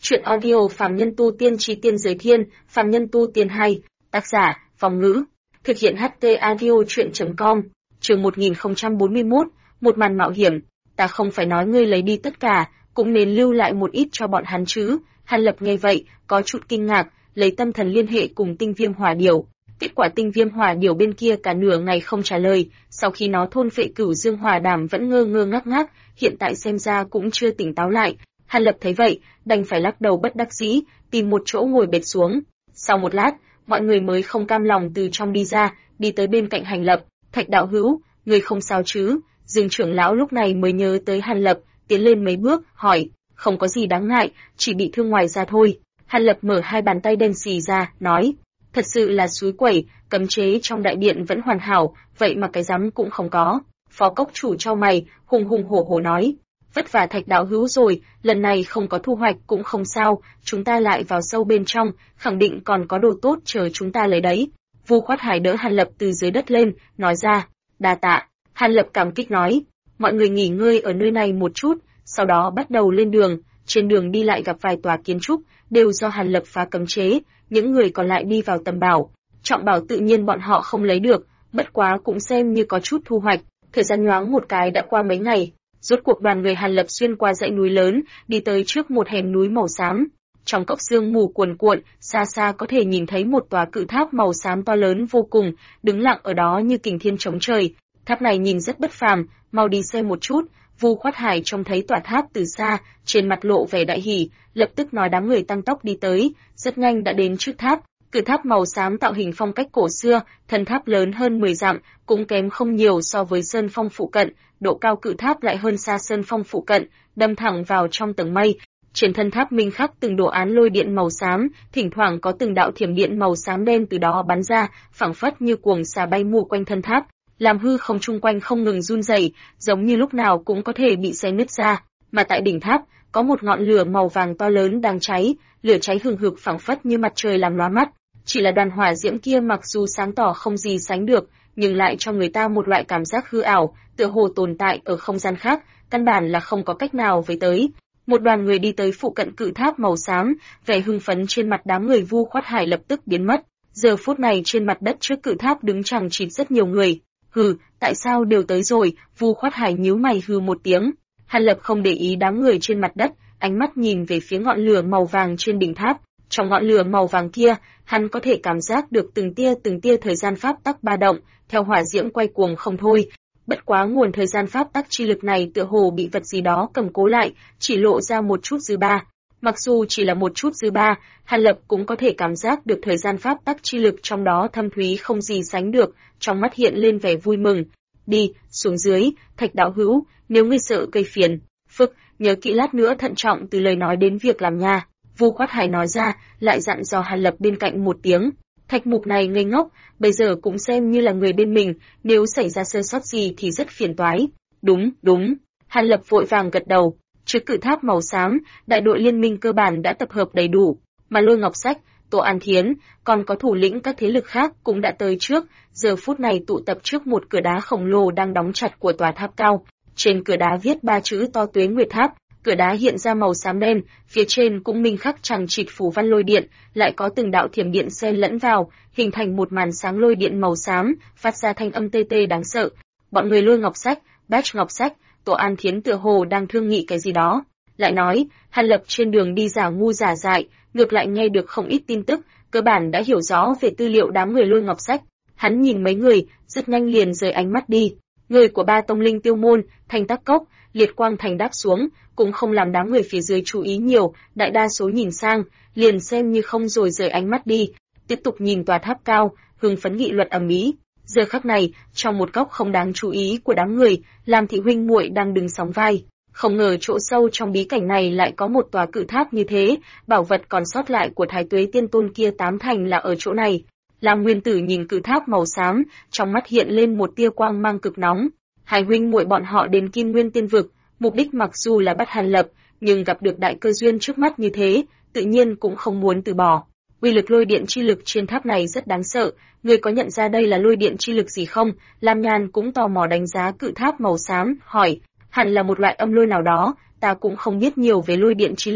Chuyện audio Phàm Nhân Tu Tiên Chí Tiên Giới Thiên, Phàm Nhân Tu Tiên 2, tác giả, Phong Ngữ, thực hiện HT Audio Chuyện.com, chương 1041, một màn mạo hiểm, ta không phải nói ngươi lấy đi tất cả, cũng nên lưu lại một ít cho bọn hắn chứ. Hàn Lập nghe vậy, có chút kinh ngạc, lấy tâm thần liên hệ cùng tinh viêm hỏa điểu. Kết quả tinh viêm hỏa điểu bên kia cả nửa ngày không trả lời, sau khi nó thôn phệ cửu dương hỏa đàm vẫn ngơ ngơ ngác ngác, hiện tại xem ra cũng chưa tỉnh táo lại. Hàn Lập thấy vậy, đành phải lắc đầu bất đắc dĩ, tìm một chỗ ngồi bệt xuống. Sau một lát, mọi người mới không cam lòng từ trong đi ra, đi tới bên cạnh Hàn Lập. Thạch đạo hữu, người không sao chứ? Dương trưởng lão lúc này mới nhớ tới Hàn Lập, tiến lên mấy bước, hỏi, không có gì đáng ngại, chỉ bị thương ngoài da thôi. Hàn Lập mở hai bàn tay đen xì ra, nói, thật sự là suối quẩy, cấm chế trong đại điện vẫn hoàn hảo, vậy mà cái rắm cũng không có. Phó cốc chủ chau mày, hùng hùng hổ hổ nói, vất vả Thạch đạo hữu rồi, lần này không có thu hoạch cũng không sao, chúng ta lại vào sâu bên trong, khẳng định còn có đồ tốt chờ chúng ta lấy đấy. Vu Khoát Hải đỡ Hàn Lập từ dưới đất lên, nói ra, đa tạ. Hàn Lập cảm kích nói, mọi người nghỉ ngơi ở nơi này một chút, sau đó bắt đầu lên đường. Trên đường đi lại gặp vài tòa kiến trúc, đều do Hàn Lập phá cấm chế, những người còn lại đi vào tầm bảo. Trọng bảo tự nhiên bọn họ không lấy được, bất quá cũng xem như có chút thu hoạch. Thời gian nhoáng một cái đã qua mấy ngày, rốt cuộc đoàn người Hàn Lập xuyên qua dãy núi lớn, đi tới trước một hẻm núi màu xám. Trong cốc sương mù cuồn cuộn, xa xa có thể nhìn thấy một tòa cự tháp màu xám to lớn vô cùng, đứng lặng ở đó như kình thiên chống trời. Tháp này nhìn rất bất phàm, mau đi xem một chút. Vu Khoát Hải trông thấy tòa tháp từ xa, trên mặt lộ vẻ đại hỉ, lập tức nói đám người tăng tốc đi tới, rất nhanh đã đến trước tháp. Cự tháp màu xám tạo hình phong cách cổ xưa, thân tháp lớn hơn 10 dặm, cũng kém không nhiều so với sơn phong phụ cận, độ cao cự tháp lại hơn xa sơn phong phụ cận, đâm thẳng vào trong tầng mây. Trên thân tháp minh khắc từng đồ án lôi điện màu xám, thỉnh thoảng có từng đạo thiểm điện màu xám đen từ đó bắn ra, phảng phất như cuồng xà bay mù quanh thân tháp, làm hư không chung quanh không ngừng run rẩy, giống như lúc nào cũng có thể bị xé nứt ra. Mà tại đỉnh tháp, có một ngọn lửa màu vàng to lớn đang cháy, lửa cháy hừng hực phảng phất như mặt trời làm lóa mắt. Chỉ là đoàn hỏa diễm kia mặc dù sáng tỏ không gì sánh được, nhưng lại cho người ta một loại cảm giác hư ảo, tựa hồ tồn tại ở không gian khác, căn bản là không có cách nào với tới. Một đoàn người đi tới phụ cận cự tháp màu xám, vẻ hưng phấn trên mặt đám người Vu Khoát Hải lập tức biến mất. Giờ phút này trên mặt đất trước cự tháp đứng chằng chịt rất nhiều người. Hừ, tại sao đều tới rồi? Vu Khoát Hải nhíu mày hừ một tiếng. Hàn Lập không để ý đám người trên mặt đất, ánh mắt nhìn về phía ngọn lửa màu vàng trên đỉnh tháp. Trong ngọn lửa màu vàng kia, hắn có thể cảm giác được từng tia thời gian pháp tắc ba động, theo hỏa diễm quay cuồng không thôi. Bất quá nguồn thời gian pháp tắc chi lực này tựa hồ bị vật gì đó cầm cố lại, chỉ lộ ra một chút dư ba. Mặc dù chỉ là một chút dư ba, Hàn Lập cũng có thể cảm giác được thời gian pháp tắc chi lực trong đó thâm thúy không gì sánh được, trong mắt hiện lên vẻ vui mừng. Đi, xuống dưới, Thạch đạo hữu, nếu ngươi sợ gây phiền, phức, nhớ kỹ lát nữa thận trọng từ lời nói đến việc làm nha. Vu Khoát Hải nói ra, lại dặn dò Hàn Lập bên cạnh một tiếng. Thạch mục này ngây ngốc, bây giờ cũng xem như là người bên mình, nếu xảy ra sơ sót gì thì rất phiền toái. Đúng. Hàn Lập vội vàng gật đầu. Trước cự tháp màu xám, đại đội liên minh cơ bản đã tập hợp đầy đủ, mà Lôi Ngọc Sách, Tô An Thiến, còn có thủ lĩnh các thế lực khác cũng đã tới trước, giờ phút này tụ tập trước một cửa đá khổng lồ đang đóng chặt của tòa tháp cao. Trên cửa đá viết 3 chữ to Tuế Nguyệt Tháp. Cửa đá hiện ra màu xám đen, phía trên cũng minh khắc chằng chịt phủ văn lôi điện, lại có từng đạo thiểm điện xen lẫn vào, hình thành một màn sáng lôi điện màu xám, phát ra thanh âm tê tê đáng sợ. Bọn người Lôi Ngọc Sách, Bách Ngọc Sách, Tô An Thiến tựa hồ đang thương nghị cái gì đó. Lại nói, Hàn Lập trên đường đi giả ngu giả dại, ngược lại nghe được không ít tin tức, cơ bản đã hiểu rõ về tư liệu đám người Lôi Ngọc Sách. Hắn nhìn mấy người, rất nhanh liền rời ánh mắt đi. Người của ba tông linh tiêu môn, Thanh Tắc Cốc, Liệt Quang Thành đáp xuống, cũng không làm đám người phía dưới chú ý nhiều, đại đa số nhìn sang, liền xem như không rồi rời ánh mắt đi, tiếp tục nhìn tòa tháp cao, hưng phấn nghị luận ầm ĩ. Giờ khắc này, trong một góc không đáng chú ý của đám người, Lam thị huynh muội đang đứng sóng vai. Không ngờ chỗ sâu trong bí cảnh này lại có một tòa cự tháp như thế, bảo vật còn sót lại của Thái Tuế Tiên Tôn kia tám thành là ở chỗ này. Lam Nguyên Tử nhìn cự tháp màu xám, trong mắt hiện lên một tia quang mang cực nóng. Hai huynh muội bọn họ đến Kim Nguyên Tiên Vực, mục đích mặc dù là bắt Hàn Lập, nhưng gặp được đại cơ duyên trước mắt như thế, tự nhiên cũng không muốn từ bỏ. Uy lực lôi điện chi lực trên tháp này rất đáng sợ, người có nhận ra đây là lôi điện chi lực gì không? Lam Nhan cũng tò mò đánh giá cự tháp màu xám, hỏi, hẳn là một loại âm lôi nào đó, ta cũng không biết nhiều về lôi điện chi lực.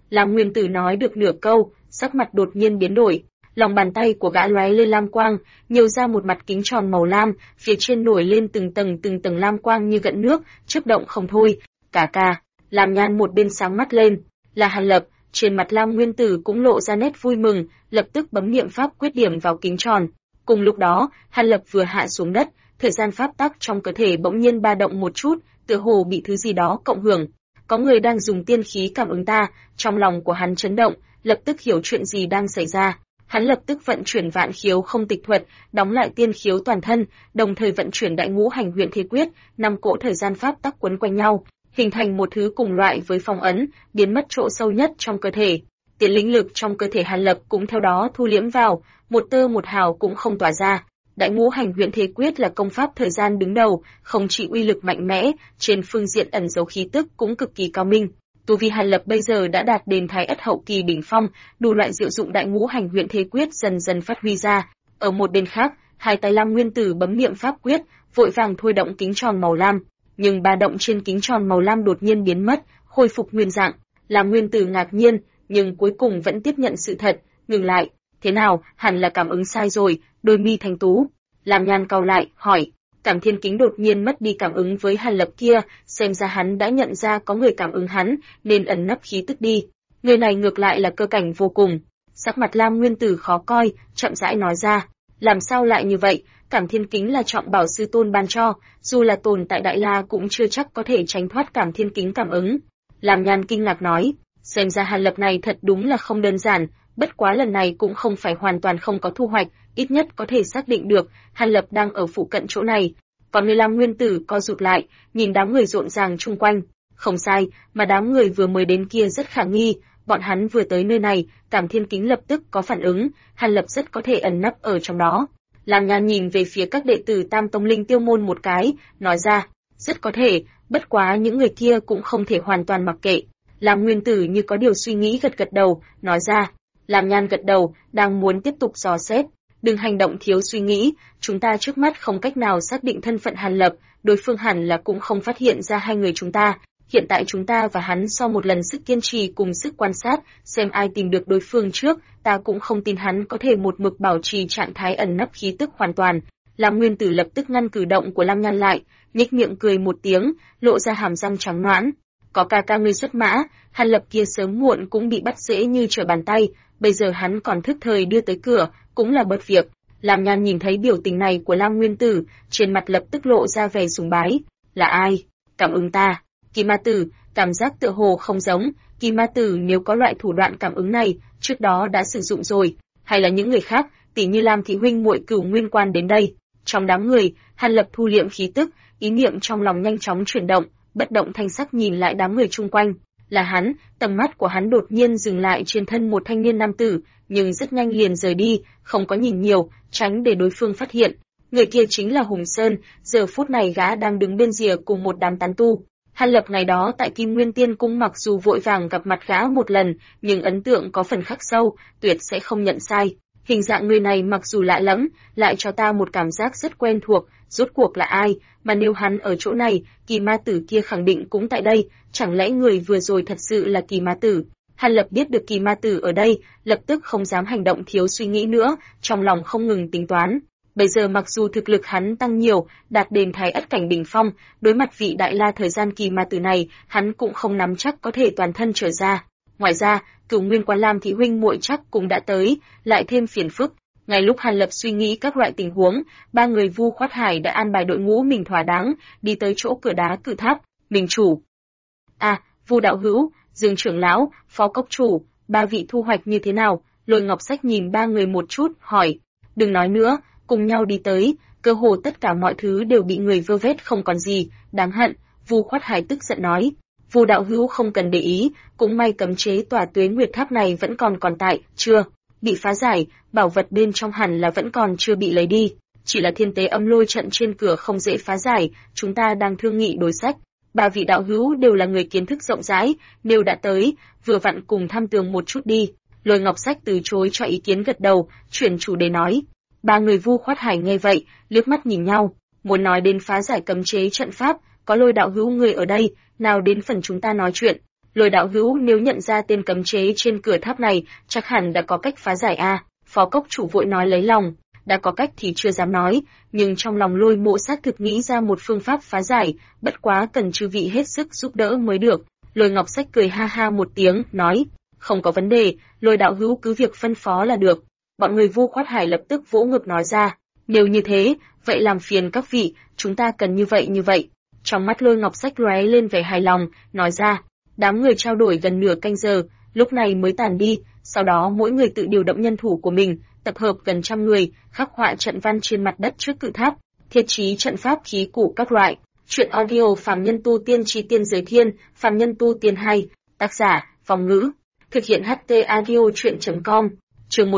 Lam Nguyên Tử nói được nửa câu, sắc mặt đột nhiên biến đổi. Lòng bàn tay của gã lóe lên lam quang, nhiều ra một mặt kính tròn màu lam, phía trên nổi lên từng tầng lam quang như gợn nước, chớp động không thôi. Cả, Lam Nhan một bên sáng mắt lên, là Hàn Lập, trên mặt Lam Nguyên Tử cũng lộ ra nét vui mừng, lập tức bấm niệm pháp quyết điểm vào kính tròn. Cùng lúc đó, Hàn Lập vừa hạ xuống đất, thời gian pháp tắc trong cơ thể bỗng nhiên ba động một chút, tựa hồ bị thứ gì đó cộng hưởng. Có người đang dùng tiên khí cảm ứng ta, trong lòng của hắn chấn động, lập tức hiểu chuyện gì đang xảy ra. Hắn lập tức vận chuyển vạn khiếu không tịch thuật, đóng lại tiên khiếu toàn thân, đồng thời vận chuyển đại ngũ hành huyền thế quyết, 5 cỗ thời gian pháp tắc quấn quanh nhau, hình thành một thứ cùng loại với phong ấn, biến mất chỗ sâu nhất trong cơ thể. Tiên linh lực trong cơ thể Hàn Lập cũng theo đó thu liễm vào, một tơ một hào cũng không tỏa ra. Đại ngũ hành huyền thế quyết là công pháp thời gian đứng đầu, không chỉ uy lực mạnh mẽ, trên phương diện ẩn giấu khí tức cũng cực kỳ cao minh. Tu vi Hàn Lập bây giờ đã đạt đến thái ất hậu kỳ đỉnh phong, đủ loại diệu dụng đại ngũ hành huyền thế quyết dần dần phát huy ra. Ở một bên khác, hai tay Lam Nguyên Tử bấm niệm pháp quyết, vội vàng thôi động kính tròn màu lam, nhưng ba động trên kính tròn màu lam đột nhiên biến mất, khôi phục nguyên dạng. Lam Nguyên Tử ngạc nhiên, nhưng cuối cùng vẫn tiếp nhận sự thật, ngừng lại. Thế nào, hẳn là cảm ứng sai rồi, đôi mi thành tú. Lam Nhan cau lại, hỏi. Cảm thiên kính đột nhiên mất đi cảm ứng với Hàn Lập kia, xem ra hắn đã nhận ra có người cảm ứng hắn, nên ẩn nấp khí tức đi. Người này ngược lại là cơ cảnh vô cùng. Sắc mặt Lam Nguyên Tử khó coi, chậm rãi nói ra. Làm sao lại như vậy, cảm thiên kính là trọng bảo sư tôn ban cho, dù là tồn tại Đại La cũng chưa chắc có thể tránh thoát cảm thiên kính cảm ứng. Lam Nhan kinh ngạc nói, xem ra Hàn Lập này thật đúng là không đơn giản, bất quá lần này cũng không phải hoàn toàn không có thu hoạch, ít nhất có thể xác định được Hàn Lập đang ở phụ cận chỗ này. Còn người Lam Nguyên Tử co rụt lại, nhìn đám người rộn ràng chung quanh. Không sai, mà đám người vừa mới đến kia rất khả nghi, bọn hắn vừa tới nơi này, cảm thiên kính lập tức có phản ứng, Hàn Lập rất có thể ẩn nấp ở trong đó. Lam Nhan nhìn về phía các đệ tử Tam Tông Linh Tiêu môn một cái, nói ra, rất có thể, bất quá những người kia cũng không thể hoàn toàn mặc kệ. Lam Nguyên Tử như có điều suy nghĩ gật gật đầu, nói ra. Lam Nhan gật đầu, đang muốn tiếp tục dò xét. Đừng hành động thiếu suy nghĩ, chúng ta trước mắt không cách nào xác định thân phận Hàn Lập, đối phương hẳn là cũng không phát hiện ra hai người chúng ta. Hiện tại chúng ta và hắn sau một lần sức kiên trì cùng sức quan sát, xem ai tìm được đối phương trước, ta cũng không tin hắn có thể một mực bảo trì trạng thái ẩn nấp khí tức hoàn toàn. Lam Nguyên Tử lập tức ngăn cử động của Lam Nhan lại, nhếch miệng cười một tiếng, lộ ra hàm răng trắng nõn. Có ca ngươi xuất mã, Hàn Lập kia sớm muộn cũng bị bắt dễ như trở bàn tay, bây giờ hắn còn thức thời đưa tới cửa, cũng là bớt việc. Lam Nhan nhìn thấy biểu tình này của Lam Nguyên Tử, trên mặt lập tức lộ ra vẻ sùng bái. Là ai? Cảm ứng ta. Kỳ Ma Tử, cảm giác tựa hồ không giống. Kỳ Ma Tử nếu có loại thủ đoạn cảm ứng này, trước đó đã sử dụng rồi. Hay là những người khác, tỉ như Lam thị huynh muội Cửu Nguyên Quan đến đây. Trong đám người, Hàn Lập thu liệm khí tức, ý niệm trong lòng nhanh chóng chuyển động, bất động thanh sắc nhìn lại đám người chung quanh. Là hắn, tầm mắt của hắn đột nhiên dừng lại trên thân một thanh niên nam tử, nhưng rất nhanh liền rời đi, không có nhìn nhiều, tránh để đối phương phát hiện. Người kia chính là Hùng Sơn, giờ phút này gã đang đứng bên rìa cùng một đám tán tu. Hàn Lập ngày đó tại Kim Nguyên Tiên Cung mặc dù vội vàng gặp mặt gã một lần, nhưng ấn tượng có phần khắc sâu, tuyệt sẽ không nhận sai. Hình dạng người này mặc dù lạ lẫm, lại cho ta một cảm giác rất quen thuộc, rốt cuộc là ai, mà nếu hắn ở chỗ này, Kỳ Ma Tử kia khẳng định cũng tại đây, chẳng lẽ người vừa rồi thật sự là Kỳ Ma Tử? Hàn Lập biết được Kỳ Ma Tử ở đây, lập tức không dám hành động thiếu suy nghĩ nữa, trong lòng không ngừng tính toán. Bây giờ mặc dù thực lực hắn tăng nhiều, đạt đến thái ất cảnh đỉnh phong, đối mặt vị Đại La thời gian Kỳ Ma Tử này, hắn cũng không nắm chắc có thể toàn thân trở ra. Ngoài ra, Cửu Nguyên Quan Lam thị huynh muội chắc cũng đã tới, lại thêm phiền phức. Ngay lúc Hàn Lập suy nghĩ các loại tình huống, ba người Vu Khoát Hải đã an bài đội ngũ mình thỏa đáng, đi tới chỗ cửa đá cử tháp. Mình chủ. Vu đạo hữu, Dương trưởng lão, Phó cốc chủ, ba vị thu hoạch như thế nào? Lôi Ngọc Sách nhìn ba người một chút, hỏi. Đừng nói nữa, cùng nhau đi tới, cơ hồ tất cả mọi thứ đều bị người vơ vét không còn gì, đáng hận. Vu Khoát Hải tức giận nói. Vu đạo hữu không cần để ý, cũng may cấm chế tòa Tuế Nguyệt Tháp này vẫn còn tại, chưa bị phá giải, bảo vật bên trong hẳn là vẫn còn chưa bị lấy đi, chỉ là thiên tế âm lôi trận trên cửa không dễ phá giải, chúng ta đang thương nghị đối sách. Ba vị đạo hữu đều là người kiến thức rộng rãi, nếu đã tới, vừa vặn cùng thăm tường một chút đi. Lôi Ngọc Sách từ chối cho ý kiến gật đầu, chuyển chủ đề nói. Ba người Vu Khoát Hải nghe vậy, liếc mắt nhìn nhau, muốn nói đến phá giải cấm chế trận pháp, có Lôi đạo hữu người ở đây, nào đến phần chúng ta nói chuyện. Lôi đạo hữu nếu nhận ra tên cấm chế trên cửa tháp này, chắc hẳn đã có cách phá giải a. Phó cốc chủ vội nói lấy lòng, đã có cách thì chưa dám nói, nhưng trong lòng Lôi Mộ xác thực nghĩ ra một phương pháp phá giải, bất quá cần chư vị hết sức giúp đỡ mới được. Lôi Ngọc Sách cười ha ha một tiếng, nói, không có vấn đề, Lôi đạo hữu cứ việc phân phó là được. Bọn người Vu Khoát Hải lập tức vỗ ngực nói ra, nếu như thế, vậy làm phiền các vị, chúng ta cần như vậy. Trong mắt Lôi Ngọc Sách lóe lên vẻ hài lòng, nói ra, đám người trao đổi gần nửa canh giờ, lúc này mới tàn đi, sau đó mỗi người tự điều động nhân thủ của mình, tập hợp gần 100 người, khắc họa trận văn trên mặt đất trước cự tháp, thiết trí trận pháp khí cụ các loại. Truyện audio Phàm Nhân Tu Tiên Chi Tiên Giới Thiên, Phàm Nhân Tu Tiên 2, tác giả, Phong Ngữ, thực hiện HT audio truyện.com. Chương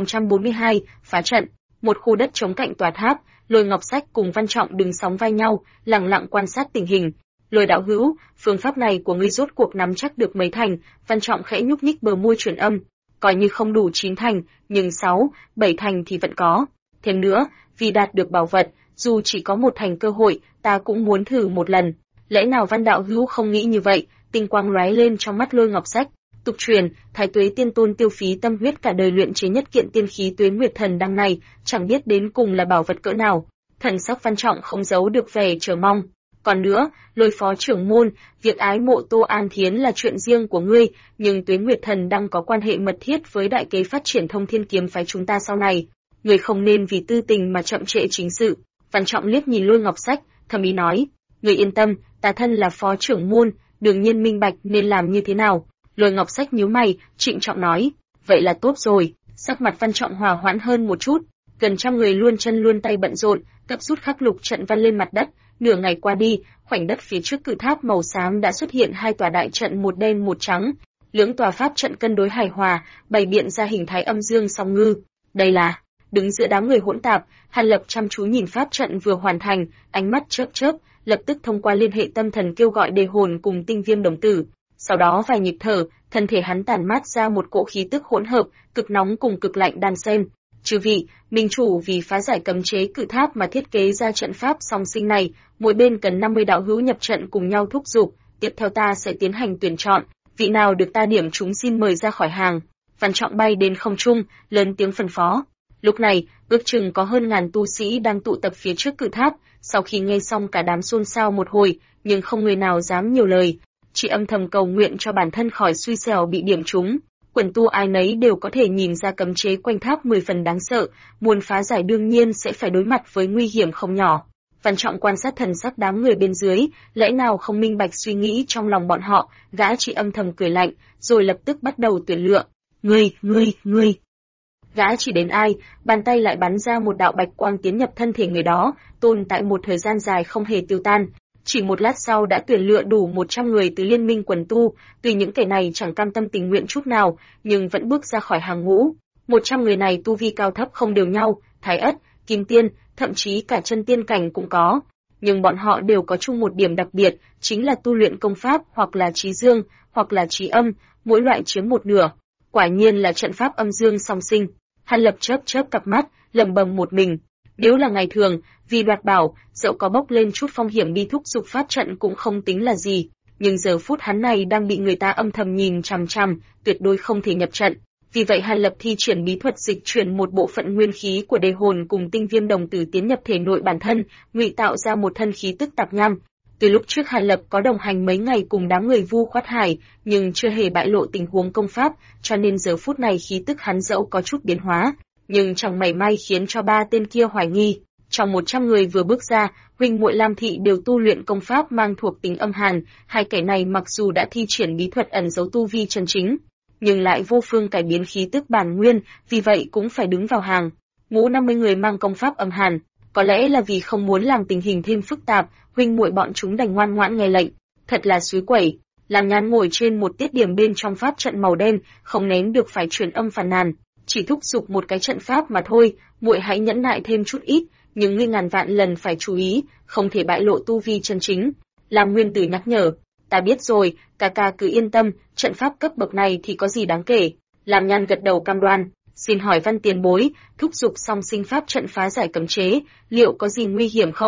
1042, phá trận. Một khu đất trống cạnh tòa tháp, Lôi Ngọc Sách cùng Văn Trọng đứng sóng vai nhau, lặng lặng quan sát tình hình. Lôi đạo hữu, phương pháp này của ngươi rốt cuộc nắm chắc được mấy thành? Văn Trọng khẽ nhúc nhích bờ môi truyền âm, coi như không đủ 9 thành, nhưng 6, 7 thành thì vẫn có. Thêm nữa, vì đạt được bảo vật, dù chỉ có 1 thành cơ hội, ta cũng muốn thử một lần. Lẽ nào Văn đạo hữu không nghĩ như vậy? Tinh quang lóe lên trong mắt Lôi Ngọc Sách. Tục truyền, Thái Tuế Tiên Tôn tiêu phí tâm huyết cả đời luyện chế nhất kiện tiên khí Tuế Nguyệt Thần đăng này, chẳng biết đến cùng là bảo vật cỡ nào. Thần sắc Văn Trọng không giấu được vẻ chờ mong. Còn nữa, Lôi phó trưởng môn, việc ái mộ Tô An Thiến là chuyện riêng của ngươi, nhưng Tuế Nguyệt Thần đăng có quan hệ mật thiết với đại kế phát triển Thông Thiên kiếm phái chúng ta sau này. Ngươi không nên vì tư tình mà chậm trễ chính sự. Văn Trọng liếc nhìn Lôi Ngọc Sách, thầm ý nói, ngươi yên tâm, ta thân là phó trưởng môn, đương nhiên minh bạch nên làm như thế nào. Lôi Ngọc Sách nhíu mày, trịnh trọng nói, vậy là tốt rồi. Sắc mặt Văn Trọng hòa hoãn hơn một chút, gần 100 người luôn chân luôn tay bận rộn, cấp rút khắc lục trận văn lên mặt đất. Nửa ngày qua đi, khoảnh đất phía trước cự tháp màu xám đã xuất hiện 2 tòa đại trận, một đen một trắng. Lưỡng tòa pháp trận cân đối hài hòa, bày biện ra hình thái âm dương song ngư. Đây là, đứng giữa đám người hỗn tạp, Hàn Lập chăm chú nhìn pháp trận vừa hoàn thành, ánh mắt chớp chớp, lập tức thông qua liên hệ tâm thần kêu gọi đề hồn cùng tinh viêm đồng tử. Sau đó vài nhịp thở, thân thể hắn tản mát ra một cỗ khí tức hỗn hợp, cực nóng cùng cực lạnh đan xen. Chư vị, minh chủ vì phá giải cấm chế cự tháp mà thiết kế ra trận pháp song sinh này, mỗi bên cần 50 đạo hữu nhập trận cùng nhau thúc giục, tiếp theo ta sẽ tiến hành tuyển chọn, vị nào được ta điểm chúng xin mời ra khỏi hàng. Văn Trọng bay đến không trung, lớn tiếng phân phó. Lúc này, ước chừng có hơn 1000 tu sĩ đang tụ tập phía trước cự tháp, sau khi nghe xong cả đám xôn xao một hồi, nhưng không người nào dám nhiều lời, chỉ âm thầm cầu nguyện cho bản thân khỏi xui xẻo bị điểm trúng. Quần tu ai nấy đều có thể nhìn ra cấm chế quanh tháp 10 phần đáng sợ, muốn phá giải đương nhiên sẽ phải đối mặt với nguy hiểm không nhỏ. Văn Trọng quan sát thần sắc đám người bên dưới, lẽ nào không minh bạch suy nghĩ trong lòng bọn họ, gã chỉ âm thầm cười lạnh, rồi lập tức bắt đầu tuyển lựa. Ngươi. Gã chỉ đến ai, bàn tay lại bắn ra một đạo bạch quang tiến nhập thân thể người đó, tồn tại một thời gian dài không hề tiêu tan. Chỉ một lát sau đã tuyển lựa đủ 100 người từ liên minh quần tu, tuy những kẻ này chẳng cam tâm tình nguyện chút nào, nhưng vẫn bước ra khỏi hàng ngũ. 100 người này tu vi cao thấp không đều nhau, thái ất, kim tiên, thậm chí cả chân tiên cảnh cũng có. Nhưng bọn họ đều có chung một điểm đặc biệt, chính là tu luyện công pháp hoặc là trí dương, hoặc là trí âm, mỗi loại chiếm một nửa. Quả nhiên là trận pháp âm dương song sinh. Hàn Lập chớp cặp mắt, lẩm bẩm một mình. Nếu là ngày thường, vì đoạt bảo, dẫu có bốc lên chút phong hiểm đi thúc giục pháp trận cũng không tính là gì, nhưng giờ phút hắn này đang bị người ta âm thầm nhìn chằm chằm, tuyệt đối không thể nhập trận. Vì vậy Hàn Lập thi triển bí thuật dịch chuyển một bộ phận nguyên khí của đề hồn cùng tinh viêm đồng tử tiến nhập thể nội bản thân, ngụy tạo ra một thân khí tức tạp nham. Từ lúc trước Hàn Lập có đồng hành mấy ngày cùng đám người Vu Khoát Hải, nhưng chưa hề bại lộ tình huống công pháp, cho nên giờ phút này khí tức hắn dẫu có chút biến hóa, nhưng chẳng mảy may khiến cho 3 tên kia hoài nghi. Trong 100 người vừa bước ra, huynh muội Lam Thị đều tu luyện công pháp mang thuộc tính âm hàn, hai kẻ này mặc dù đã thi triển bí thuật ẩn giấu tu vi chân chính, nhưng lại vô phương cải biến khí tức bản nguyên, vì vậy cũng phải đứng vào hàng. Ngũ 50 người mang công pháp âm hàn, có lẽ là vì không muốn làm tình hình thêm phức tạp, huynh muội bọn chúng đành ngoan ngoãn nghe lệnh. Thật là suối quẩy. Làm Nhàn ngồi trên một tiết điểm bên trong pháp trận màu đen, không nén được phải truyền âm phàn nàn, chỉ thúc giục một cái trận pháp mà thôi, muội hãy nhẫn nại thêm chút ít, nhưng ngươi ngàn vạn lần phải chú ý, không thể bại lộ tu vi chân chính. Làm Nguyên Tử nhắc nhở, ta biết rồi, ca ca cứ yên tâm, trận pháp cấp bậc này thì có gì đáng kể. Làm Nhàn gật đầu cam đoan, xin hỏi Văn tiền bối, thúc giục song sinh pháp trận phá giải cấm chế, liệu có gì nguy hiểm không?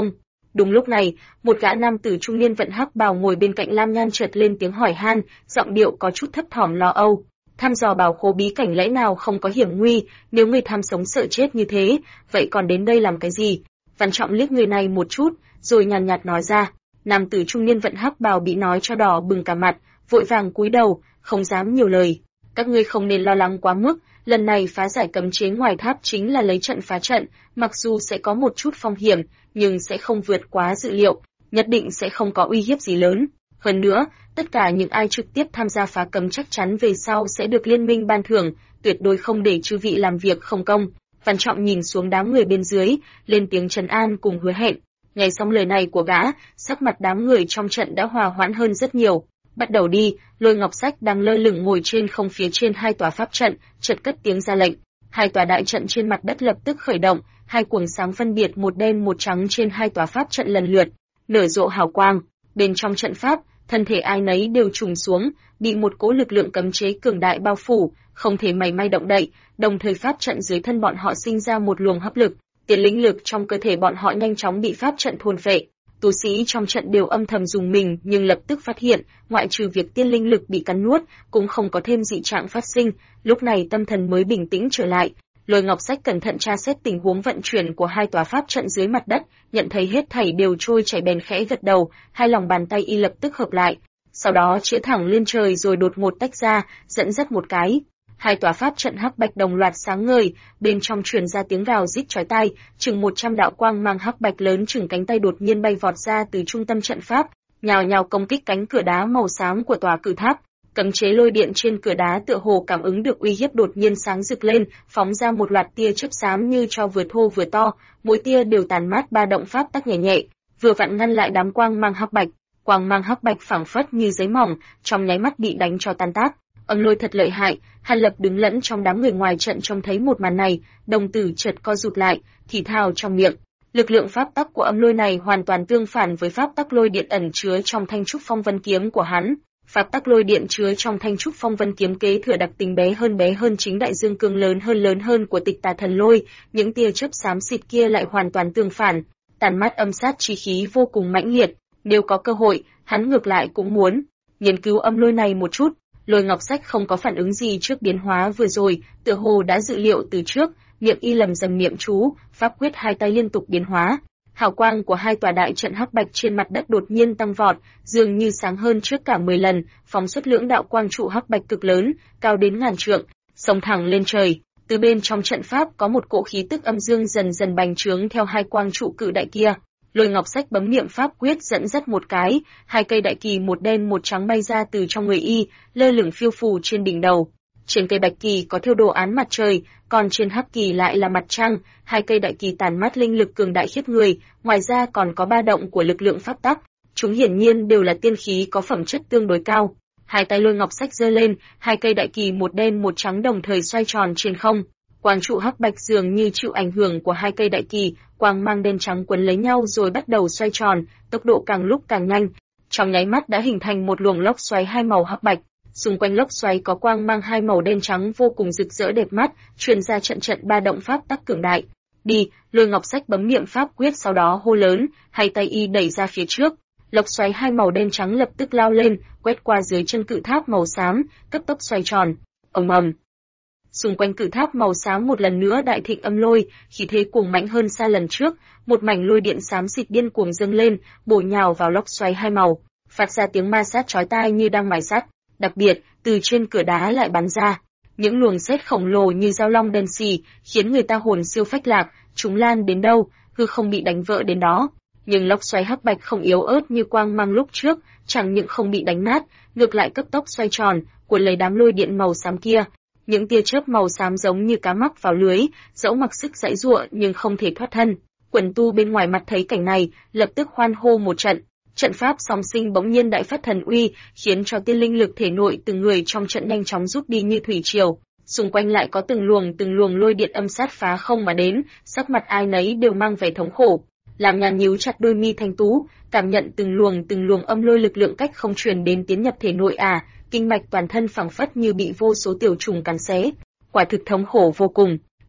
Đúng lúc này, một gã nam tử trung niên vận hắc bào ngồi bên cạnh Lam Nhan chợt lên tiếng hỏi han, giọng điệu có chút thấp thỏm lo âu. Thăm dò bảo khố bí cảnh lẽ nào không có hiểm nguy, nếu người tham sống sợ chết như thế, vậy còn đến đây làm cái gì? Văn Trọng liếc người này một chút, rồi nhàn nhạt nói ra. Nam tử trung niên vận hắc bào bị nói cho đỏ bừng cả mặt, vội vàng cúi đầu, không dám nhiều lời. Các ngươi không nên lo lắng quá mức, lần này phá giải cấm chế ngoài tháp chính là lấy trận phá trận, mặc dù sẽ có một chút phong hiểm, nhưng sẽ không vượt quá dự liệu, nhất định sẽ không có uy hiếp gì lớn. Hơn nữa, tất cả những ai trực tiếp tham gia phá cấm chắc chắn về sau sẽ được liên minh ban thưởng, tuyệt đối không để chư vị làm việc không công. Văn Trọng nhìn xuống đám người bên dưới, lên tiếng trấn an cùng hứa hẹn. Nghe xong lời này của gã, sắc mặt đám người trong trận đã hòa hoãn hơn rất nhiều. Bắt đầu đi, Lôi Ngọc Sách đang lơ lửng ngồi trên không phía trên hai tòa pháp trận, chợt cất tiếng ra lệnh. Hai tòa đại trận trên mặt đất lập tức khởi động, hai quầng sáng phân biệt một đen một trắng trên hai tòa pháp trận lần lượt nở rộ hào quang. Bên trong trận pháp, thân thể ai nấy đều trùng xuống, bị một cỗ lực lượng cấm chế cường đại bao phủ, không thể mảy may động đậy, đồng thời pháp trận dưới thân bọn họ sinh ra một luồng hấp lực, tiền linh lực trong cơ thể bọn họ nhanh chóng bị pháp trận thôn phệ. Tu sĩ trong trận đều âm thầm dùng mình, nhưng lập tức phát hiện, ngoại trừ việc tiên linh lực bị cắn nuốt, cũng không có thêm dị trạng phát sinh, lúc này tâm thần mới bình tĩnh trở lại. Lôi Ngọc Sách cẩn thận tra xét tình huống vận chuyển của hai tòa pháp trận dưới mặt đất, nhận thấy hết thảy đều trôi chảy bền khẽ gật đầu, hai lòng bàn tay y lập tức hợp lại, sau đó chĩa thẳng lên trời rồi đột ngột tách ra, dẫn dắt một cái. Hai tòa pháp trận hắc bạch đồng loạt sáng ngời, bên trong truyền ra tiếng gào rít chói tai, chừng 100 đạo quang mang hắc bạch lớn chừng cánh tay đột nhiên bay vọt ra từ trung tâm trận pháp, nhào nhào công kích cánh cửa đá màu xám của tòa cự tháp. Cấm chế lôi điện trên cửa đá tựa hồ cảm ứng được uy hiếp đột nhiên sáng rực lên, phóng ra một loạt tia chớp xám như tro vừa thô vừa to, mỗi tia đều tàn mát ba động pháp tắc nhẹ nhẹ, vừa vặn ngăn lại đám quang mang hắc bạch. Quang mang hắc bạch phảng phất như giấy mỏng, trong nháy mắt bị đánh cho tan tác. Âm Lôi thật lợi hại, Hàn Lập đứng lẫn trong đám người ngoài trận trông thấy một màn này, đồng tử chợt co rụt lại, thì thào trong miệng. Lực lượng pháp tắc của Âm Lôi này hoàn toàn tương phản với pháp tắc lôi điện ẩn chứa trong Thanh Trúc Phong Vân kiếm của hắn. Pháp tắc lôi điện chứa trong Thanh Trúc Phong Vân kiếm kế thừa đặc tính bé hơn chính đại dương cương lớn hơn của Tịch Tà Thần Lôi, những tia chớp xám xịt kia lại hoàn toàn tương phản, tàn mát âm sát chi khí vô cùng mãnh liệt. Nếu có cơ hội, hắn ngược lại cũng muốn nghiên cứu âm lôi này một chút. Lôi Ngọc Sách không có phản ứng gì trước biến hóa vừa rồi, tựa hồ đã dự liệu từ trước, miệng y lầm rầm niệm chú, pháp quyết hai tay liên tục biến hóa. Hào quang của hai tòa đại trận hắc bạch trên mặt đất đột nhiên tăng vọt, dường như sáng hơn trước cả 10 lần, phóng xuất lưỡng đạo quang trụ hắc bạch cực lớn, cao đến ngàn trượng, xông thẳng lên trời. Từ bên trong trận pháp có một cỗ khí tức âm dương dần dần bành trướng theo hai quang trụ cự đại kia. Lôi Ngọc Sách bấm niệm pháp quyết dẫn dắt một cái, hai cây đại kỳ một đen một trắng bay ra từ trong người y, lơ lửng phiêu phù trên đỉnh đầu. Trên cây bạch kỳ có thêu đồ án mặt trời, còn trên hắc kỳ lại là mặt trăng, hai cây đại kỳ tản mát linh lực cường đại khiếp người, ngoài ra còn có ba động của lực lượng pháp tắc. Chúng hiển nhiên đều là tiên khí có phẩm chất tương đối cao. Hai tay Lôi Ngọc Sách giơ lên, hai cây đại kỳ một đen một trắng đồng thời xoay tròn trên không. Quang trụ hắc bạch dường như chịu ảnh hưởng của hai cây đại kỳ, quang mang đen trắng quấn lấy nhau rồi bắt đầu xoay tròn, tốc độ càng lúc càng nhanh. Trong nháy mắt đã hình thành một luồng lốc xoáy hai màu hắc bạch. Xung quanh lốc xoáy có quang mang hai màu đen trắng vô cùng rực rỡ đẹp mắt, truyền ra trận trận ba động pháp tắc cường đại. Đi, Lôi Ngọc Sách bấm niệm pháp quyết sau đó hô lớn, hai tay y đẩy ra phía trước. Lốc xoáy hai màu đen trắng lập tức lao lên, quét qua dưới chân cự tháp màu xám, cấp tốc xoay tròn. Ầm ầm. Xung quanh cự tháp màu xám một lần nữa đại thịnh âm lôi, khí thế cuồng mãnh hơn xa lần trước, một mảnh lôi điện xám xịt điên cuồng dâng lên, bổ nhào vào lốc xoáy hai màu, phát ra tiếng ma sát chói tai như đang mài sắt. Đặc biệt, từ trên cửa đá lại bắn ra những luồng sét khổng lồ như dao long đen xì, khiến người ta hồn siêu phách lạc, chúng lan đến đâu, hư không bị đánh vỡ đến đó. Nhưng lốc xoáy hắc bạch không yếu ớt như quang mang lúc trước, chẳng những không bị đánh nát, ngược lại cấp tốc xoay tròn, cuốn lấy đám lôi điện màu xám kia. Những tia chớp màu xám giống như cá mắc vào lưới, dẫu mặc sức giãy giụa nhưng không thể thoát thân. Quần tu bên ngoài mặt thấy cảnh này, lập tức hoan hô một trận. Trận pháp song sinh bỗng nhiên đại phát thần uy, khiến cho tiên linh lực thể nội từng người trong trận nhanh chóng rút đi như thủy triều. Xung quanh lại có từng luồng lôi điện âm sát phá không mà đến, sắc mặt ai nấy đều mang vẻ thống khổ. Làm Nhàn nhíu chặt đôi mi thanh tú, cảm nhận từng luồng âm lôi lực lượng cách không truyền đến tiến nhập thể nội kinh mạch toàn thân phảng phất như bị vô số tiểu trùng cắn xé, quả thực thống khổ vô cùng.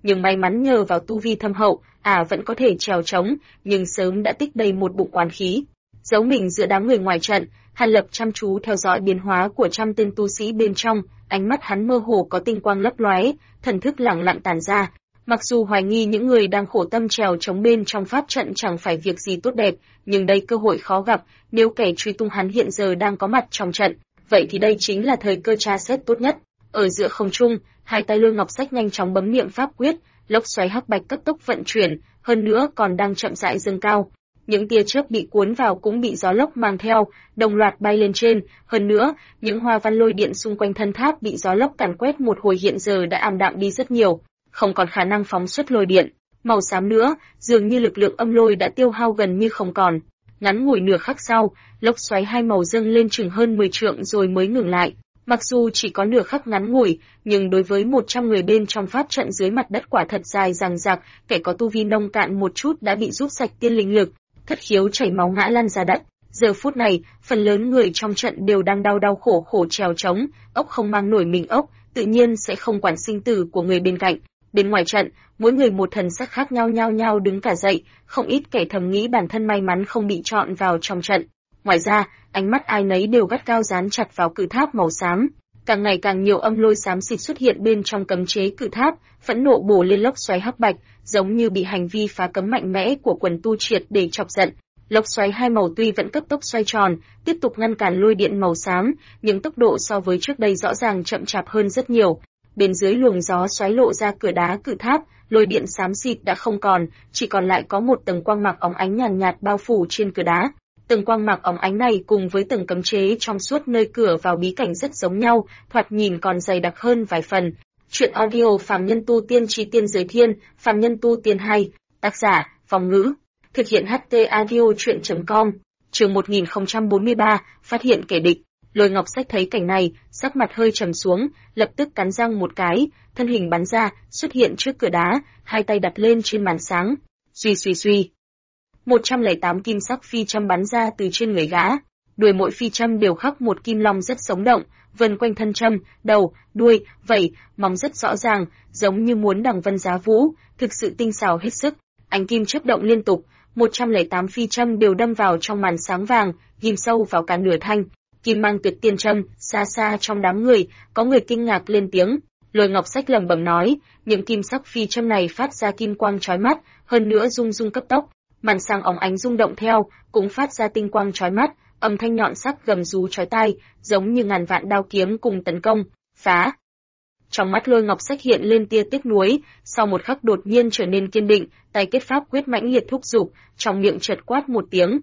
nhưng may mắn nhờ vào tu vi thâm hậu, vẫn có thể trèo trống, nhưng sớm đã tích đầy một bụng oán khí. Giấu mình giữa đám người ngoài trận, Hàn Lập chăm chú theo dõi biến hóa của trăm tên tu sĩ bên trong, ánh mắt hắn mơ hồ có tinh quang lấp lóe, thần thức lẳng lặng tản ra. Mặc dù hoài nghi những người đang khổ tâm trèo chống bên trong pháp trận chẳng phải việc gì tốt đẹp, nhưng đây cơ hội khó gặp, nếu kẻ truy tung hắn hiện giờ đang có mặt trong trận, vậy thì đây chính là thời cơ tra xét tốt nhất. Ở giữa không trung, hai tay Lôi Ngọc Sách nhanh chóng bấm niệm pháp quyết, lốc xoáy hắc bạch cấp tốc vận chuyển, hơn nữa còn đang chậm rãi dâng cao. Những tia chớp bị cuốn vào cũng bị gió lốc mang theo, đồng loạt bay lên trên, hơn nữa, những hoa văn lôi điện xung quanh thân tháp bị gió lốc càn quét một hồi hiện giờ đã ảm đạm đi rất nhiều, không còn khả năng phóng xuất lôi điện màu xám nữa, dường như lực lượng âm lôi đã tiêu hao gần như không còn. Ngắn ngủi nửa khắc sau, lốc xoáy hai màu dâng lên chừng hơn 10 trượng rồi mới ngừng lại. Mặc dù chỉ có nửa khắc ngắn ngủi, nhưng đối với 100 người bên trong pháp trận dưới mặt đất quả thật dài dằng dặc, kẻ có tu vi nông cạn một chút đã bị rút sạch tiên linh lực, thất khiếu chảy máu ngã lăn ra đất. Giờ phút này, phần lớn người trong trận đều đang đau khổ khổ trèo trống, ốc không mang nổi mình ốc, tự nhiên sẽ không quản sinh tử của người bên cạnh. Bên ngoài trận, mỗi người một thần sắc khác nhau đứng cả dậy, không ít kẻ thầm nghĩ bản thân may mắn không bị chọn vào trong trận. Ngoài ra, ánh mắt ai nấy đều gắt gao dán chặt vào cự tháp màu xám. Càng ngày càng nhiều âm lôi xám xịt xuất hiện bên trong cấm chế cự tháp, phẫn nộ bổ lên lốc xoáy hắc bạch, giống như bị hành vi phá cấm mạnh mẽ của quần tu triệt để chọc giận. Lốc xoáy hai màu tuy vẫn cấp tốc xoay tròn, tiếp tục ngăn cản lôi điện màu xám, nhưng tốc độ so với trước đây rõ ràng chậm chạp hơn rất nhiều. Bên dưới luồng gió xoáy lộ ra cửa đá cự tháp, lôi điện xám xịt đã không còn, chỉ còn lại có một tầng quang mạc óng ánh nhàn nhạt bao phủ trên cửa đá. Tầng quang mạc óng ánh này cùng với tầng cấm chế trong suốt nơi cửa vào bí cảnh rất giống nhau, thoạt nhìn còn dày đặc hơn vài phần. Truyện audio Phàm Nhân Tu Tiên Chí Tiên Giới Thiên, Phàm Nhân Tu Tiên 2, tác giả, Phong Ngữ. Thực hiện HT audio truyện.com. Chương 1043, phát hiện kẻ địch. Lôi Ngọc Sách thấy cảnh này, sắc mặt hơi trầm xuống, lập tức cắn răng một cái, thân hình bắn ra, xuất hiện trước cửa đá, hai tay đặt lên trên màn sáng. Suy. 108 kim sắc phi châm bắn ra từ trên người gã. Đuôi mỗi phi châm đều khắc một kim long rất sống động, vần quanh thân châm, đầu, đuôi, vảy, móng rất rõ ràng, giống như muốn đằng vân giá vũ, thực sự tinh xảo hết sức. Ánh kim chớp động liên tục, 108 phi châm đều đâm vào trong màn sáng vàng, ghim sâu vào cả nửa thanh. Kim mang tuyệt tiên châm, xa trong đám người, có người kinh ngạc lên tiếng. Lôi Ngọc Sách lẩm bẩm nói, những kim sắc phi châm này phát ra kim quang chói mắt, hơn nữa rung cấp tốc. Màn sáng óng ánh rung động theo, cũng phát ra tinh quang chói mắt, âm thanh nhọn sắc gầm rú chói tai, giống như ngàn vạn đao kiếm cùng tấn công, phá. Trong mắt Lôi Ngọc Sách hiện lên tia tiếc nuối, sau một khắc đột nhiên trở nên kiên định, tay kết pháp quyết mãnh liệt thúc giục, trong miệng chợt quát một tiếng.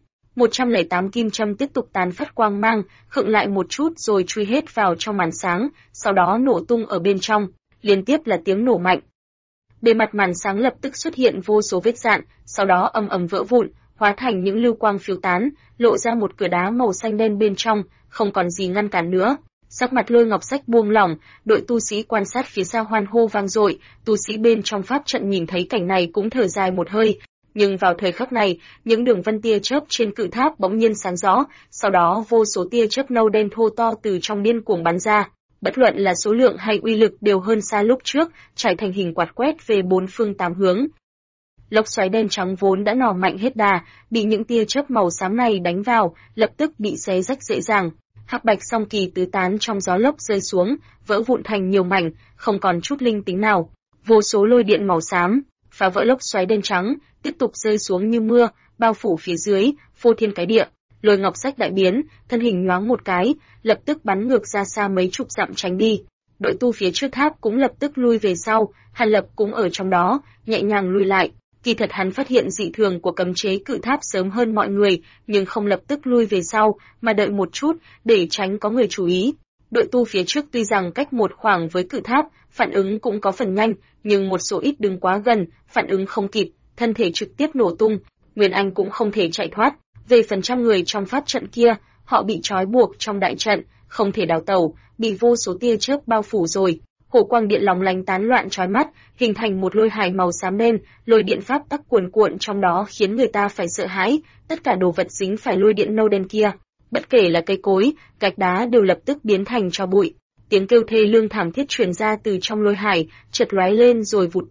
108 kim châm tiếp tục tán phát quang mang, khựng lại một chút rồi chui hết vào trong màn sáng, sau đó nổ tung ở bên trong, liên tiếp là tiếng nổ mạnh. Bề mặt màn sáng lập tức xuất hiện vô số vết rạn, sau đó ầm vỡ vụn, hóa thành những lưu quang phiêu tán, lộ ra một cửa đá màu xanh đen bên trong, không còn gì ngăn cản nữa. Sắc mặt Lôi Ngọc Sách buông lỏng, đội tu sĩ quan sát phía xa hoan hô vang dội, tu sĩ bên trong pháp trận nhìn thấy cảnh này cũng thở dài một hơi. Nhưng vào thời khắc này, những đường vân tia chớp trên cự tháp bỗng nhiên sáng rõ, sau đó vô số tia chớp nâu đen thô to từ trong điên cuồng bắn ra. Bất luận là số lượng hay uy lực đều hơn xa lúc trước, trải thành hình quạt quét về bốn phương tám hướng. Lốc xoáy đen trắng vốn đã nỏ mạnh hết đà, bị những tia chớp màu xám này đánh vào, lập tức bị xé rách dễ dàng. Hắc bạch song kỳ tứ tán trong gió lốc rơi xuống, vỡ vụn thành nhiều mảnh, không còn chút linh tính nào. Vô số lôi điện màu xám phá vỡ lốc xoáy đen trắng, tiếp tục rơi xuống như mưa, bao phủ phía dưới, phô thiên cái địa. Lôi Ngọc Sách đại biến, thân hình nhoáng một cái, lập tức bắn ngược ra xa mấy chục dặm tránh đi. Đội tu phía trước tháp cũng lập tức lui về sau, Hàn Lập cũng ở trong đó, nhẹ nhàng lui lại. Kỳ thật hắn phát hiện dị thường của cấm chế cự tháp sớm hơn mọi người, nhưng không lập tức lui về sau, mà đợi một chút, để tránh có người chú ý. Đội tu phía trước tuy rằng cách một khoảng với cự tháp, phản ứng cũng có phần nhanh, nhưng một số ít đứng quá gần, phản ứng không kịp, thân thể trực tiếp nổ tung, Nguyên Anh cũng không thể chạy thoát. Về phần trăm người trong pháp trận kia, họ bị trói buộc trong đại trận, không thể đào tẩu, bị vô số tia chớp bao phủ rồi. Hồ quang điện lóng lánh tán loạn chói mắt, hình thành một lôi hải màu xám đen, lôi điện pháp tắc cuồn cuộn trong đó khiến người ta phải sợ hãi, tất cả đồ vật dính phải lôi điện nâu đen kia, bất kể là cây cối, gạch đá đều lập tức biến thành tro bụi. Tiếng kêu thê lương thảm thiết truyền ra từ trong lôi hải, chợt lóe lên rồi vụt tắt,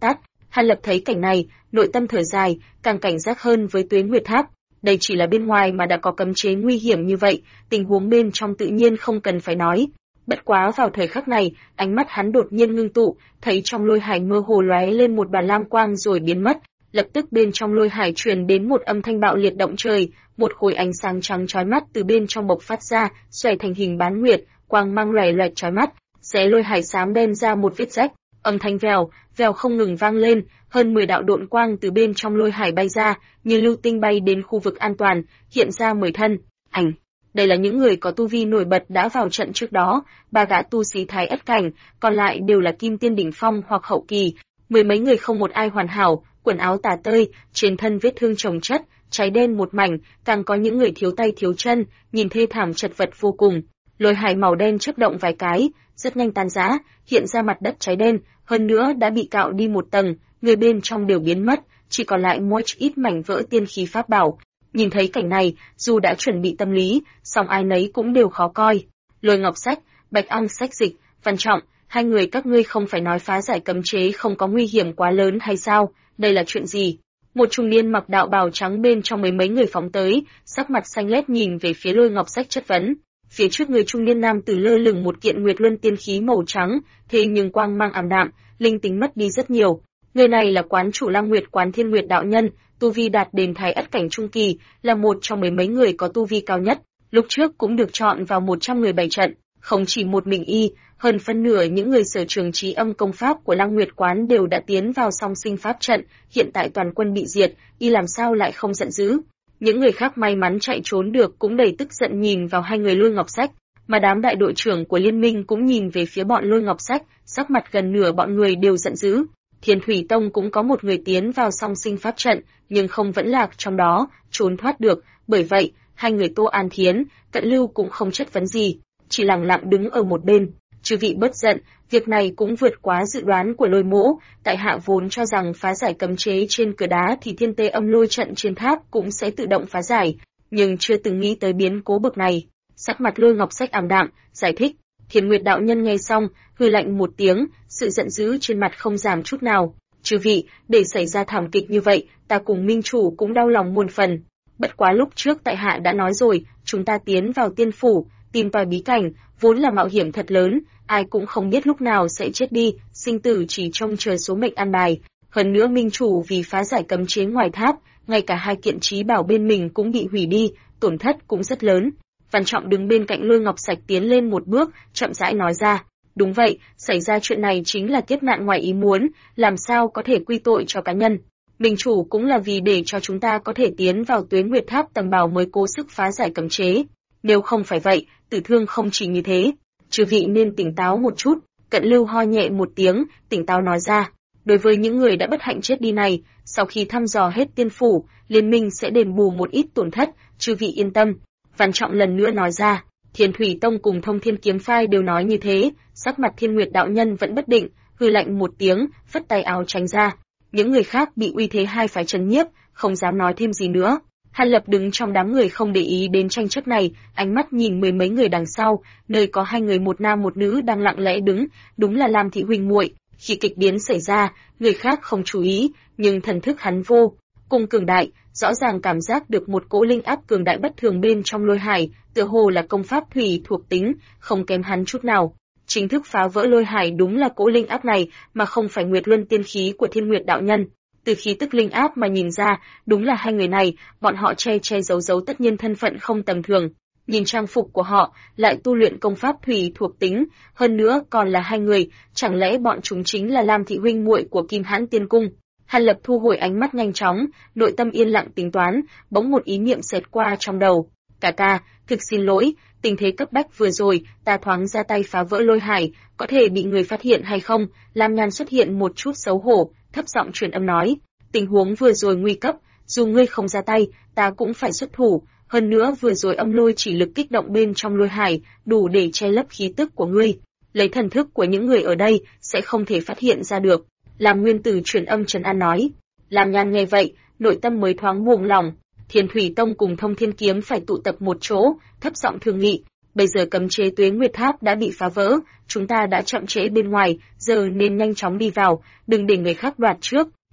Hàn Lập thấy cảnh này, nội tâm thở dài, càng cảnh giác hơn với Tuế Nguyệt Tháp. Đây chỉ là bên ngoài mà đã có cấm chế nguy hiểm như vậy, tình huống bên trong tự nhiên không cần phải nói. Bất quá vào thời khắc này, ánh mắt hắn đột nhiên ngưng tụ, thấy trong lôi hải mơ hồ lóe lên một đoàn lam quang rồi biến mất. Lập tức bên trong lôi hải truyền đến một âm thanh bạo liệt động trời, một khối ánh sáng trắng chói mắt từ bên trong bộc phát ra, xoay thành hình bán nguyệt, quang mang loè loẹt chói mắt, xé lôi hải xám đem ra một vết rách. Âm thanh vèo, vèo không ngừng vang lên, hơn 10 đạo độn quang từ bên trong lôi hải bay ra, như lưu tinh bay đến khu vực an toàn, hiện ra 10 thân ảnh. Đây là những người có tu vi nổi bật đã vào trận trước đó, 3 gã tu sĩ thái ất cảnh, còn lại đều là kim tiên đỉnh phong hoặc hậu kỳ, mười mấy người không một ai hoàn hảo, quần áo tả tơi, trên thân vết thương chồng chất, cháy đen một mảnh, càng có những người thiếu tay thiếu chân, nhìn thê thảm chật vật vô cùng. Lôi hải màu đen chớp động vài cái, rất nhanh tan rã, hiện ra mặt đất cháy đen, hơn nữa đã bị cạo đi một tầng, người bên trong đều biến mất, chỉ còn lại một ít mảnh vỡ tiên khí pháp bảo. Nhìn thấy cảnh này, dù đã chuẩn bị tâm lý, song ai nấy cũng đều khó coi. Lôi Ngọc Sách, Bạch Ăng Sách Dịch, Văn Trọng, hai người các ngươi không phải nói phá giải cấm chế không có nguy hiểm quá lớn hay sao? Đây là chuyện gì? Một trung niên mặc đạo bào trắng bên trong mấy người phóng tới, sắc mặt xanh lét nhìn về phía Lôi Ngọc Sách chất vấn. Phía trước người trung niên nam tử lơ lửng một kiện Nguyệt Luân tiên khí màu trắng, thế nhưng quang mang ảm đạm, linh tính mất đi rất nhiều. Người này là quán chủ Lăng Nguyệt Quán Thiên Nguyệt đạo nhân, tu vi đạt đến thái ất cảnh trung kỳ, là một trong mấy người có tu vi cao nhất. Lúc trước cũng được chọn vào 100 người bày trận, không chỉ một mình y, hơn phân nửa những người sở trường trí âm công pháp của Lăng Nguyệt Quán đều đã tiến vào song sinh pháp trận, hiện tại toàn quân bị diệt, y làm sao lại không giận dữ. Những người khác may mắn chạy trốn được cũng đầy tức giận nhìn vào hai người Lôi Ngọc Sách, mà đám đại đội trưởng của liên minh cũng nhìn về phía bọn Lôi Ngọc Sách, sắc mặt gần nửa bọn người đều giận dữ. Thiên Thủy Tông cũng có một người tiến vào song sinh pháp trận, nhưng không vẫn lạc trong đó, trốn thoát được, bởi vậy, hai người Tô An Thiến, Cận Lưu cũng không chất vấn gì, chỉ lặng lặng đứng ở một bên. Chư vị bớt giận, việc này cũng vượt quá dự đoán của Lôi Mỗ, tại hạ vốn cho rằng phá giải cấm chế trên cửa đá thì thiên tê âm lôi trận trên tháp cũng sẽ tự động phá giải, nhưng chưa từng nghĩ tới biến cố bậc này. Sắc mặt Lôi Ngọc Sách ảm đạm, giải thích. Thiên Nguyệt đạo nhân nghe xong, hừ lạnh một tiếng, sự giận dữ trên mặt không giảm chút nào. Chư vị, để xảy ra thảm kịch như vậy, ta cùng minh chủ cũng đau lòng muôn phần. Bất quá lúc trước tại hạ đã nói rồi, chúng ta tiến vào tiên phủ, tìm tòi bí cảnh, vốn là mạo hiểm thật lớn, ai cũng không biết lúc nào sẽ chết đi, sinh tử chỉ trông chờ số mệnh an bài. Hơn nữa minh chủ vì phá giải cấm chế ngoài tháp, ngay cả hai kiện trí bảo bên mình cũng bị hủy đi, tổn thất cũng rất lớn. Văn Trọng đứng bên cạnh Lôi Ngọc Sạch tiến lên một bước, chậm rãi nói ra. Đúng vậy, xảy ra chuyện này chính là kiếp nạn ngoài ý muốn, làm sao có thể quy tội cho cá nhân. Minh chủ cũng là vì để cho chúng ta có thể tiến vào Tuế Nguyệt Tháp tầm bảo mới cố sức phá giải cấm chế. Nếu không phải vậy, tử thương không chỉ như thế. Chư vị nên tỉnh táo một chút. Cận Lưu ho nhẹ một tiếng, tỉnh táo nói ra. Đối với những người đã bất hạnh chết đi này, sau khi thăm dò hết tiên phủ, liên minh sẽ đền bù một ít tổn thất, chư vị yên tâm. Văn Trọng lần nữa nói ra. Thiên Thủy Tông cùng Thông Thiên Kiếm Phái đều nói như thế, sắc mặt Thiên Nguyệt đạo nhân vẫn bất định, hừ lạnh một tiếng, phất tay áo tránh ra. Những người khác bị uy thế hai phái trấn nhiếp, không dám nói thêm gì nữa. Hàn Lập đứng trong đám người không để ý đến tranh chấp này, ánh mắt nhìn mười mấy người đằng sau, nơi có hai người một nam một nữ đang lặng lẽ đứng, đúng là Lam Thị huynh muội. Khi kịch biến xảy ra, người khác không chú ý, nhưng thần thức hắn vô cùng cường đại, rõ ràng cảm giác được một cỗ linh áp cường đại bất thường bên trong lôi hải, tựa hồ là công pháp thủy thuộc tính, không kém hắn chút nào. Chính thức phá vỡ lôi hải đúng là cỗ linh áp này, mà không phải Nguyệt Luân tiên khí của Thiên Nguyệt đạo nhân. Từ khí tức linh áp mà nhìn ra, đúng là hai người này, bọn họ che che giấu giấu tất nhiên thân phận không tầm thường. Nhìn trang phục của họ, lại tu luyện công pháp thủy thuộc tính, hơn nữa còn là hai người, chẳng lẽ bọn chúng chính là Lam Thị huynh muội của Kim Hãn Tiên Cung? Hàn Lập thu hồi ánh mắt nhanh chóng, nội tâm yên lặng tính toán, bỗng một ý niệm xẹt qua trong đầu. Cả ca, thực xin lỗi, tình thế cấp bách vừa rồi, ta thoáng ra tay phá vỡ lôi hải, có thể bị người phát hiện hay không? Lam Nhan xuất hiện một chút xấu hổ, thấp giọng truyền âm nói, tình huống vừa rồi nguy cấp, dù ngươi không ra tay, ta cũng phải xuất thủ. Hơn nữa vừa rồi âm lôi chỉ lực kích động bên trong lôi hải, đủ để che lấp khí tức của ngươi. Lấy thần thức của những người ở đây, sẽ không thể phát hiện ra được. Lam Nguyên Tử truyền âm trấn an nói. Lam Nhan nghe vậy, nội tâm mới thoáng buông lòng. Thiên Thủy Tông cùng Thông Thiên Kiếm phải tụ tập một chỗ, thấp giọng thương nghị. Bây giờ cấm chế Tuế Nguyệt Tháp đã bị phá vỡ, chúng ta đã chậm trễ bên ngoài, giờ nên nhanh chóng đi vào, đừng để người khác đoạt trước.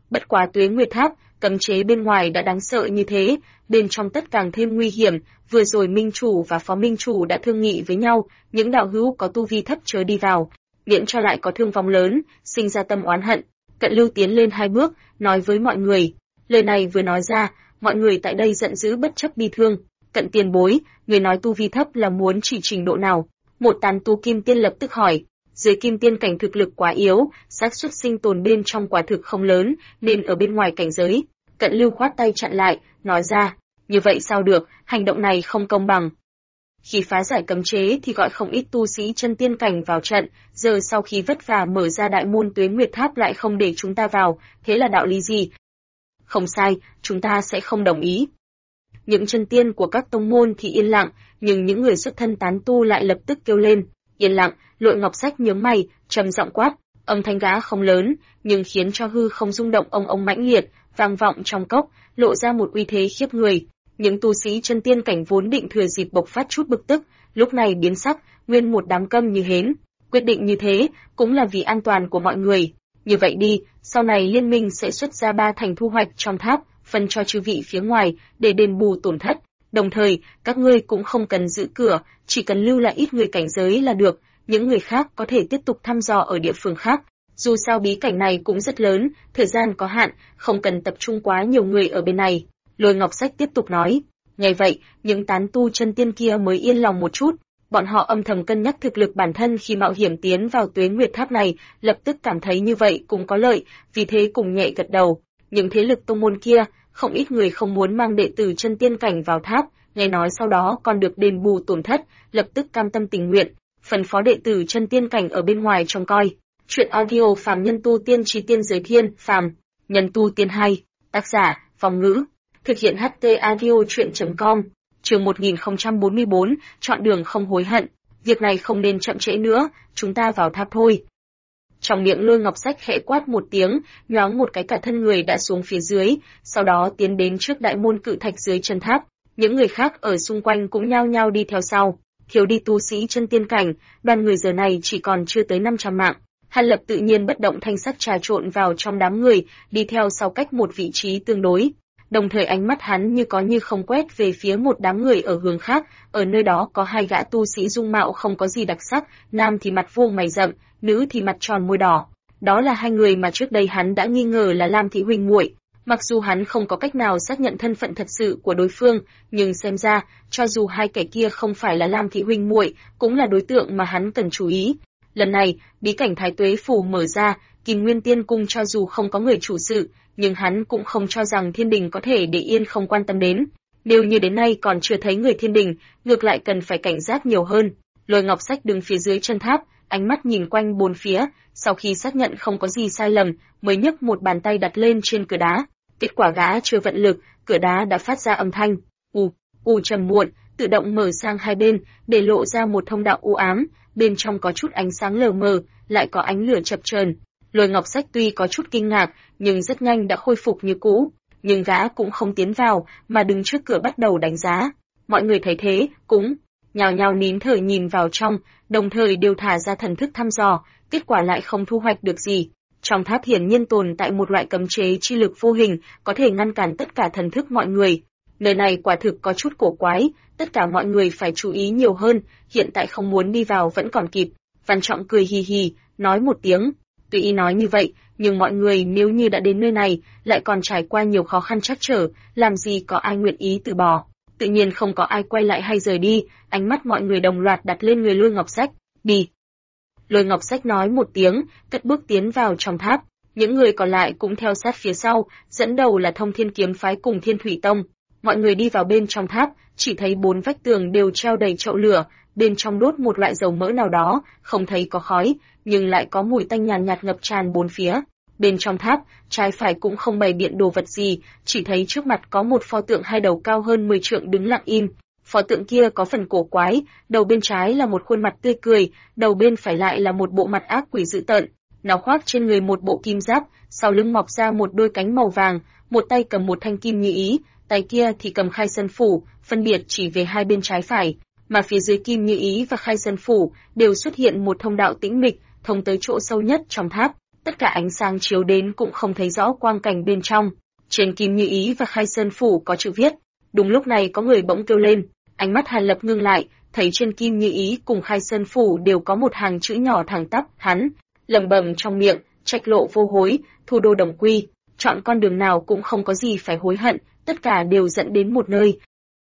Bất quá Tuế Nguyệt Tháp, cấm chế bên ngoài đã đáng sợ như thế, bên trong tất càng thêm nguy hiểm, vừa rồi minh chủ và phó minh chủ đã thương nghị với nhau, những đạo hữu có tu vi thấp chớ đi vào, miễn cho lại có thương vong lớn, sinh ra tâm oán hận. Cận Lưu tiến lên 2 bước, nói với mọi người. Lời này vừa nói ra, mọi người tại đây giận dữ bất chấp bi thương. Cận tiền bối, người nói tu vi thấp là muốn chỉ trình độ nào? Một tán tu kim tiên lập tức hỏi. Dưới kim tiên cảnh thực lực quá yếu, xác suất sinh tồn bên trong quả thực không lớn, nên ở bên ngoài cảnh giới. Cận Lưu khoát tay chặn lại, nói ra, như vậy sao được, hành động này không công bằng. Khi phá giải cấm chế thì gọi không ít tu sĩ chân tiên cảnh vào trận, giờ sau khi vất vả mở ra đại môn Tuế Nguyệt Tháp lại không để chúng ta vào, thế là đạo lý gì? Không sai, chúng ta sẽ không đồng ý. Những chân tiên của các tông môn thì yên lặng, nhưng những người xuất thân tán tu lại lập tức kêu lên. Yên lặng, Lội Ngọc Sách nhướng mày, trầm giọng quát, âm thanh gã không lớn, nhưng khiến cho hư không rung động ông mãnh liệt, vang vọng trong cốc, lộ ra một uy thế khiếp người. Những tu sĩ chân tiên cảnh vốn định thừa dịp bộc phát chút bực tức, lúc này biến sắc, nguyên một đám câm như hến. Quyết định như thế, cũng là vì an toàn của mọi người. Như vậy đi, sau này liên minh sẽ xuất ra 3 thành thu hoạch trong tháp, phân cho chư vị phía ngoài, để đền bù tổn thất. Đồng thời, các ngươi cũng không cần giữ cửa, chỉ cần lưu lại ít người cảnh giới là được, những người khác có thể tiếp tục thăm dò ở địa phương khác. Dù sao bí cảnh này cũng rất lớn, thời gian có hạn, không cần tập trung quá nhiều người ở bên này. Lôi Ngọc Sách tiếp tục nói. Nghe vậy, những tán tu chân tiên kia mới yên lòng một chút. Bọn họ âm thầm cân nhắc thực lực bản thân khi mạo hiểm tiến vào Tuế Nguyệt Tháp này, lập tức cảm thấy như vậy cũng có lợi, vì thế cùng nhẹ gật đầu. Những thế lực tông môn kia, không ít người không muốn mang đệ tử chân tiên cảnh vào tháp, nghe nói sau đó còn được đền bù tổn thất, lập tức cam tâm tình nguyện, phân phó đệ tử chân tiên cảnh ở bên ngoài trông coi. Chuyện audio Phàm Nhân Tu Tiên Chí Tiên Giới Thiên, Phàm Nhân Tu Tiên 2, tác giả, Phong Ngữ, thực hiện HT audio chuyện.com. Chương 1044, chọn đường không hối hận. Việc này không nên chậm trễ nữa, chúng ta vào tháp thôi. Trong miệng Lôi Ngọc Sách khẽ quát một tiếng, nhoáng một cái cả thân người đã xuống phía dưới, sau đó tiến đến trước đại môn cự thạch dưới chân tháp. Những người khác ở xung quanh cũng nhao nhao đi theo sau. Thiếu đi tu sĩ chân tiên cảnh, đoàn người giờ này chỉ còn chưa tới 500 mạng. Hàn Lập tự nhiên bất động thanh sắc trà trộn vào trong đám người, đi theo sau cách một vị trí tương đối. Đồng thời ánh mắt hắn như có như không quét về phía một đám người ở hướng khác, ở nơi đó có 2 gã tu sĩ dung mạo không có gì đặc sắc, nam thì mặt vuông mày rậm, nữ thì mặt tròn môi đỏ. Đó là 2 người mà trước đây hắn đã nghi ngờ là Lam Thị huynh muội. Mặc dù hắn không có cách nào xác nhận thân phận thật sự của đối phương, nhưng xem ra, cho dù 2 kẻ kia không phải là Lam Thị huynh muội, cũng là đối tượng mà hắn cần chú ý. Lần này, bí cảnh Thái Tuế Phủ mở ra, Kim Nguyên Tiên Cung cho dù không có người chủ sự, nhưng hắn cũng không cho rằng Thiên Đình có thể để yên không quan tâm đến. Nếu như đến nay còn chưa thấy người Thiên Đình, ngược lại cần phải cảnh giác nhiều hơn. Lôi Ngọc Sách đứng phía dưới chân tháp, ánh mắt nhìn quanh bốn phía, sau khi xác nhận không có gì sai lầm, mới nhấc một bàn tay đặt lên trên cửa đá. Kết quả gã chưa vận lực, cửa đá đã phát ra âm thanh trầm muộn, tự động mở sang hai bên, để lộ ra một thông đạo u ám, bên trong có chút ánh sáng lờ mờ, lại có ánh lửa chập chờn. Lôi Ngọc Sách tuy có chút kinh ngạc, nhưng rất nhanh đã khôi phục như cũ, nhưng gã cũng không tiến vào, mà đứng trước cửa bắt đầu đánh giá. Mọi người thấy thế, cũng nhao nhao nín thở nhìn vào trong, đồng thời đều thả ra thần thức thăm dò, kết quả lại không thu hoạch được gì. Trong tháp hiển nhiên tồn tại một loại cấm chế chi lực vô hình, có thể ngăn cản tất cả thần thức mọi người. Nơi này quả thực có chút cổ quái, tất cả mọi người phải chú ý nhiều hơn, hiện tại không muốn đi vào vẫn còn kịp. Văn Trọng cười hì hì, nói một tiếng. Tuy y nói như vậy, nhưng mọi người nếu như đã đến nơi này, lại còn trải qua nhiều khó khăn trắc trở, làm gì có ai nguyện ý từ bỏ. Tự nhiên không có ai quay lại hay rời đi, ánh mắt mọi người đồng loạt đặt lên người Lôi Ngọc Sách. Đi. Lôi Ngọc Sách nói một tiếng, cất bước tiến vào trong tháp. Những người còn lại cũng theo sát phía sau, dẫn đầu là Thông Thiên Kiếm Phái cùng Thiên Thủy Tông. Mọi người đi vào bên trong tháp, chỉ thấy 4 vách tường đều treo đầy chậu lửa, bên trong đốt một loại dầu mỡ nào đó, không thấy có khói, nhưng lại có mùi tanh nhàn nhạt ngập tràn bốn phía. Bên trong tháp, trái phải cũng không bày biện đồ vật gì, chỉ thấy trước mặt có một pho tượng 2 đầu cao hơn 10 trượng đứng lặng im. Pho tượng kia có phần cổ quái, đầu bên trái là một khuôn mặt tươi cười, đầu bên phải lại là một bộ mặt ác quỷ dữ tợn. Nó khoác trên người một bộ kim giáp, sau lưng mọc ra một đôi cánh màu vàng, một tay cầm một thanh kim như ý, tay kia thì cầm khai sơn phủ, phân biệt chỉ về hai bên trái phải, mà phía dưới kim như ý và khai sơn phủ đều xuất hiện một thông đạo tĩnh mịch, thông tới chỗ sâu nhất trong tháp. tất cả ánh sáng chiếu đến cũng không thấy rõ quang cảnh bên trong. Trên kim như ý và khai sơn phủ có chữ viết. Đúng lúc này có người bỗng kêu lên, ánh mắt Hàn Lập ngưng lại, thấy trên kim như ý cùng khai sơn phủ đều có một hàng chữ nhỏ thẳng tắp. Hắn lẩm bẩm trong miệng, trạch lộ vô hối, thủ đô đồng quy, chọn con đường nào cũng không có gì phải hối hận, tất cả đều dẫn đến một nơi.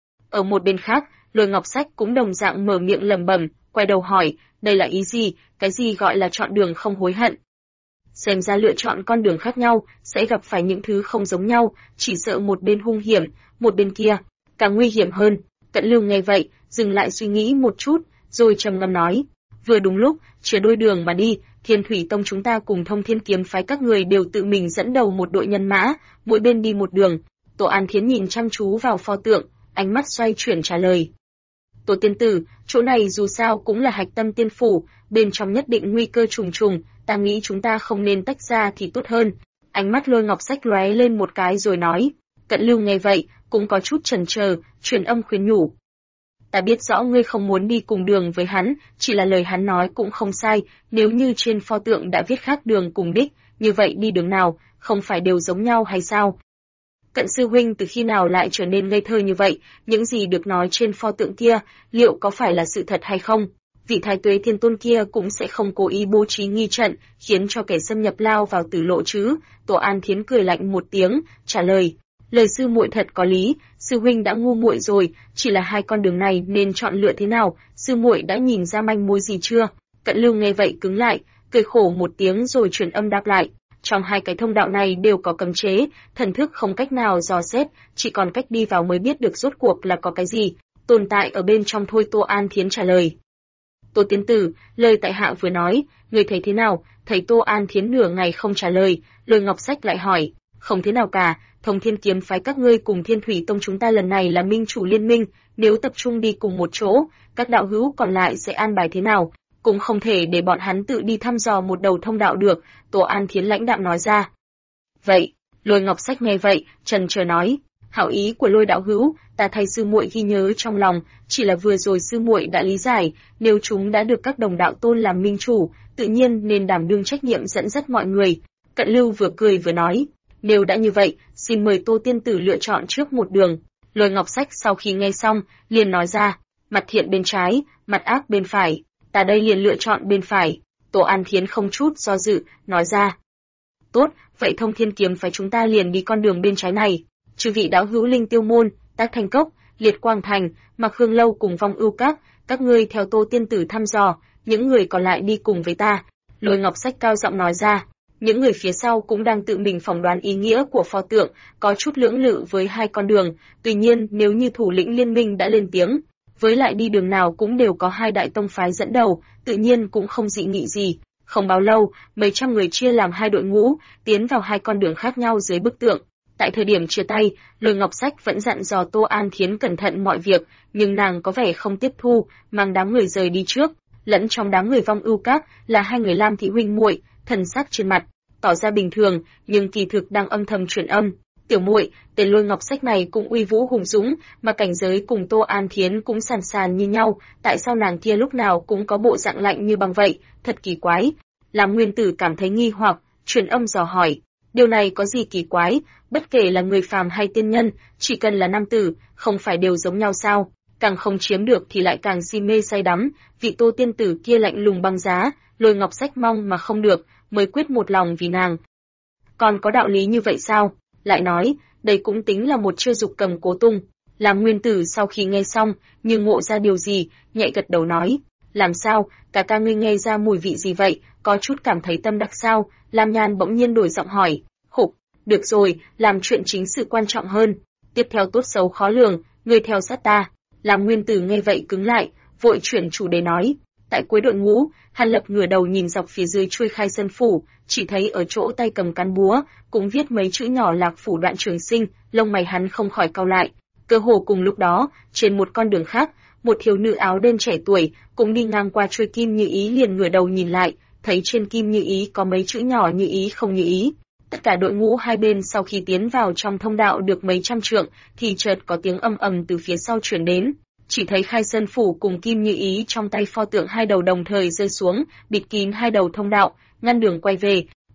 Ở một bên khác, Lôi Ngọc Sách cũng đồng dạng mở miệng lẩm bẩm, quay đầu hỏi, đây là ý gì, cái gì gọi là chọn đường không hối hận? Xem ra lựa chọn con đường khác nhau, sẽ gặp phải những thứ không giống nhau, chỉ sợ một bên hung hiểm, một bên kia càng nguy hiểm hơn. Cận Lưu nghe vậy, dừng lại suy nghĩ một chút, rồi trầm ngâm nói, vừa đúng lúc, chia đôi đường mà đi, Thiên Thủy Tông chúng ta cùng Thông Thiên Kiếm phái các người đều tự mình dẫn đầu một đội nhân mã, mỗi bên đi một đường. Tổ An Thiến nhìn chăm chú vào pho tượng, ánh mắt xoay chuyển trả lời. Tổ tiên tử, chỗ này dù sao cũng là hạch tâm tiên phủ, bên trong nhất định nguy cơ trùng trùng, ta nghĩ chúng ta không nên tách ra thì tốt hơn. Ánh mắt Lôi Ngọc Sách lóe lên một cái rồi nói. Cận Lưu nghe vậy, cũng có chút chần chờ, truyền âm khuyên nhủ. Ta biết rõ ngươi không muốn đi cùng đường với hắn, chỉ là lời hắn nói cũng không sai, nếu như trên pho tượng đã viết khác đường cùng đích, như vậy đi đường nào, không phải đều giống nhau hay sao? Cận sư huynh từ khi nào lại trở nên ngây thơ như vậy, những gì được nói trên pho tượng kia, liệu có phải là sự thật hay không? Vị Thái Tuế Thiên Tôn kia cũng sẽ không cố ý bố trí nghi trận, khiến cho kẻ xâm nhập lao vào tử lộ chứ? Tổ An Thiến cười lạnh một tiếng, trả lời. Lời sư muội thật có lý, sư huynh đã ngu muội rồi, chỉ là hai con đường này nên chọn lựa thế nào, sư muội đã nhìn ra manh mối gì chưa? Cận Lưu nghe vậy cứng lại, cười khổ một tiếng rồi truyền âm đáp lại. Trong hai cái thông đạo này đều có cấm chế, thần thức không cách nào dò xét, chỉ còn cách đi vào mới biết được rốt cuộc là có cái gì tồn tại ở bên trong thôi. Tô An Thiến trả lời. Tô tiên tử, lời tại hạ vừa nói, người thấy thế nào? Thấy Tô An Thiến nửa ngày không trả lời, Lôi Ngọc Sách lại hỏi, không thế nào cả, Thông Thiên Kiếm phái các ngươi cùng Thiên Thủy Tông chúng ta lần này là minh chủ liên minh, nếu tập trung đi cùng một chỗ, các đạo hữu còn lại sẽ an bài thế nào? Cũng không thể để bọn hắn tự đi thăm dò một đầu thông đạo được, Tô An Thiến lãnh đạm nói ra. Vậy, Lôi Ngọc Sách nghe vậy, trần chờ nói, hảo ý của Lôi đạo hữu, ta thay sư muội ghi nhớ trong lòng, chỉ là vừa rồi sư muội đã lý giải, nếu chúng đã được các đồng đạo tôn làm minh chủ, tự nhiên nên đảm đương trách nhiệm dẫn dắt mọi người. Cận Lưu vừa cười vừa nói, nếu đã như vậy, xin mời Tô tiên tử lựa chọn trước một đường. Lôi Ngọc Sách sau khi nghe xong, liền nói ra, mặt thiện bên trái, mặt ác bên phải, ta đây liền lựa chọn bên phải. Tô An Thiến không chút do dự, nói ra. Tốt, vậy Thông Thiên Kiếm phái chúng ta liền đi con đường bên trái này. Chư vị đạo hữu Linh Tiêu Môn, Tác Thành Cốc, Liệt Quang Thành, Mặc Hương Lâu cùng Vong Ưu các ngươi theo Tô tiên tử thăm dò, những người còn lại đi cùng với ta. Lôi Ngọc Sách cao giọng nói ra. Những người phía sau cũng đang tự mình phỏng đoán ý nghĩa của pho tượng, có chút lưỡng lự với hai con đường, tuy nhiên nếu như thủ lĩnh liên minh đã lên tiếng, với lại đi đường nào cũng đều có hai đại tông phái dẫn đầu, tự nhiên cũng không dị nghị gì. Không bao lâu, mấy trăm người chia làm hai đội ngũ, tiến vào hai con đường khác nhau dưới bức tượng. Tại thời điểm chia tay, Lôi Ngọc Sách vẫn dặn dò Tô An Thiến cẩn thận mọi việc, nhưng nàng có vẻ không tiếp thu, mang đám người rời đi trước. Lẫn trong đám người Vong Ưu Các là hai người Lam thị huynh muội, thần sắc trên mặt tỏ ra bình thường, nhưng kỳ thực đang âm thầm truyền âm. Tiểu muội, tên Lôi Ngọc Sách này cũng uy vũ hùng dũng, mà cảnh giới cùng Tô An Thiến cũng sàn sàn như nhau, tại sao nàng kia lúc nào cũng có bộ dạng lạnh như băng vậy, thật kỳ quái. Làm Nguyên Tử cảm thấy nghi hoặc, truyền âm dò hỏi, điều này có gì kỳ quái, bất kể là người phàm hay tiên nhân, chỉ cần là nam tử, không phải đều giống nhau sao? Càng không chiếm được thì lại càng si mê say đắm, vị Tô tiên tử kia lạnh lùng băng giá, Lôi Ngọc Sách mong mà không được, mới quyết một lòng vì nàng. Còn có đạo lý như vậy sao? Lại nói, đây cũng tính là một chiêu dục cầm cố tung. Làm Nguyên Tử sau khi nghe xong, như ngộ ra điều gì, nhẹ gật đầu nói, làm sao, cả ca ngươi nghe ra mùi vị gì vậy, có chút cảm thấy tâm đắc sao? Lam Nhan bỗng nhiên đổi giọng hỏi, hục, được rồi, làm chuyện chính sự quan trọng hơn. Tiếp theo tốt xấu khó lường, ngươi theo sát ta. Làm Nguyên Tử nghe vậy cứng lại, vội chuyển chủ đề nói. Tại cuối đội ngũ, Hàn Lập ngửa đầu nhìn dọc phía dưới chuôi khai sơn phủ, chỉ thấy ở chỗ tay cầm cán búa, cũng viết mấy chữ nhỏ Lạc Phủ Đoạn Trường Sinh, lông mày hắn không khỏi cau lại. Cơ hồ cùng lúc đó, trên một con đường khác, một thiếu nữ áo đen trẻ tuổi, cũng đi ngang qua chuôi kim như ý liền ngửa đầu nhìn lại, thấy trên kim như ý có mấy chữ nhỏ như ý không như ý. Tất cả đội ngũ hai bên sau khi tiến vào trong thông đạo được mấy trăm trượng, thì chợt có tiếng ầm ầm từ phía sau truyền đến. Chỉ thấy khai sơn phủ cùng kim như ý trong tay pho tượng hai đầu đồng thời rơi xuống, bịt kín hai đầu thông đạo, ngăn đường quay về.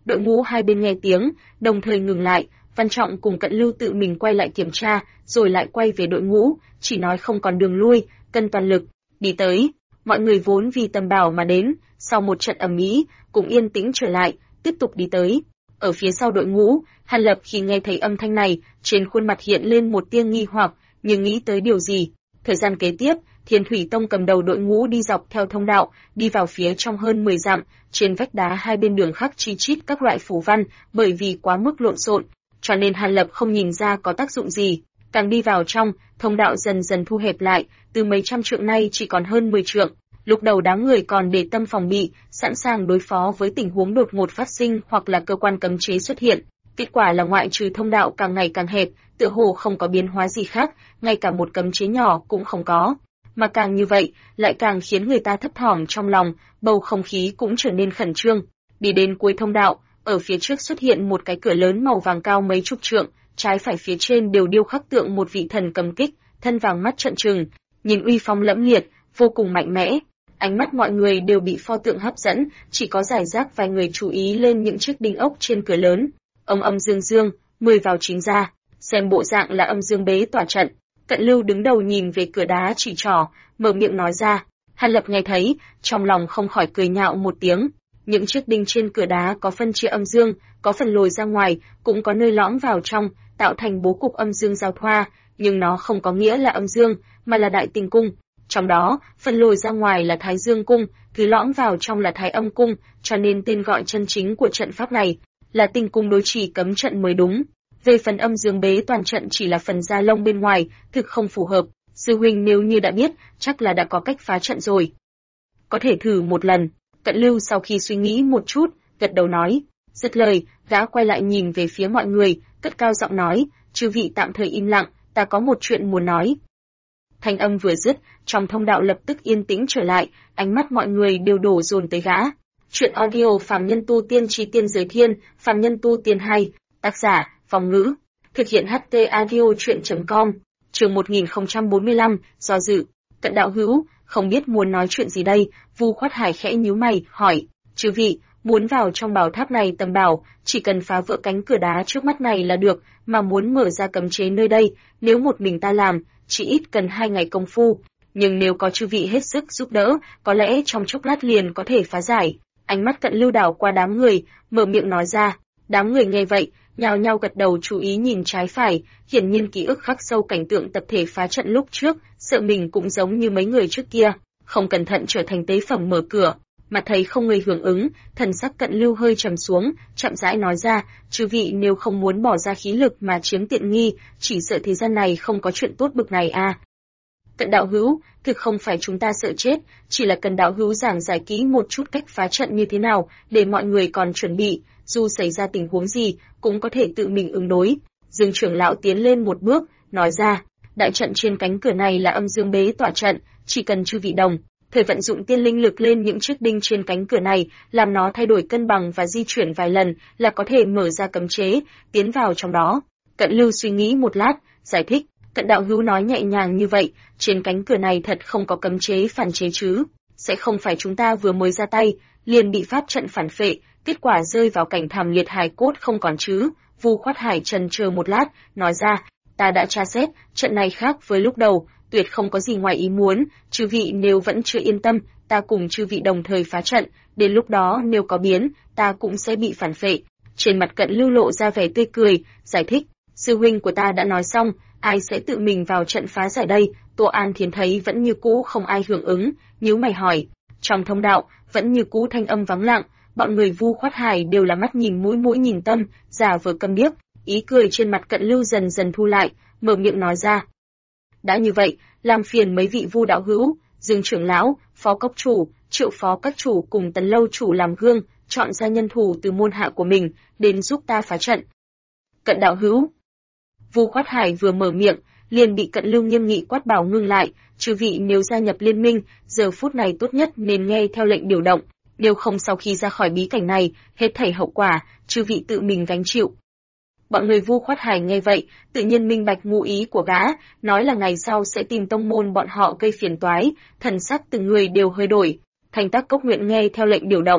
Đội ngũ hai bên nghe tiếng, đồng thời ngừng lại, Văn Trọng cùng Cận Lưu tự mình quay lại kiểm tra, rồi lại quay về đội ngũ, chỉ nói không còn đường lui, cần toàn lực đi tới. Mọi người vốn vì tầm bảo mà đến, sau một trận ầm ĩ, cũng yên tĩnh trở lại, tiếp tục đi tới. Ở phía sau đội ngũ, Hàn Lập khi nghe thấy âm thanh này, trên khuôn mặt hiện lên một tia nghi hoặc, nhưng nghĩ tới điều gì. Thời gian kế tiếp, Thiên Thủy Tông cầm đầu đội ngũ đi dọc theo thông đạo, đi vào phía trong hơn 10 dặm, trên vách đá hai bên đường khắc chi chít các loại phù văn, bởi vì quá mức lộn xộn, cho nên Hàn Lập không nhìn ra có tác dụng gì. Càng đi vào trong, thông đạo dần dần thu hẹp lại, từ mấy trăm trượng nay chỉ còn hơn 10 trượng. Lúc đầu đám người còn để tâm phòng bị, sẵn sàng đối phó với tình huống đột ngột phát sinh hoặc là cơ quan cấm chế xuất hiện. Kết quả là ngoại trừ thông đạo càng ngày càng hẹp, tựa hồ không có biến hóa gì khác, ngay cả một cấm chế nhỏ cũng không có. Mà càng như vậy, lại càng khiến người ta thấp thỏm trong lòng, bầu không khí cũng trở nên khẩn trương. Đi đến cuối thông đạo, ở phía trước xuất hiện một cái cửa lớn màu vàng cao mấy chục trượng, trái phải phía trên đều điêu khắc tượng một vị thần cầm kích, thân vàng mắt trợn trừng, nhìn uy phong lẫm liệt, vô cùng mạnh mẽ. Ánh mắt mọi người đều bị pho tượng hấp dẫn, chỉ có giải rác vài người chú ý lên những chiếc đinh ốc trên cửa lớn. Ông âm dương dương, 10 vào chính ra, xem bộ dạng là âm dương bế tỏa trận. Cận Lưu đứng đầu nhìn về cửa đá chỉ trỏ, mở miệng nói ra. Hàn Lập nghe thấy, trong lòng không khỏi cười nhạo một tiếng. Những chiếc đinh trên cửa đá có phân chia âm dương, có phần lồi ra ngoài, cũng có nơi lõm vào trong, tạo thành bố cục âm dương giao thoa, nhưng nó không có nghĩa là âm dương, mà là đại tinh cung. Trong đó, phần lồi ra ngoài là Thái Dương cung, cứ lõm vào trong là Thái Âm cung, cho nên tên gọi chân chính của trận pháp này là tinh cung đối trì cấm trận mới đúng. Về phần âm dương bế toàn trận chỉ là phần da lông bên ngoài, thực không phù hợp. Sư huynh nếu như đã biết, chắc là đã có cách phá trận rồi. Có thể thử một lần. Cận Lưu sau khi suy nghĩ một chút, gật đầu nói. Dứt lời, gã quay lại nhìn về phía mọi người, cất cao giọng nói, chư vị tạm thời im lặng, ta có một chuyện muốn nói. Thanh âm vừa dứt, trong thông đạo lập tức yên tĩnh trở lại, ánh mắt mọi người đều đổ dồn tới gã. Chuyện audio Phàm Nhân Tu Tiên Chí Tiên Giới Thiên, Phàm Nhân Tu Tiên 2, tác giả, Phong Ngữ, thực hiện HT audio chuyện.com, chương 1045, do dự. Cận đạo hữu, không biết muốn nói chuyện gì đây, Vu Khoát Hải khẽ nhíu mày, hỏi, chư vị, muốn vào trong bảo tháp này tầm bảo, chỉ cần phá vỡ cánh cửa đá trước mắt này là được, mà muốn mở ra cấm chế nơi đây, nếu một mình ta làm, chỉ ít cần 2 ngày công phu, nhưng nếu có chư vị hết sức giúp đỡ, có lẽ trong chốc lát liền có thể phá giải. Ánh mắt Cận Lưu đảo qua đám người, mở miệng nói ra. Đám người nghe vậy, nhao nhao gật đầu chú ý nhìn trái phải, hiển nhiên ký ức khắc sâu cảnh tượng tập thể phá trận lúc trước, sợ mình cũng giống như mấy người trước kia, không cẩn thận trở thành tế phẩm mở cửa. Mà thấy không người hưởng ứng, thần sắc Cận Lưu hơi trầm xuống, chậm rãi nói ra, chư vị nếu không muốn bỏ ra khí lực mà chiếm tiện nghi, chỉ sợ thế gian này không có chuyện tốt bực này à. Cận đạo hữu, thực không phải chúng ta sợ chết, chỉ là cần đạo hữu giảng giải kỹ một chút cách phá trận như thế nào, để mọi người còn chuẩn bị, dù xảy ra tình huống gì, cũng có thể tự mình ứng đối. Dương trưởng lão tiến lên một bước, nói ra, đại trận trên cánh cửa này là âm dương bế tỏa trận, chỉ cần chư vị đồng thời vận dụng tiên linh lực lên những chiếc đinh trên cánh cửa này, làm nó thay đổi cân bằng và di chuyển vài lần là có thể mở ra cấm chế, tiến vào trong đó. Cận Lưu suy nghĩ một lát, giải thích, Cận đạo hữu nói nhẹ nhàng như vậy, trên cánh cửa này thật không có cấm chế phản chế chứ, sẽ không phải chúng ta vừa mới ra tay, liền bị pháp trận phản phệ, kết quả rơi vào cảnh thảm liệt hài cốt không còn chứ. Vu Khoát Hải trần chờ một lát, nói ra, ta đã tra xét, trận này khác với lúc đầu, tuyệt không có gì ngoài ý muốn, chư vị nếu vẫn chưa yên tâm, ta cùng chư vị đồng thời phá trận, đến lúc đó nếu có biến, ta cũng sẽ bị phản phệ. Trên mặt Cận Lưu lộ ra vẻ tươi cười, giải thích, sư huynh của ta đã nói xong, ai sẽ tự mình vào trận phá giải đây? Tô An Thiến thấy vẫn như cũ không ai hưởng ứng, nhíu mày hỏi. Trong thông đạo, vẫn như cũ thanh âm vắng lặng, bọn người Vu Khoát Hải đều là mắt nhìn mũi nhìn tâm, giả vờ câm điếc, ý cười trên mặt Cận Lưu dần dần thu lại, mở miệng nói ra. Đã như vậy, làm phiền mấy vị Vu đạo hữu, Dương trưởng lão, Phó cốc chủ, Triệu phó các chủ cùng Tần lâu chủ làm gương, chọn ra nhân thủ từ môn hạ của mình, đến giúp ta phá trận. Cận đạo hữu. Vu Khoát Hải vừa mở miệng, liền bị Cận Lưu nghiêm nghị quát bảo ngưng lại, chư vị nếu gia nhập liên minh, giờ phút này tốt nhất nên nghe theo lệnh điều động, nếu không sau khi ra khỏi bí cảnh này, hết thảy hậu quả, chư vị tự mình gánh chịu. Bọn người Vu Khoát Hải nghe vậy, tự nhiên minh bạch ngụ ý của gã, nói là ngày sau sẽ tìm tông môn bọn họ gây phiền toái, thần sắc từng người đều hơi đổi. Thanh Tác Cốc nguyện nghe theo lệnh điều động,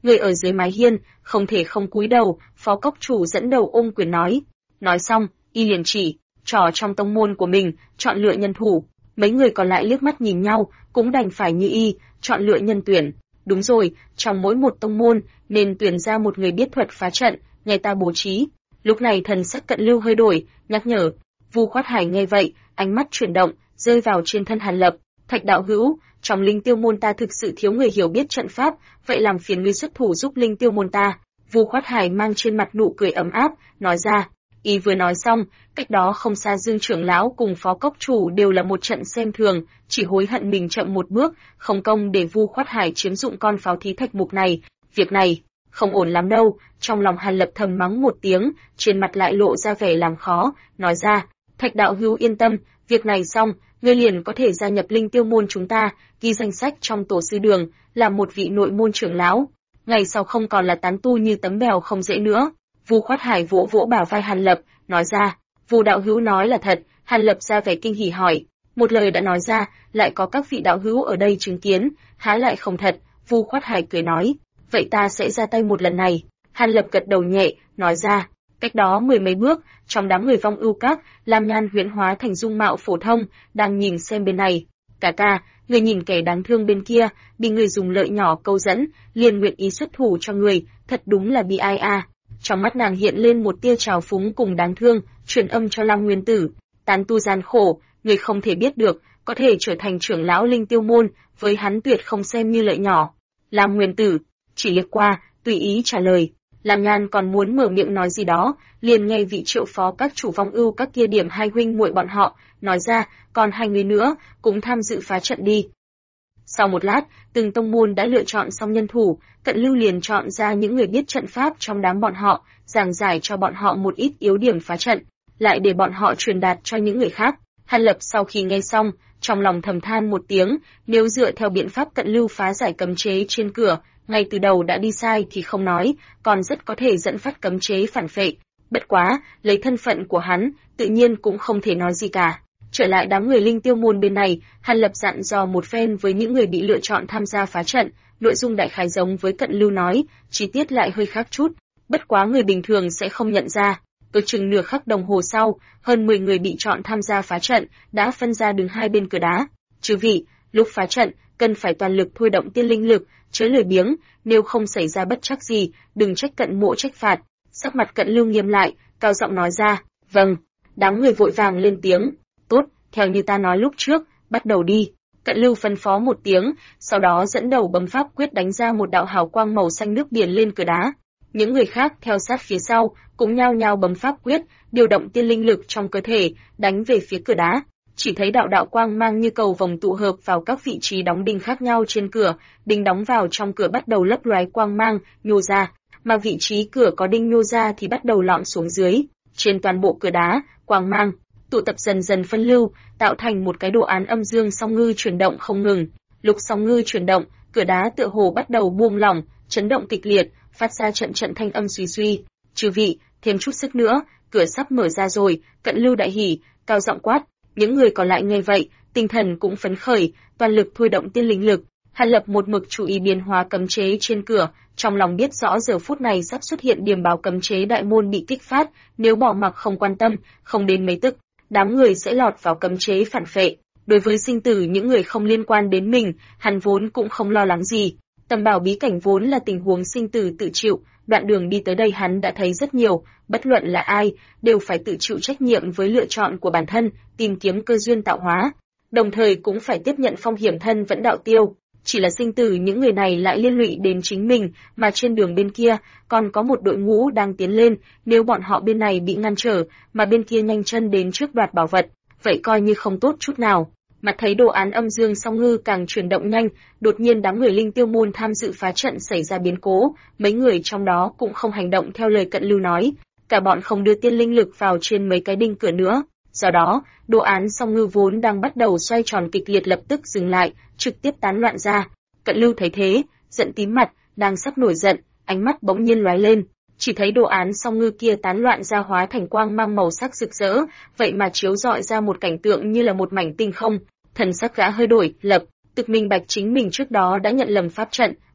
Người ở dưới mái hiên, không thể không cúi đầu, phó cốc chủ dẫn đầu ôm quyền nói. Nói xong, y liền chỉ, trò trong tông môn của mình, chọn lựa nhân thủ. Mấy người còn lại liếc mắt nhìn nhau, cũng đành phải như y, chọn lựa nhân tuyển. Đúng rồi, trong mỗi một tông môn, nên tuyển ra một người biết thuật phá trận, nghe ta bố trí. Lúc này thần sắc Cận Lưu hơi đổi, nhắc nhở. Vu Khoát Hải nghe vậy, ánh mắt chuyển động, rơi vào trên thân Hàn Lập. Thạch đạo hữu, trong Linh Tiêu môn ta thực sự thiếu người hiểu biết trận pháp, vậy làm phiền ngươi xuất thủ giúp Linh Tiêu môn ta. Vu Khoát Hải mang trên mặt nụ cười ấm áp, nói ra. Y vừa nói xong, cách đó không xa Dương trưởng lão cùng phó cốc chủ đều là một trận xem thường, chỉ hối hận mình chậm một bước, không công để Vu Khoát Hải chiếm dụng con pháo thí thạch mục này. Việc này không ổn lắm đâu. Trong lòng Hàn Lập thầm mắng một tiếng, trên mặt lại lộ ra vẻ làm khó, nói ra. Thạch đạo hữu yên tâm, việc này xong, ngươi liền có thể gia nhập Linh Tiêu môn chúng ta, ghi danh sách trong tổ sư đường, làm một vị nội môn trưởng lão. Ngày sau không còn là tán tu như tấm bèo không dễ nữa. Vu Khoát Hải vỗ vỗ bả vai Hàn Lập, nói ra. Vu đạo hữu nói là thật. Hàn Lập ra vẻ kinh hỉ hỏi. Một lời đã nói ra, lại có các vị đạo hữu ở đây chứng kiến, há lại không thật. Vu Khoát Hải cười nói. Vậy ta sẽ ra tay một lần này. Hàn Lập gật đầu nhẹ, nói ra. Cách đó mười mấy bước, trong đám người Vong Ưu Các, Lam Nhan huyễn hóa thành dung mạo phổ thông, đang nhìn xem bên này. Cả ca, người nhìn kẻ đáng thương bên kia, bị người dùng lợi nhỏ câu dẫn, liền nguyện ý xuất thủ cho người, thật đúng là bi ai a. Trong mắt nàng hiện lên một tia trào phúng cùng đáng thương, truyền âm cho Lam Nguyên Tử. Tán tu gian khổ, người không thể biết được, có thể trở thành trưởng lão Linh Tiêu môn, với hắn tuyệt không xem như lợi nhỏ. Lam Nguyên Tử chỉ liếc qua, tùy ý trả lời. Lam Nhan còn muốn mở miệng nói gì đó, liền nghe vị triệu phó các chủ Vong Ưu các kia điểm hai huynh muội bọn họ, nói ra, còn hai người nữa, cũng tham dự phá trận đi. Sau một lát, từng tông môn đã lựa chọn xong nhân thủ, Cận Lưu liền chọn ra những người biết trận pháp trong đám bọn họ, giảng giải cho bọn họ một ít yếu điểm phá trận, lại để bọn họ truyền đạt cho những người khác. Hàn Lập sau khi nghe xong, trong lòng thầm than một tiếng, nếu dựa theo biện pháp Cận Lưu phá giải cấm chế trên cửa, ngay từ đầu đã đi sai thì không nói, còn rất có thể dẫn phát cấm chế phản phệ. Bất quá, lấy thân phận của hắn, tự nhiên cũng không thể nói gì cả. Trở lại đám người Linh Tiêu môn bên này, Hàn Lập dặn dò một phen với những người bị lựa chọn tham gia phá trận, nội dung đại khái giống với Cận Lưu nói, chi tiết lại hơi khác chút, bất quá người bình thường sẽ không nhận ra. Ước chừng nửa khắc đồng hồ sau, hơn 10 người bị chọn tham gia phá trận đã phân ra đứng hai bên cửa đá. Chư vị, lúc phá trận cần phải toàn lực thôi động tiên linh lực, chớ lười biếng, nếu không xảy ra bất trắc gì, đừng trách Cận mộ trách phạt. Sắc mặt Cận Lưu nghiêm lại, cao giọng nói ra, vâng. Đám người vội vàng lên tiếng, tốt, theo như ta nói lúc trước, bắt đầu đi. Cận Lưu phân phó một tiếng, sau đó dẫn đầu bấm pháp quyết đánh ra một đạo hào quang màu xanh nước biển lên cửa đá. Những người khác theo sát phía sau, cũng nhao nhao bấm pháp quyết, điều động tiên linh lực trong cơ thể, đánh về phía cửa đá. Chỉ thấy đạo đạo quang mang như cầu vồng tụ hợp vào các vị trí đóng đinh khác nhau trên cửa, đinh đóng vào trong cửa bắt đầu lấp lóe quang mang, nhô ra, mà vị trí cửa có đinh nhô ra thì bắt đầu lõm xuống dưới. Trên toàn bộ cửa đá, quang mang tụ tập dần dần phân lưu, tạo thành một cái đồ án âm dương song ngư chuyển động không ngừng. Lúc song ngư chuyển động, cửa đá tựa hồ bắt đầu buông lỏng, chấn động kịch liệt, phát ra trận trận thanh âm suy suy. Chư vị, thêm chút sức nữa, cửa sắp mở ra rồi. Cận Lưu đại hỉ, cao giọng quát. Những người còn lại nghe vậy, tinh thần cũng phấn khởi, toàn lực thôi động tiên linh lực. Hàn Lập một mực chú ý biến hóa cấm chế trên cửa, trong lòng biết rõ giờ phút này sắp xuất hiện điểm báo cấm chế đại môn bị kích phát, nếu bỏ mặc không quan tâm, không đến mấy tức, đám người sẽ lọt vào cấm chế phản phệ. Đối với sinh tử những người không liên quan đến mình, hắn vốn cũng không lo lắng gì. Tầm bảo bí cảnh vốn là tình huống sinh tử tự chịu, đoạn đường đi tới đây hắn đã thấy rất nhiều, bất luận là ai, đều phải tự chịu trách nhiệm với lựa chọn của bản thân, tìm kiếm cơ duyên tạo hóa, đồng thời cũng phải tiếp nhận phong hiểm thân vẫn đạo tiêu. Chỉ là sinh tử những người này lại liên lụy đến chính mình, mà trên đường bên kia còn có một đội ngũ đang tiến lên, nếu bọn họ bên này bị ngăn trở, mà bên kia nhanh chân đến trước đoạt bảo vật, vậy coi như không tốt chút nào. Mà thấy đồ án âm dương song ngư càng chuyển động nhanh, đột nhiên đám người Linh Tiêu môn tham dự phá trận xảy ra biến cố, mấy người trong đó cũng không hành động theo lời Cận Lưu nói, cả bọn không đưa tiên linh lực vào trên mấy cái đinh cửa nữa. Do đó, đồ án song ngư vốn đang bắt đầu xoay tròn kịch liệt lập tức dừng lại, trực tiếp tán loạn ra. Cận Lưu thấy thế, giận tím mặt, đang sắp nổi giận, ánh mắt bỗng nhiên lóe lên, chỉ thấy đồ án song ngư kia tán loạn ra hóa thành quang mang màu sắc rực rỡ, vậy mà chiếu rọi ra một cảnh tượng như là một mảnh tinh không. Thần sắc gã hơi đổi, lập tức minh bạch chính mình trước đó đã nhận lầm pháp trận,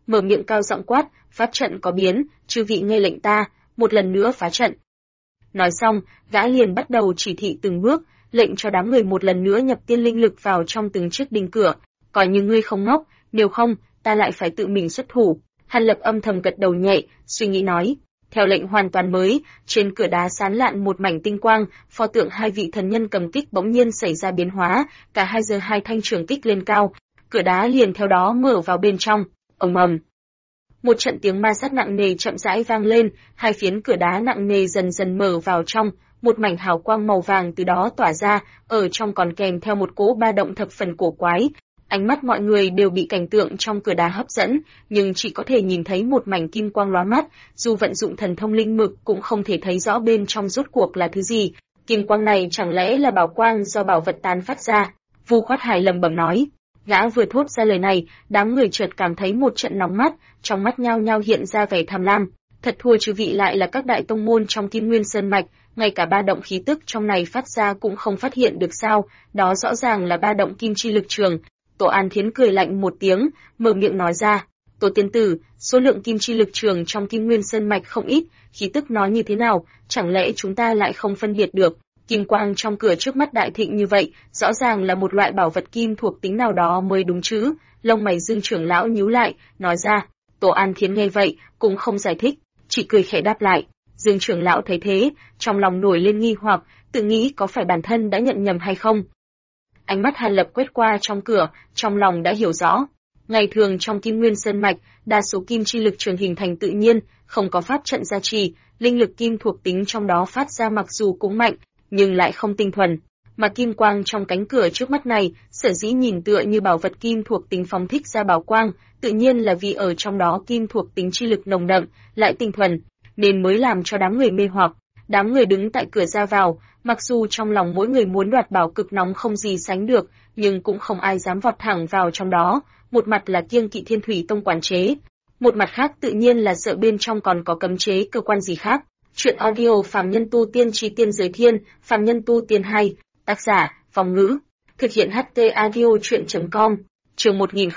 mở miệng cao giọng quát, pháp trận có biến, chư vị nghe lệnh ta, một lần nữa phá trận. Nói xong, gã liền bắt đầu chỉ thị từng bước, lệnh cho đám người một lần nữa nhập tiên linh lực vào trong từng chiếc đinh cửa, coi như ngươi không ngốc, nếu không, ta lại phải tự mình xuất thủ. Hàn Lập âm thầm gật đầu nhẹ, suy nghĩ nói. Theo lệnh hoàn toàn mới, trên cửa đá sán lạn một mảnh tinh quang, pho tượng hai vị thần nhân cầm kích bỗng nhiên xảy ra biến hóa, cả hai giơ hai thanh trường kích lên cao, cửa đá liền theo đó mở vào bên trong. Ầm ầm. Một trận tiếng ma sát nặng nề chậm rãi vang lên, hai phiến cửa đá nặng nề dần dần mở vào trong, một mảnh hào quang màu vàng từ đó tỏa ra, ở trong còn kèm theo một cỗ ba động thập phần cổ quái. Ánh mắt mọi người đều bị cảnh tượng trong cửa đá hấp dẫn, nhưng chỉ có thể nhìn thấy một mảnh kim quang lóa mắt, dù vận dụng thần thông linh mực cũng không thể thấy rõ bên trong rốt cuộc là thứ gì. Kim quang này chẳng lẽ là bảo quang do bảo vật tán phát ra? Vu Khoát Hải lẩm bẩm nói. Gã vừa thốt ra lời này, đám người chợt cảm thấy một trận nóng mắt, trong mắt nhao nhao hiện ra vẻ tham lam. Thật thua chư vị lại là các đại tông môn trong Kim Nguyên Sơn mạch, ngay cả ba động khí tức trong này phát ra cũng không phát hiện được sao? Đó rõ ràng là ba động kim chi lực trường. Tổ An Thiến cười lạnh một tiếng, mở miệng nói ra, Tổ tiên tử, số lượng kim chi lực trường trong Kim Nguyên Sơn mạch không ít, khí tức nó như thế nào, chẳng lẽ chúng ta lại không phân biệt được? Kim quang trong cửa trước mắt đại thịnh như vậy, rõ ràng là một loại bảo vật kim thuộc tính nào đó mới đúng chứ? Lông mày Dương trưởng lão nhíu lại, nói ra. Tổ An Thiến nghe vậy, cũng không giải thích, chỉ cười khẽ đáp lại. Dương trưởng lão thấy thế, trong lòng nổi lên nghi hoặc, tự nghĩ có phải bản thân đã nhận nhầm hay không? Ánh mắt Hàn Lập quét qua trong cửa, trong lòng đã hiểu rõ. Ngày thường trong Kim Nguyên Sơn mạch, đa số kim chi lực trường hình thành tự nhiên, không có pháp trận gia trì, linh lực kim thuộc tính trong đó phát ra mặc dù cũng mạnh, nhưng lại không tinh thuần. Mà kim quang trong cánh cửa trước mắt này, sở dĩ nhìn tựa như bảo vật kim thuộc tính phóng thích ra bảo quang, tự nhiên là vì ở trong đó kim thuộc tính chi lực nồng đậm, lại tinh thuần, nên mới làm cho đám người mê hoặc. Đám người đứng tại cửa ra vào, mặc dù trong lòng mỗi người muốn đoạt bảo cực nóng không gì sánh được, nhưng cũng không ai dám vọt thẳng vào trong đó, một mặt là kiêng kỵ Thiên Thủy Tông quản chế, một mặt khác tự nhiên là sợ bên trong còn có cấm chế cơ quan gì khác. Chuyện audio Phàm Nhân Tu Tiên Chi Tiên Giới Thiên, Phàm Nhân Tu Tiên 2, tác giả, Phong Ngữ, thực hiện HT audio chuyện.com, chương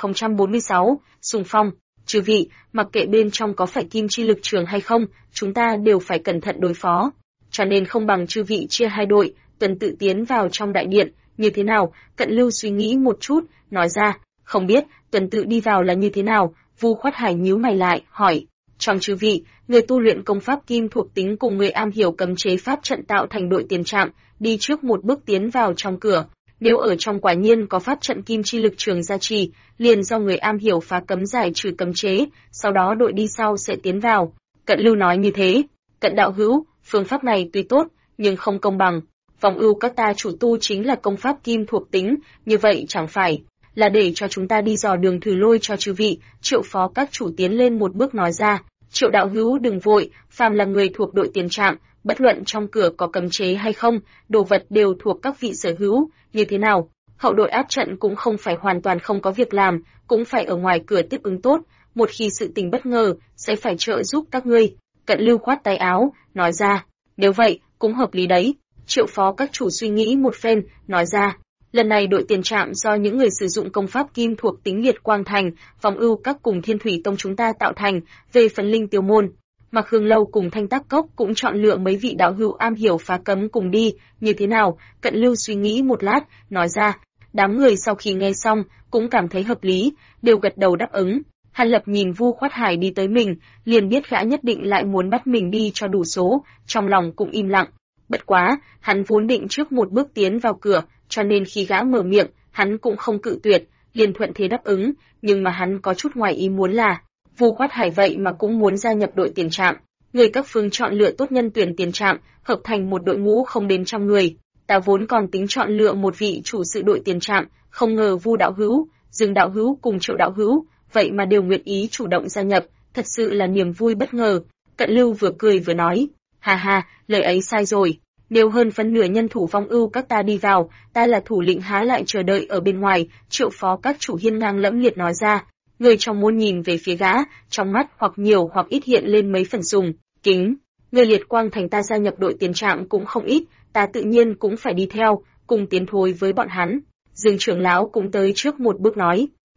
1046, Sùng Phong. Chư vị, mặc kệ bên trong có phải kim chi lực trường hay không, chúng ta đều phải cẩn thận đối phó. Cho nên không bằng chư vị chia hai đội, tuần tự tiến vào trong đại điện, như thế nào? Cận Lưu suy nghĩ một chút, nói ra, không biết, tuần tự đi vào là như thế nào? Vu Khoát Hải nhíu mày lại, hỏi, trong chư vị, người tu luyện công pháp kim thuộc tính cùng người am hiểu cấm chế pháp trận tạo thành đội tiền trạm, đi trước một bước tiến vào trong cửa. Nếu ở trong quả nhiên có pháp trận kim chi lực trường gia trì, liền do người am hiểu phá cấm giải trừ cấm chế, sau đó đội đi sau sẽ tiến vào. Cận Lưu nói như thế. Cận đạo hữu, phương pháp này tuy tốt, nhưng không công bằng. Vòng ưu các ta chủ tu chính là công pháp kim thuộc tính, như vậy chẳng phải là để cho chúng ta đi dò đường thử lôi cho chư vị. Triệu phó các chủ tiến lên một bước nói ra. Triệu đạo hữu đừng vội, phàm là người thuộc đội tiền trạm, bất luận trong cửa có cấm chế hay không, đồ vật đều thuộc các vị sở hữu, như thế nào? Hậu đội áp trận cũng không phải hoàn toàn không có việc làm, cũng phải ở ngoài cửa tiếp ứng tốt, một khi sự tình bất ngờ, sẽ phải trợ giúp các ngươi. Cận Lưu khoát tay áo, nói ra, nếu vậy, cũng hợp lý đấy. Triệu phó các chủ suy nghĩ một phen, nói ra, lần này đội tiền trạm do những người sử dụng công pháp kim thuộc tính liệt quang thành, vòng ưu các cùng Thiên Thủy Tông chúng ta tạo thành, về phần linh tiêu môn. Mặc Hương Lâu cùng Thanh Tác Cốc cũng chọn lựa mấy vị đạo hữu am hiểu phá cấm cùng đi, như thế nào? Cận Lưu suy nghĩ một lát, nói ra, đám người sau khi nghe xong, cũng cảm thấy hợp lý, đều gật đầu đáp ứng. Hàn Lập nhìn Vu Khoát Hải đi tới mình, liền biết gã nhất định lại muốn bắt mình đi cho đủ số, trong lòng cũng im lặng. Bất quá, hắn vốn định trước một bước tiến vào cửa, cho nên khi gã mở miệng, hắn cũng không cự tuyệt, liền thuận thế đáp ứng, nhưng mà hắn có chút ngoài ý muốn là, Vu Khoát Hải vậy mà cũng muốn gia nhập đội tiền trạm. Người các phương chọn lựa tốt nhân tuyển tiền trạm, hợp thành một đội ngũ không đến 100 người. Ta vốn còn tính chọn lựa một vị chủ sự đội tiền trạm, không ngờ Vu đạo hữu, Dương đạo hữu cùng Triệu đạo hữu, vậy mà đều nguyện ý chủ động gia nhập, thật sự là niềm vui bất ngờ. Cận Lưu vừa cười vừa nói, ha ha, lời ấy sai rồi. Nếu hơn phân nửa nhân thủ vong ưu các ta đi vào, ta là thủ lĩnh há lại chờ đợi ở bên ngoài. Triệu phó các chủ hiên ngang lẫm liệt nói ra. Người trong môn nhìn về phía gã, trong mắt hoặc nhiều hoặc ít hiện lên mấy phần sùng kính. Người liệt quang thành ta gia nhập đội tiền trạm cũng không ít, ta tự nhiên cũng phải đi theo, cùng tiến thối với bọn hắn. Dương trưởng lão cũng tới trước một bước nói,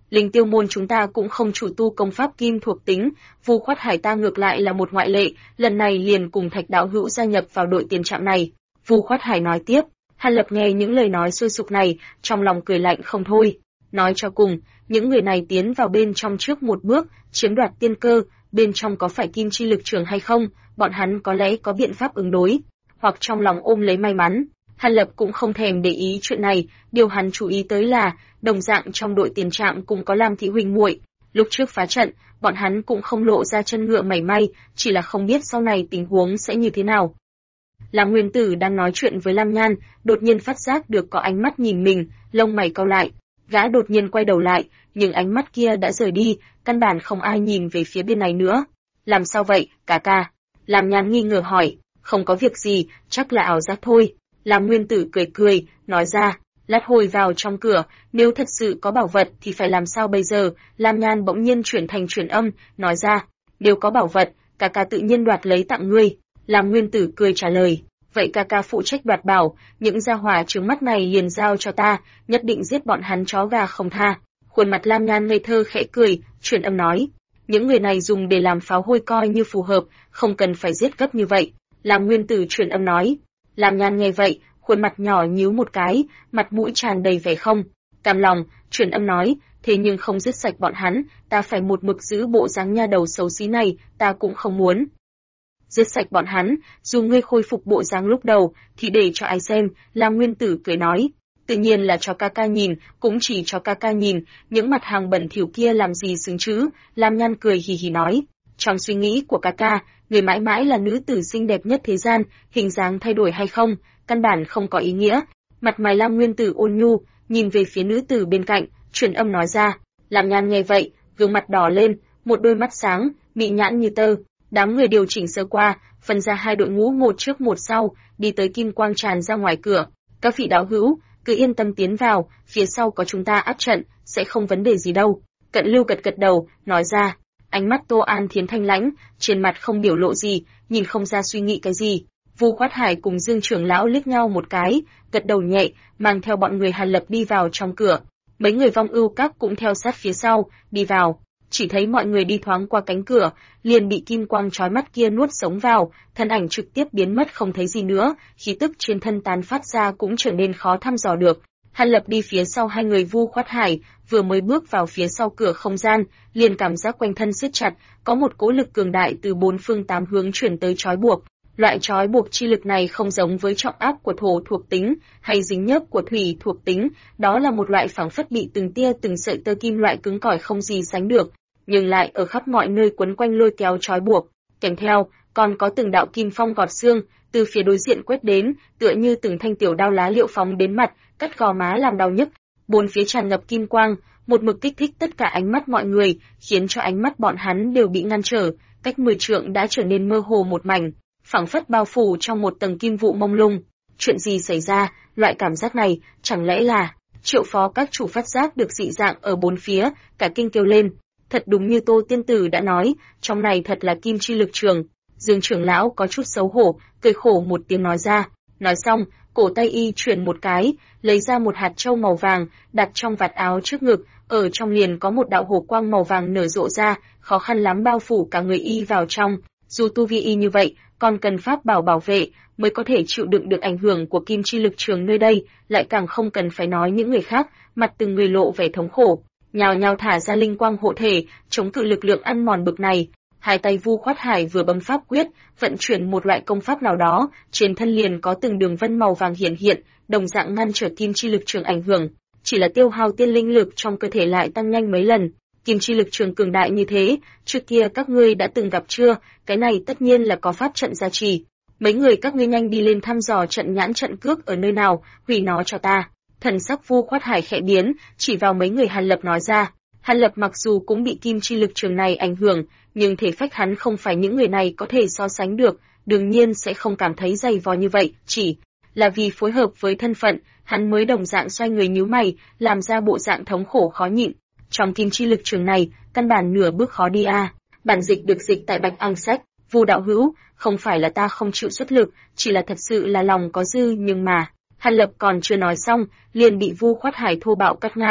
Linh Tiêu môn chúng ta cũng không chủ tu công pháp kim thuộc tính, Vu Khoát Hải ta ngược lại là một ngoại lệ, lần này liền cùng Thạch đạo hữu gia nhập vào đội tiền trạm này. Vu Khoát Hải nói tiếp. Hàn Lập nghe những lời nói sôi sục này, trong lòng cười lạnh không thôi. Nói cho cùng, những người này tiến vào bên trong trước một bước, chiếm đoạt tiên cơ, bên trong có phải kim chi lực trường hay không, bọn hắn có lẽ có biện pháp ứng đối, hoặc trong lòng ôm lấy may mắn. Hàn Lập cũng không thèm để ý chuyện này, điều hắn chú ý tới là, đồng dạng trong đội tiền trạm cũng có Lam Thị huynh muội. Lúc trước phá trận, bọn hắn cũng không lộ ra chân ngựa mảy may, chỉ là không biết sau này tình huống sẽ như thế nào. Lam Nguyên Tử đang nói chuyện với Lam Nhan, đột nhiên phát giác được có ánh mắt nhìn mình, lông mày cau lại. Gã đột nhiên quay đầu lại, nhưng ánh mắt kia đã rời đi, căn bản không ai nhìn về phía bên này nữa. Làm sao vậy, ca ca? Lam Nhan nghi ngờ hỏi. Không có việc gì, chắc là ảo giác thôi. Lam Nguyên Tử cười cười, nói ra. Lát hồi vào trong cửa, nếu thật sự có bảo vật thì phải làm sao bây giờ? Lam Nhan bỗng nhiên chuyển thành truyền âm, nói ra. Nếu có bảo vật, ca ca tự nhiên đoạt lấy tặng ngươi. Lam Nguyên Tử cười trả lời. Vậy ca ca phụ trách đoạt bảo, những gia hỏa trướng mắt này liền giao cho ta, nhất định giết bọn hắn chó gà không tha. Khuôn mặt Lam Nhan ngây thơ khẽ cười, truyền âm nói. Những người này dùng để làm pháo hôi coi như phù hợp, không cần phải giết gấp như vậy. Lam Nguyên Tử truyền âm nói. Lam Nhan nghe vậy, khuôn mặt nhỏ nhíu một cái, mặt mũi tràn đầy vẻ không cam lòng, truyền âm nói, thế nhưng không giết sạch bọn hắn, ta phải một mực giữ bộ dáng nha đầu xấu xí này, ta cũng không muốn. Giết sạch bọn hắn, dù ngươi khôi phục bộ dáng lúc đầu, thì để cho ai xem, Lam Nguyên Tử cười nói. Tự nhiên là cho ca ca nhìn, cũng chỉ cho ca ca nhìn, những mặt hàng bẩn thỉu kia làm gì xứng chứ, Lam Nhan cười hì hì nói. Trong suy nghĩ của ca ca, người mãi mãi là nữ tử xinh đẹp nhất thế gian, hình dáng thay đổi hay không, căn bản không có ý nghĩa. Mặt mày Lam Nguyên Tử ôn nhu, nhìn về phía nữ tử bên cạnh, truyền âm nói ra. Lam Nhan nghe vậy, gương mặt đỏ lên, một đôi mắt sáng, mị nhãn như tơ. Đám người điều chỉnh sơ qua, phân ra hai đội ngũ một trước một sau, đi tới kim quang tràn ra ngoài cửa. Các vị đạo hữu, cứ yên tâm tiến vào, phía sau có chúng ta áp trận, sẽ không vấn đề gì đâu. Cận Lưu gật gật đầu, nói ra. Ánh mắt Tô An Thiến thanh lãnh, trên mặt không biểu lộ gì, nhìn không ra suy nghĩ cái gì. Vu Khoát Hải cùng Dương trưởng lão liếc nhau một cái, gật đầu nhẹ, mang theo bọn người Hàn Lập đi vào trong cửa. Mấy người Vong Ưu Các cũng theo sát phía sau, đi vào. Chỉ thấy mọi người đi thoáng qua cánh cửa, liền bị kim quang chói mắt kia nuốt sống vào, thân ảnh trực tiếp biến mất không thấy gì nữa, khí tức trên thân tán phát ra cũng trở nên khó thăm dò được. Hàn Lập đi phía sau hai người Vu Khoát Hải, vừa mới bước vào phía sau cửa không gian, liền cảm giác quanh thân siết chặt, có một cỗ lực cường đại từ bốn phương tám hướng chuyển tới trói buộc. Loại trói buộc chi lực này không giống với trọng áp của thổ thuộc tính hay dính nhớp của thủy thuộc tính, đó là một loại phảng phất bị từng tia từng sợi tơ kim loại cứng cỏi không gì sánh được, nhưng lại ở khắp mọi nơi quấn quanh lôi kéo trói buộc. Kèm theo, còn có từng đạo kim phong gọt xương từ phía đối diện quét đến, tựa như từng thanh tiểu đao lá liệu phóng đến mặt, cắt gò má làm đau nhức. Bốn phía tràn ngập kim quang, một mực kích thích tất cả ánh mắt mọi người, khiến cho ánh mắt bọn hắn đều bị ngăn trở, cách 10 trượng đã trở nên mơ hồ một mảnh, phảng phất bao phủ trong một tầng kim vụ mông lung. Chuyện gì xảy ra? Loại cảm giác này, chẳng lẽ là... Triệu phó các chủ phát giác được dị dạng ở bốn phía, cả kinh kêu lên. Thật đúng như Tô Tiên Tử đã nói, trong này thật là kim chi lực trường. Dương trưởng lão có chút xấu hổ, cười khổ một tiếng nói ra. Nói xong, cổ tay y chuyển một cái, lấy ra một hạt châu màu vàng, đặt trong vạt áo trước ngực, ở trong liền có một đạo hổ quang màu vàng nở rộ ra, khó khăn lắm bao phủ cả người y vào trong. Dù tu vi y như vậy, còn cần pháp bảo bảo vệ, mới có thể chịu đựng được ảnh hưởng của kim chi lực trường nơi đây, lại càng không cần phải nói những người khác, mặt từng người lộ vẻ thống khổ, nhào nhào thả ra linh quang hộ thể, chống cự lực lượng ăn mòn bực này. Hai tay Vu Khoát Hải vừa bấm pháp quyết, vận chuyển một loại công pháp nào đó, trên thân liền có từng đường vân màu vàng hiện hiện, đồng dạng ngăn trở kim chi lực trường ảnh hưởng, chỉ là tiêu hao tiên linh lực trong cơ thể lại tăng nhanh mấy lần. Kim chi lực trường cường đại như thế, trước kia các ngươi đã từng gặp chưa? Cái này tất nhiên là có pháp trận gia trì. Mấy người các ngươi nhanh đi lên thăm dò trận nhãn trận cước ở nơi nào, hủy nó cho ta. Thần sắc Vu Khoát Hải khẽ biến, chỉ vào mấy người Hàn Lập nói ra. Hàn Lập mặc dù cũng bị kim chi lực trường này ảnh hưởng, nhưng thể phách hắn không phải những người này có thể so sánh được, đương nhiên sẽ không cảm thấy dày vò như vậy, chỉ là vì phối hợp với thân phận, hắn mới đồng dạng xoay người nhíu mày, làm ra bộ dạng thống khổ khó nhịn. Trong kim chi lực trường này, căn bản nửa bước khó đi a. Bản dịch được dịch tại Bạch Ăng Sách. Vu đạo hữu, không phải là ta không chịu xuất lực, chỉ là thật sự là lòng có dư, nhưng mà... Hàn Lập còn chưa nói xong, liền bị Vu Khoát Hải thô bạo cắt ngang.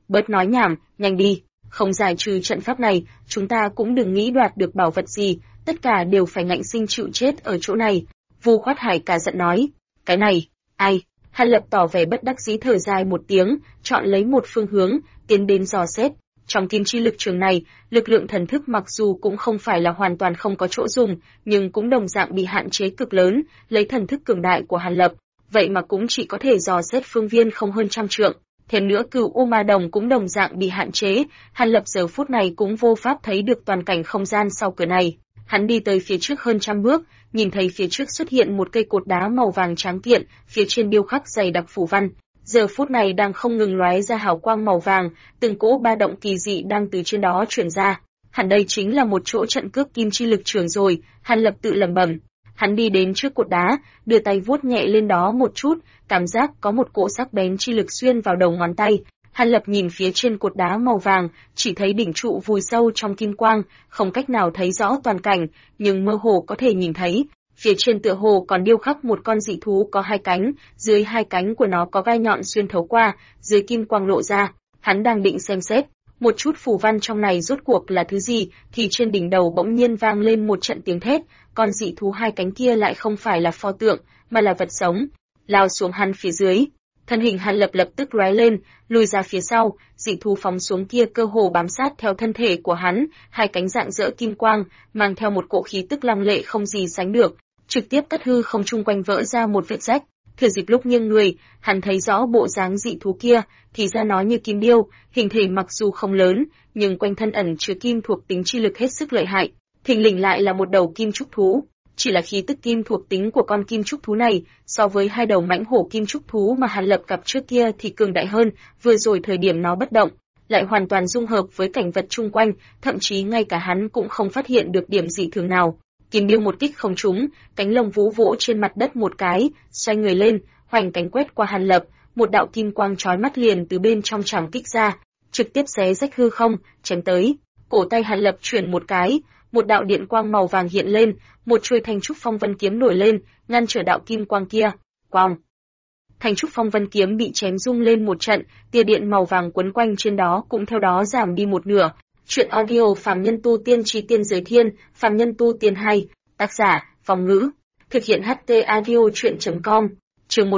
bớt nói nhảm, nhanh đi, không giải trừ trận pháp này, chúng ta cũng đừng nghĩ đoạt được bảo vật gì, tất cả đều phải ngạnh sinh chịu chết ở chỗ này. Vu Khoát Hải cả giận nói, cái này, ai? Hàn Lập tỏ vẻ bất đắc dĩ thở dài một tiếng, chọn lấy một phương hướng, tiến đến dò xét. Trong kim chi lực trường này, lực lượng thần thức mặc dù cũng không phải là hoàn toàn không có chỗ dùng, nhưng cũng đồng dạng bị hạn chế cực lớn, lấy thần thức cường đại của Hàn Lập, vậy mà cũng chỉ có thể dò xét phương viên không hơn 100 trượng. Thêm nữa Cửu U Ma Đồng cũng đồng dạng bị hạn chế, Hàn Lập giờ phút này cũng vô pháp thấy được toàn cảnh không gian sau cửa này. Hắn đi tới phía trước hơn 100 bước, nhìn thấy phía trước xuất hiện một cây cột đá màu vàng trắng kiện, phía trên điêu khắc dày đặc phù văn. Giờ phút này đang không ngừng lóe ra hào quang màu vàng, từng cỗ ba động kỳ dị đang từ trên đó truyền ra. Hẳn đây chính là một chỗ trận cước kim chi lực trường rồi, Hàn Lập tự lẩm bẩm. Hắn đi đến trước cột đá, đưa tay vuốt nhẹ lên đó một chút, cảm giác có một cỗ sắc bén chi lực xuyên vào đầu ngón tay. Hàn Lập nhìn phía trên cột đá màu vàng, chỉ thấy đỉnh trụ vùi sâu trong kim quang, không cách nào thấy rõ toàn cảnh, nhưng mơ hồ có thể nhìn thấy. Phía trên tựa hồ còn điêu khắc một con dị thú có hai cánh, dưới hai cánh của nó có gai nhọn xuyên thấu qua, dưới kim quang lộ ra. Hắn đang định xem xét, một chút phù văn trong này rốt cuộc là thứ gì, thì trên đỉnh đầu bỗng nhiên vang lên một trận tiếng thét, con dị thú hai cánh kia lại không phải là pho tượng, mà là vật sống, lao xuống hắn phía dưới. Thân hình Hàn Lập lập tức lóe lên, lùi ra phía sau, dị thú phóng xuống kia cơ hồ bám sát theo thân thể của hắn, hai cánh rạng rỡ kim quang, mang theo một cỗ khí tức lăng lệ không gì sánh được, trực tiếp cắt hư không trung quanh vỡ ra một vết rách. Thừa dịp lúc nghiêng người, hắn thấy rõ bộ dáng dị thú kia, thì ra nó như kim điêu, hình thể mặc dù không lớn, nhưng quanh thân ẩn chứa kim thuộc tính chi lực hết sức lợi hại. Thình lình lại là một đầu kim trúc thú, chỉ là khí tức kim thuộc tính của con kim trúc thú này, so với hai đầu mãnh hổ kim trúc thú mà Hàn Lập gặp trước kia thì cường đại hơn, vừa rồi thời điểm nó bất động, lại hoàn toàn dung hợp với cảnh vật chung quanh, thậm chí ngay cả hắn cũng không phát hiện được điểm dị thường nào. Kim điêu một kích không trúng, cánh lông vú vỗ trên mặt đất một cái, xoay người lên, hoành cánh quét qua Hàn Lập, một đạo kim quang chói mắt liền từ bên trong chảm kích ra, trực tiếp xé rách hư không, chém tới. Cổ tay Hàn Lập chuyển một cái, một đạo điện quang màu vàng hiện lên, một chuôi thanh trúc phong vân kiếm nổi lên, ngăn trở đạo kim quang kia. Quang! Thanh trúc phong vân kiếm bị chém rung lên một trận, tia điện màu vàng quấn quanh trên đó cũng theo đó giảm đi một nửa. Chuyện audio Phàm Nhân Tu Tiên Chí Tiên Giới Thiên, Phàm Nhân Tu Tiên 2, tác giả, Phong Ngữ, thực hiện HT audio chuyện.com, chương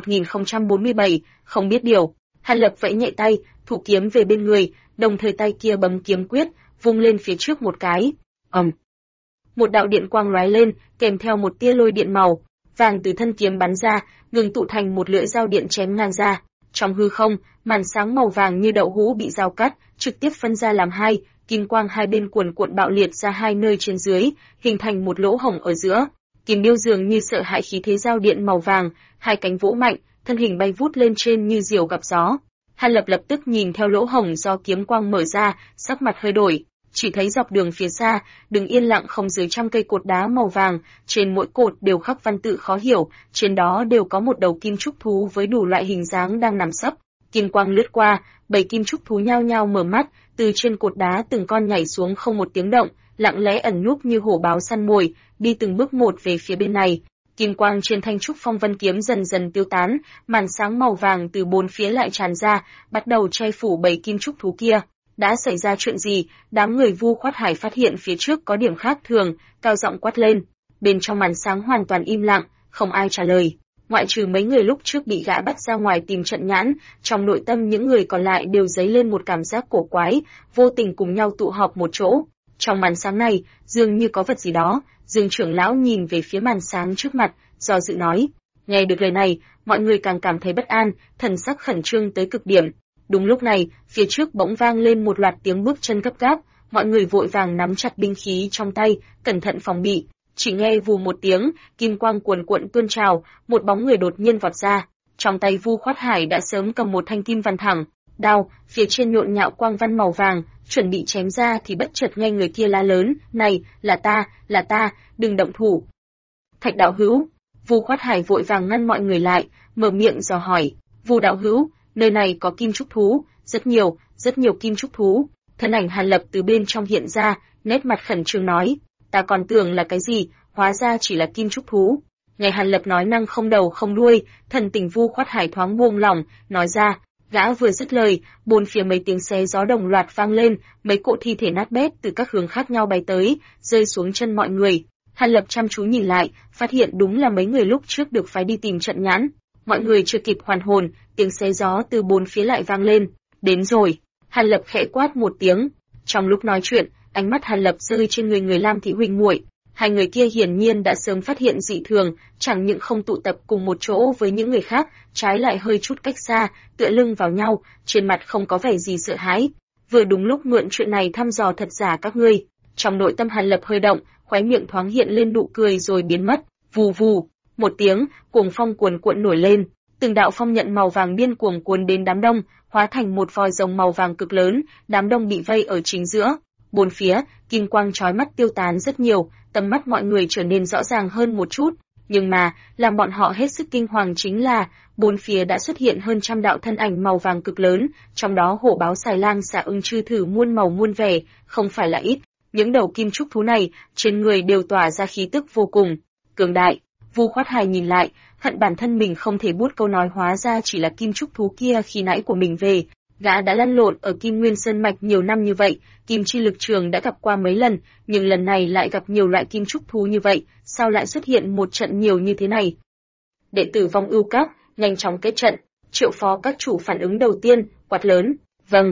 1047, không biết điều. Hàn Lập vẫy nhẹ tay, thủ kiếm về bên người, đồng thời tay kia bấm kiếm quyết, vung lên phía trước một cái. Một đạo điện quang lóe lên, kèm theo một tia lôi điện màu vàng từ thân kiếm bắn ra, ngừng tụ thành một lưỡi dao điện chém ngang ra. Trong hư không, màn sáng màu vàng như đậu hũ bị dao cắt, trực tiếp phân ra làm hai, kim quang hai bên cuồn cuộn bạo liệt ra hai nơi trên dưới, hình thành một lỗ hổng ở giữa. Kim điêu dường như sợ hãi khí thế dao điện màu vàng, hai cánh vỗ mạnh, thân hình bay vút lên trên như diều gặp gió. Hàn Lập lập tức nhìn theo lỗ hổng do kiếm quang mở ra, sắc mặt hơi đổi. Chỉ thấy dọc đường phía xa, đứng yên lặng không dưới 100 cây cột đá màu vàng, trên mỗi cột đều khắc văn tự khó hiểu, trên đó đều có một đầu kim trúc thú với đủ loại hình dáng đang nằm sấp. Kim quang lướt qua, 7 kim trúc thú nhao nhao mở mắt, từ trên cột đá từng con nhảy xuống không một tiếng động, lặng lẽ ẩn núp như hổ báo săn mồi, đi từng bước một về phía bên này. Kim quang trên thanh trúc phong vân kiếm dần dần tiêu tán, màn sáng màu vàng từ bốn phía lại tràn ra, bắt đầu che phủ 7 kim trúc thú kia. Đã xảy ra chuyện gì? Đám người Vu Khoát Hải phát hiện phía trước có điểm khác thường, cao giọng quát lên. Bên trong màn sáng hoàn toàn im lặng, không ai trả lời. Ngoại trừ mấy người lúc trước bị gã bắt ra ngoài tìm trận nhãn, trong nội tâm những người còn lại đều dấy lên một cảm giác cổ quái, vô tình cùng nhau tụ họp một chỗ. Trong màn sáng này, dường như có vật gì đó. Dương trưởng lão nhìn về phía màn sáng trước mặt, do dự nói. Nghe được lời này, mọi người càng cảm thấy bất an, thần sắc khẩn trương tới cực điểm. Đúng lúc này, phía trước bỗng vang lên một loạt tiếng bước chân gấp gáp, mọi người vội vàng nắm chặt binh khí trong tay, cẩn thận phòng bị. Chỉ nghe vù một tiếng, kim quang cuồn cuộn tuôn trào, một bóng người đột nhiên vọt ra. Trong tay Vu Khoát Hải đã sớm cầm một thanh kim văn thẳng, đao, phía trên nhộn nhạo quang văn màu vàng, chuẩn bị chém ra thì bất chợt nghe người kia la lớn, "Này, là ta, đừng động thủ." Thạch đạo hữu, Vu Khoát Hải vội vàng ngăn mọi người lại, mở miệng dò hỏi, "Vu đạo hữu, nơi này có kim trúc thú, rất nhiều kim trúc thú." Thân ảnh Hàn Lập từ bên trong hiện ra, nét mặt khẩn trương nói, "Ta còn tưởng là cái gì, hóa ra chỉ là kim trúc thú." Nghe Hàn Lập nói năng không đầu không đuôi, thần tình Vu Khoát Hải thoáng buông lỏng, nói ra, Gã vừa dứt lời, bốn phía mấy tiếng xé gió đồng loạt vang lên, mấy cỗ thi thể nát bét từ các hướng khác nhau bay tới, rơi xuống chân mọi người. Hàn Lập chăm chú nhìn lại, phát hiện đúng là mấy người lúc trước được phái đi tìm trận nhãn. Mọi người chưa kịp hoàn hồn, tiếng xé gió từ bốn phía lại vang lên. Đến rồi. Hàn Lập khẽ quát một tiếng. Trong lúc nói chuyện, ánh mắt Hàn Lập rơi trên người Lam Thị huynh muội. Hai người kia hiển nhiên đã sớm phát hiện dị thường, chẳng những không tụ tập cùng một chỗ với những người khác, trái lại hơi chút cách xa, tựa lưng vào nhau, trên mặt không có vẻ gì sợ hãi. Vừa đúng lúc mượn chuyện này thăm dò thật giả các ngươi. Trong nội tâm Hàn Lập hơi động, khóe miệng thoáng hiện lên nụ cười rồi biến mất. Vù vù, một tiếng, cuồng phong cuồn cuộn nổi lên, từng đạo phong nhận màu vàng điên cuồng cuốn đến đám đông, hóa thành một vòi rồng màu vàng cực lớn, đám đông bị vây ở chính giữa. Bốn phía, kim quang chói mắt tiêu tán rất nhiều, tầm mắt mọi người trở nên rõ ràng hơn một chút, nhưng mà, làm bọn họ hết sức kinh hoàng chính là, bốn phía đã xuất hiện hơn trăm đạo thân ảnh màu vàng cực lớn, trong đó hổ báo xài lang xà ưng chư thử muôn màu muôn vẻ, không phải là ít. Những đầu kim trúc thú này, trên người đều tỏa ra khí tức vô cùng cường đại. Vu Khoát Hài nhìn lại, hận bản thân mình không thể buốt câu nói hóa ra chỉ là kim trúc thú kia khi nãy của mình về. Gã đã lăn lộn ở Kim Nguyên Sơn Mạch nhiều năm như vậy, kim chi lực trường đã gặp qua mấy lần, nhưng lần này lại gặp nhiều loại kim trúc thú như vậy, sao lại xuất hiện một trận nhiều như thế này? Đệ tử Vong Ưu Các nhanh chóng kết trận. Triệu phó các chủ phản ứng đầu tiên, quát lớn, vâng.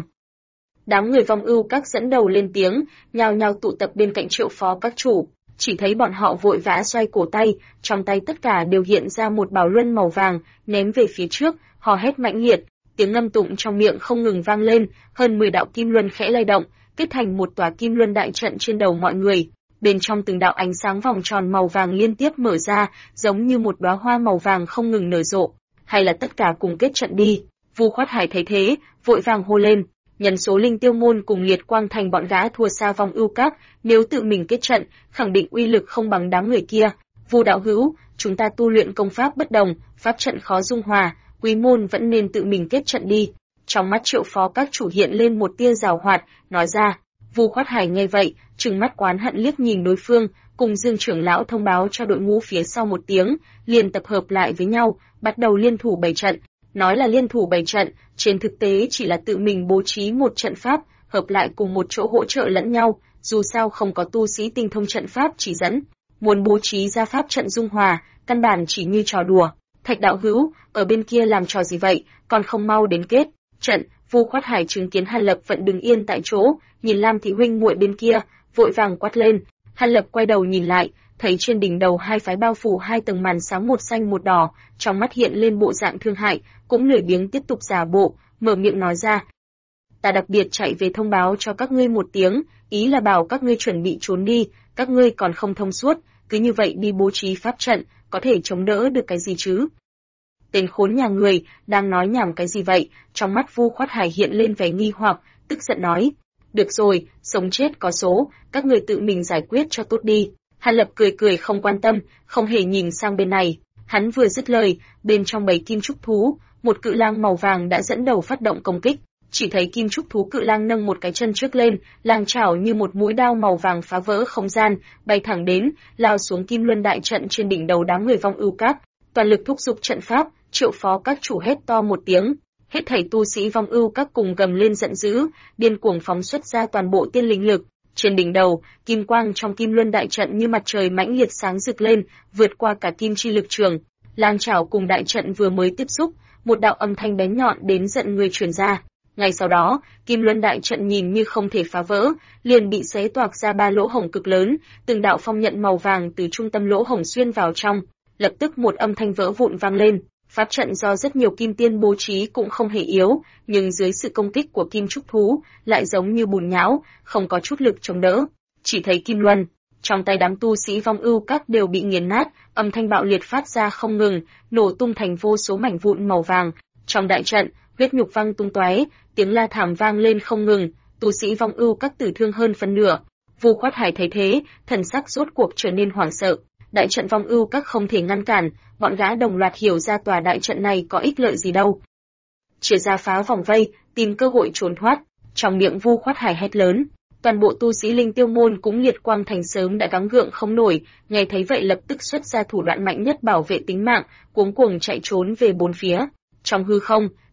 Đám người Vong Ưu Các dẫn đầu lên tiếng, nhao nhao tụ tập bên cạnh Triệu phó các chủ. Chỉ thấy bọn họ vội vã xoay cổ tay, trong tay tất cả đều hiện ra một bảo luân màu vàng, ném về phía trước, hò hét mãnh liệt. Tiếng ngâm tụng trong miệng không ngừng vang lên, hơn 10 đạo kim luân khẽ lay động, kết thành một tòa kim luân đại trận trên đầu mọi người. Bên trong từng đạo ánh sáng vòng tròn màu vàng liên tiếp mở ra, giống như một đóa hoa màu vàng không ngừng nở rộ. Hay là tất cả cùng kết trận đi? Vu Khoát Hải thấy thế, vội vàng hô lên. Nhân số Linh Tiêu môn cùng Liệt Quang thành bọn gã thua xa Vong Ưu Các, nếu tự mình kết trận, khẳng định uy lực không bằng đám người kia. Vu đạo hữu, chúng ta tu luyện công pháp bất đồng, pháp trận khó dung hòa, quý môn vẫn nên tự mình kết trận đi. Trong mắt Triệu phó các chủ hiện lên một tia giảo hoạt, nói ra. Vu Khoát Hải nghe vậy, trừng mắt oán hận liếc nhìn đối phương, cùng Dương trưởng lão thông báo cho đội ngũ phía sau một tiếng, liền tập hợp lại với nhau, bắt đầu liên thủ bày trận. Nói là liên thủ bày trận, trên thực tế chỉ là tự mình bố trí một trận pháp, hợp lại cùng một chỗ hỗ trợ lẫn nhau, dù sao không có tu sĩ tinh thông trận pháp chỉ dẫn. Muốn bố trí ra pháp trận dung hòa, căn bản chỉ như trò đùa. Thạch đạo hữu, ở bên kia làm trò gì vậy, còn không mau đến kết trận? Vu Khoát Hải chứng kiến Hàn Lập vẫn đứng yên tại chỗ, nhìn Lam Thị huynh muội bên kia, vội vàng quát lên. Hàn Lập quay đầu nhìn lại, thấy trên đỉnh đầu hai phái bao phủ hai tầng màn sáng một xanh một đỏ, trong mắt hiện lên bộ dạng thương hại, cũng lười biếng tiếp tục giả bộ, mở miệng nói ra. Ta đặc biệt chạy về thông báo cho các ngươi một tiếng, ý là bảo các ngươi chuẩn bị trốn đi, các ngươi còn không thông suốt, cứ như vậy đi bố trí pháp trận, có thể chống đỡ được cái gì chứ? Tên khốn nhà người, đang nói nhảm cái gì vậy? Trong mắt Vu Khoát Hải hiện lên vẻ nghi hoặc, tức giận nói. Được rồi, sống chết có số, các ngươi tự mình giải quyết cho tốt đi. Hàn Lập cười cười không quan tâm, không hề nhìn sang bên này. Hắn vừa dứt lời, bên trong bầy kim trúc thú, một cự lang màu vàng đã dẫn đầu phát động công kích. Chỉ thấy kim trúc thú cự lang nâng một cái chân trước lên, lang chảo như một mũi đao màu vàng phá vỡ không gian, bay thẳng đến, lao xuống kim luân đại trận trên đỉnh đầu đám người Vong Ưu Các. Toàn lực thúc giục trận pháp, Triệu phó các chủ hét to một tiếng. Hết thảy tu sĩ Vong Ưu Các cùng gầm lên giận dữ, điên cuồng phóng xuất ra toàn bộ tiên linh lực. Trên đỉnh đầu, kim quang trong kim luân đại trận như mặt trời mãnh liệt sáng rực lên, vượt qua cả kim chi lực trường. Lang chảo cùng đại trận vừa mới tiếp xúc, một đạo âm thanh bén nhọn đến giận người truyền ra. Ngay sau đó, kim luân đại trận nhìn như không thể phá vỡ, liền bị xé toạc ra ba lỗ hổng cực lớn, từng đạo phong nhận màu vàng từ trung tâm lỗ hổng xuyên vào trong. Lập tức một âm thanh vỡ vụn vang lên. Pháp trận do rất nhiều kim tiên bố trí cũng không hề yếu, nhưng dưới sự công kích của kim trúc thú, lại giống như bùn nhão, không có chút lực chống đỡ. Chỉ thấy kim luân, trong tay đám tu sĩ Vong Ưu Các đều bị nghiền nát, âm thanh bạo liệt phát ra không ngừng, nổ tung thành vô số mảnh vụn màu vàng. Trong đại trận, huyết nhục văng tung tóe, tiếng la thảm vang lên không ngừng, tu sĩ Vong Ưu Các tử thương hơn phân nửa. Vu Khoát Hải thấy thế, thần sắc rốt cuộc trở nên hoảng sợ. Đại trận Vong Ưu Các không thể ngăn cản, bọn gã đồng loạt hiểu ra tòa đại trận này có ích lợi gì đâu. Chia ra phá vòng vây, tìm cơ hội trốn thoát. Trong miệng Vu Khoát Hải hét lớn, toàn bộ tu sĩ Linh Tiêu môn cũng Liệt Quang thành sớm đã gắng gượng không nổi, nghe thấy vậy lập tức xuất ra thủ đoạn mạnh nhất bảo vệ tính mạng, cuống cuồng chạy trốn về bốn phía. Trong hư không,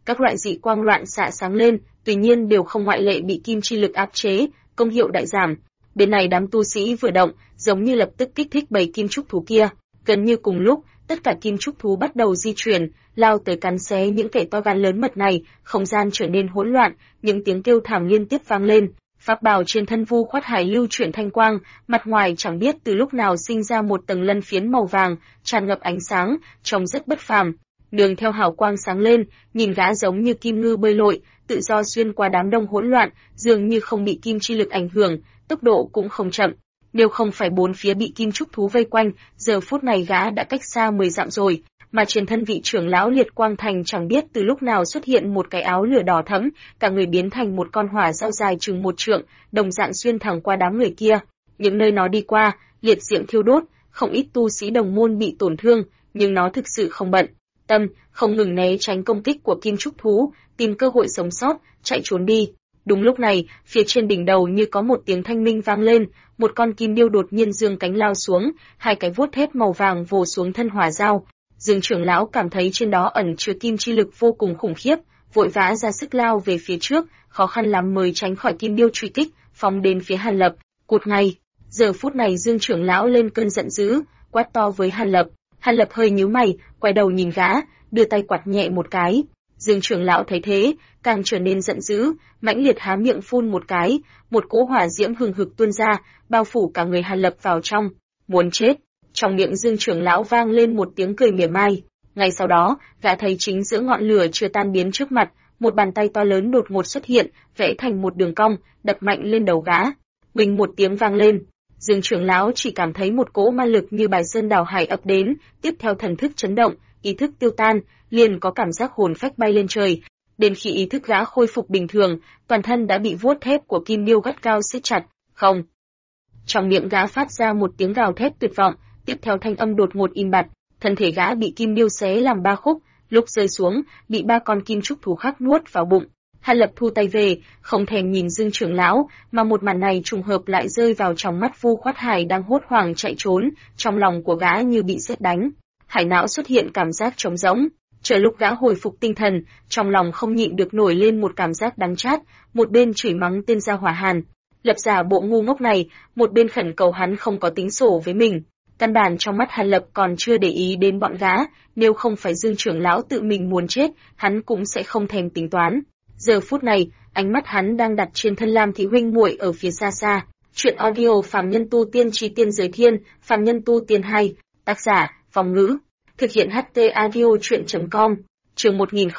các loại dị quang loạn xạ sáng lên, tuy nhiên đều không ngoại lệ bị kim chi lực áp chế, công hiệu đại giảm. Bên này đám tu sĩ vừa động, giống như lập tức kích thích bầy kim trúc thú kia. Gần như cùng lúc, tất cả kim trúc thú bắt đầu di chuyển, lao tới cắn xé những kẻ to gan lớn mật này, không gian trở nên hỗn loạn, những tiếng kêu thảm liên tiếp vang lên. Pháp bào trên thân Vu Khoát Hải lưu chuyển thanh quang, mặt ngoài chẳng biết từ lúc nào sinh ra một tầng lân phiến màu vàng, tràn ngập ánh sáng, trông rất bất phàm. Đường theo hào quang sáng lên, nhìn gã giống như kim ngư bơi lội, tự do xuyên qua đám đông hỗn loạn, dường như không bị kim chi lực ảnh hưởng, tốc độ cũng không chậm. Nếu không phải bốn phía bị kim trúc thú vây quanh, giờ phút này gã đã cách xa 10 dặm rồi, mà trên thân vị trưởng lão Liệt Quang Thành chẳng biết từ lúc nào xuất hiện một cái áo lửa đỏ thẫm, cả người biến thành một con hỏa dao dài chừng 1 trượng, đồng dạng xuyên thẳng qua đám người kia. Những nơi nó đi qua, liệt diễm thiêu đốt, không ít tu sĩ đồng môn bị tổn thương, nhưng nó thực sự không bận tâm, không ngừng né tránh công kích của kim trúc thú, tìm cơ hội sống sót, chạy trốn đi. Đúng lúc này, phía trên đỉnh đầu như có một tiếng thanh minh vang lên, một con kim điêu đột nhiên giương cánh lao xuống, hai cái vuốt thép màu vàng vồ xuống thân hỏa dao. Dương trưởng lão cảm thấy trên đó ẩn chứa kim chi lực vô cùng khủng khiếp, vội vã ra sức lao về phía trước, khó khăn lắm mới tránh khỏi kim điêu truy kích, phóng đến phía Hàn Lập. Cụt ngay. Giờ phút này Dương trưởng lão lên cơn giận dữ, quát to với Hàn Lập. Hàn Lập hơi nhíu mày, quay đầu nhìn gã, đưa tay quạt nhẹ một cái. Dương trưởng lão thấy thế, càng trở nên giận dữ, mãnh liệt há miệng phun một cái, một cỗ hỏa diễm hừng hực tuôn ra, bao phủ cả người Hàn Lập vào trong. Muốn chết. Trong miệng Dương trưởng lão vang lên một tiếng cười mỉa mai. Ngay sau đó, gã thấy chính giữa ngọn lửa chưa tan biến trước mặt, một bàn tay to lớn đột ngột xuất hiện, vẽ thành một đường cong, đập mạnh lên đầu gã. Bình một tiếng vang lên. Dương trưởng lão chỉ cảm thấy một cỗ ma lực như bài sơn đảo hải ập đến, tiếp theo thần thức chấn động, ý thức tiêu tan, liền có cảm giác hồn phách bay lên trời. Đến khi ý thức gã khôi phục bình thường, toàn thân đã bị vuốt thép của kim điêu gắt gao siết chặt. Không. Trong miệng gã phát ra một tiếng gào thét tuyệt vọng, tiếp theo thanh âm đột ngột im bặt, thân thể gã bị kim điêu xé làm 3 khúc, lúc rơi xuống, bị 3 con kim trúc thú khác nuốt vào bụng. Hàn Lập thu tay về, không thèm nhìn Dương trưởng lão, mà một màn này trùng hợp lại rơi vào trong mắt Vu Khoát Hải đang hốt hoảng chạy trốn, trong lòng của gã như bị sét đánh. Hải não xuất hiện cảm giác trống rỗng. Chờ lúc gã hồi phục tinh thần, trong lòng không nhịn được nổi lên một cảm giác đắng chát, một bên chửi mắng tên gia hỏa Hàn Lập giả bộ ngu ngốc này, một bên khẩn cầu hắn không có tính sổ với mình. Căn bản trong mắt Hàn Lập còn chưa để ý đến bọn gã, nếu không phải Dương trưởng lão tự mình muốn chết, hắn cũng sẽ không thèm tính toán. Giờ phút này, ánh mắt hắn đang đặt trên thân Lam Thị huynh muội ở phía xa xa. Chuyện audio Phàm Nhân Tu Tiên Chí Tiên Giới Thiên, Phàm Nhân Tu Tiên 2, tác giả, Phong Ngữ. Thực hiện HT Audio Chuyện.com, chương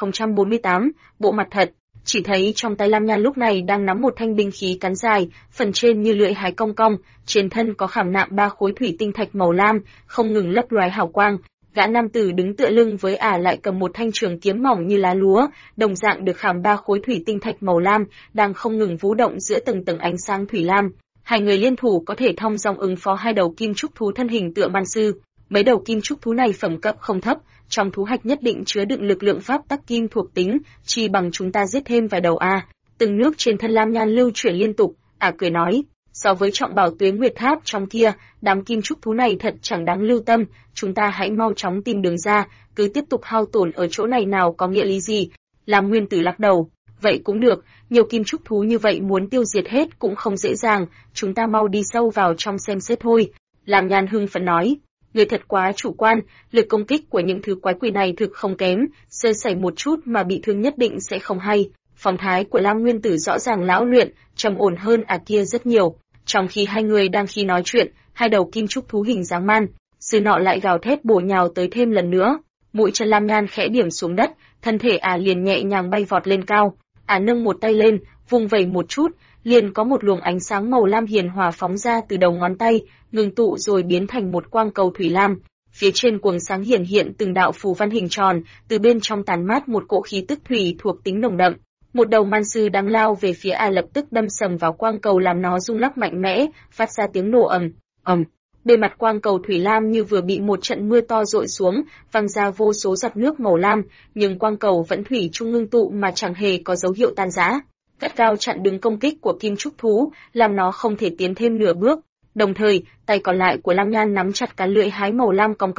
1048, bộ mặt thật. Chỉ thấy trong tay Lam Nhan lúc này đang nắm một thanh binh khí cán dài, phần trên như lưỡi hái cong cong, trên thân có khảm nạm 3 khối thủy tinh thạch màu lam, không ngừng lấp loé hào quang. Gã nam tử đứng tựa lưng với ả lại cầm một thanh trường kiếm mỏng như lá lúa, đồng dạng được khảm 3 khối thủy tinh thạch màu lam, đang không ngừng vũ động giữa từng tầng ánh sáng thủy lam. Hai người liên thủ có thể thông dong ứng phó hai đầu kim trúc thú thân hình tựa man sư. Mấy đầu kim trúc thú này phẩm cấp không thấp, trong thú hạch nhất định chứa đựng lực lượng pháp tắc kim thuộc tính, chi bằng chúng ta giết thêm vài đầu a. Từng nước trên thân Lam Nhan lưu chuyển liên tục, cười nói, so với trọng bảo Tuế Nguyệt Tháp trong kia, đám kim trúc thú này thật chẳng đáng lưu tâm, chúng ta hãy mau chóng tìm đường ra, cứ tiếp tục hao tổn ở chỗ này nào có nghĩa lý gì. Lam Nguyên Tử lắc đầu, vậy cũng được, nhiều kim trúc thú như vậy muốn tiêu diệt hết cũng không dễ dàng, chúng ta mau đi sâu vào trong xem xét thôi. Lam Nhan hưng phấn nói. Người thật quá chủ quan, lực công kích của những thứ quái quỷ này thực không kém, sơ sẩy một chút mà bị thương nhất định sẽ không hay. Phong thái của Lam Nguyên Tử rõ ràng lão luyện, trầm ổn hơn kia rất nhiều. Trong khi hai người đang khi nói chuyện, hai đầu kim trúc thú hình dáng man, sư nọ lại gào thét bổ nhào tới thêm lần nữa. Mũi chân Lam Nhan khẽ điểm xuống đất, thân thể liền nhẹ nhàng bay vọt lên cao. Nâng một tay lên, vung vẩy một chút, liền có một luồng ánh sáng màu lam hiền hòa phóng ra từ đầu ngón tay, ngừng tụ rồi biến thành một quang cầu thủy lam. Phía trên quầng sáng hiển hiện từng đạo phù văn hình tròn, từ bên trong tàn mát một cỗ khí tức thủy thuộc tính nồng đậm. Một đầu man sư đang lao về phía lập tức đâm sầm vào quang cầu làm nó rung lắc mạnh mẽ, phát ra tiếng nổ ầm. Bề mặt quang cầu thủy lam như vừa bị một trận mưa to dội xuống, văng ra vô số giọt nước màu lam, nhưng quang cầu vẫn thủy chung ngưng tụ mà chẳng hề có dấu hiệu tan rã. Gắt gao chặn đứng công kích của kim trúc thú, làm nó không thể tiến thêm nửa bước. Đồng thời, tay còn lại của Lam Nhan nắm chặt cái lưỡi hái màu lam cong cong,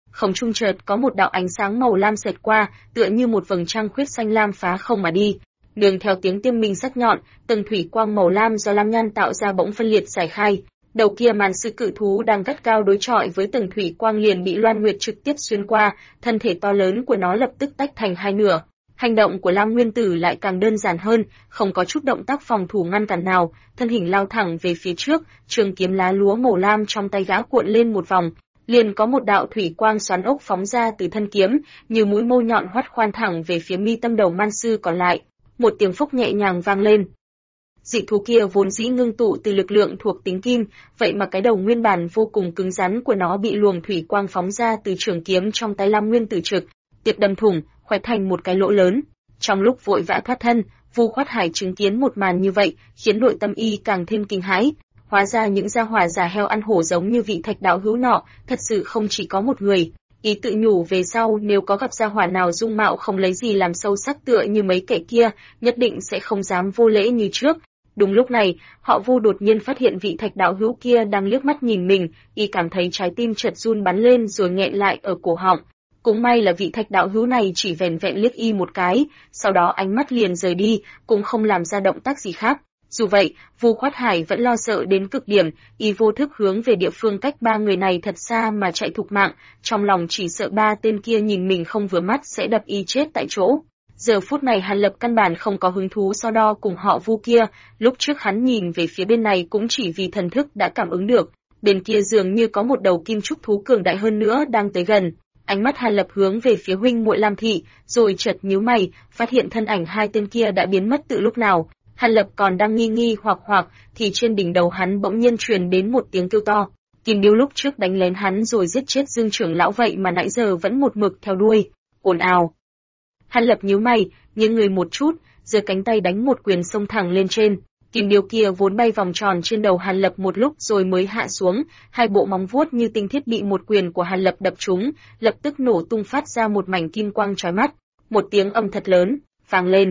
Không trung chợt có một đạo ánh sáng màu lam xẹt qua, tựa như một vầng trăng khuyết xanh lam phá không mà đi. Nương theo tiếng tiêm minh sắc nhọn, tầng thủy quang màu lam do lam nhan tạo ra bỗng phân liệt giải khai. Đầu kia màn sư cự thú đang gắt cao đối chọi với tầng thủy quang liền bị Loan Nguyệt trực tiếp xuyên qua, thân thể to lớn của nó lập tức tách thành hai nửa. Hành động của Lam Nguyên Tử lại càng đơn giản hơn, không có chút động tác phòng thủ ngăn cản nào, thân hình lao thẳng về phía trước, trường kiếm lá lúa màu lam trong tay gã cuộn lên một vòng, liền có một đạo thủy quang xoắn ốc phóng ra từ thân kiếm, như mũi mâu nhọn hoắt khoan thẳng về phía mi tâm đầu man sư còn lại. Một tiếng phốc nhẹ nhàng vang lên. Dị thú kia vốn dĩ ngưng tụ từ lực lượng thuộc tính kim, vậy mà cái đầu nguyên bản vô cùng cứng rắn của nó bị luồng thủy quang phóng ra từ trường kiếm trong tay Lam Nguyên Tử trực tiếp đâm thủng, khoét thành một cái lỗ lớn. Trong lúc vội vã thoát thân, Vu Khoát Hải chứng kiến một màn như vậy, khiến nội tâm y càng thêm kinh hãi. Hóa ra những gia hỏa giả heo ăn hổ giống như vị Thạch đạo hữu nọ, thật sự không chỉ có một người. Ý tự nhủ về sau nếu có gặp gia hỏa nào dung mạo không lấy gì làm sâu sắc tựa như mấy kẻ kia, nhất định sẽ không dám vô lễ như trước. Đúng lúc này, họ Vu đột nhiên phát hiện vị Thạch đạo hữu kia đang liếc mắt nhìn mình, y cảm thấy trái tim chợt run bắn lên rồi nghẹn lại ở cổ họng. Cũng may là vị Thạch đạo hữu này chỉ vẻn vẹn liếc y một cái, sau đó ánh mắt liền rời đi, cũng không làm ra động tác gì khác. Dù vậy, Vu Khoát Hải vẫn lo sợ đến cực điểm, y vô thức hướng về địa phương cách ba người này thật xa mà chạy thục mạng, trong lòng chỉ sợ ba tên kia nhìn mình không vừa mắt sẽ đập y chết tại chỗ. Giờ phút này Hàn Lập căn bản không có hứng thú so đo cùng họ Vu kia, lúc trước hắn nhìn về phía bên này cũng chỉ vì thần thức đã cảm ứng được, bên kia dường như có một đầu kim trúc thú cường đại hơn nữa đang tới gần. Ánh mắt Hàn Lập hướng về phía huynh muội Lam thị, rồi chợt nhíu mày, phát hiện thân ảnh hai tên kia đã biến mất từ lúc nào. Hàn Lập còn đang nghi hoặc thì trên đỉnh đầu hắn bỗng nhiên truyền đến một tiếng kêu to. Kim Điêu lúc trước đánh lén hắn rồi giết chết Dương trưởng lão vậy mà nãy giờ vẫn một mực theo đuôi. Ồn ào. Hàn Lập nhíu mày, nghiêng người một chút, giơ cánh tay đánh một quyền xông thẳng lên trên. Kim Điêu kia vốn bay vòng tròn trên đầu Hàn Lập một lúc rồi mới hạ xuống, hai bộ móng vuốt như tinh thiết bị một quyền của Hàn Lập đập trúng, lập tức nổ tung phát ra một mảnh kim quang chói mắt. Một tiếng ầm thật lớn vang lên.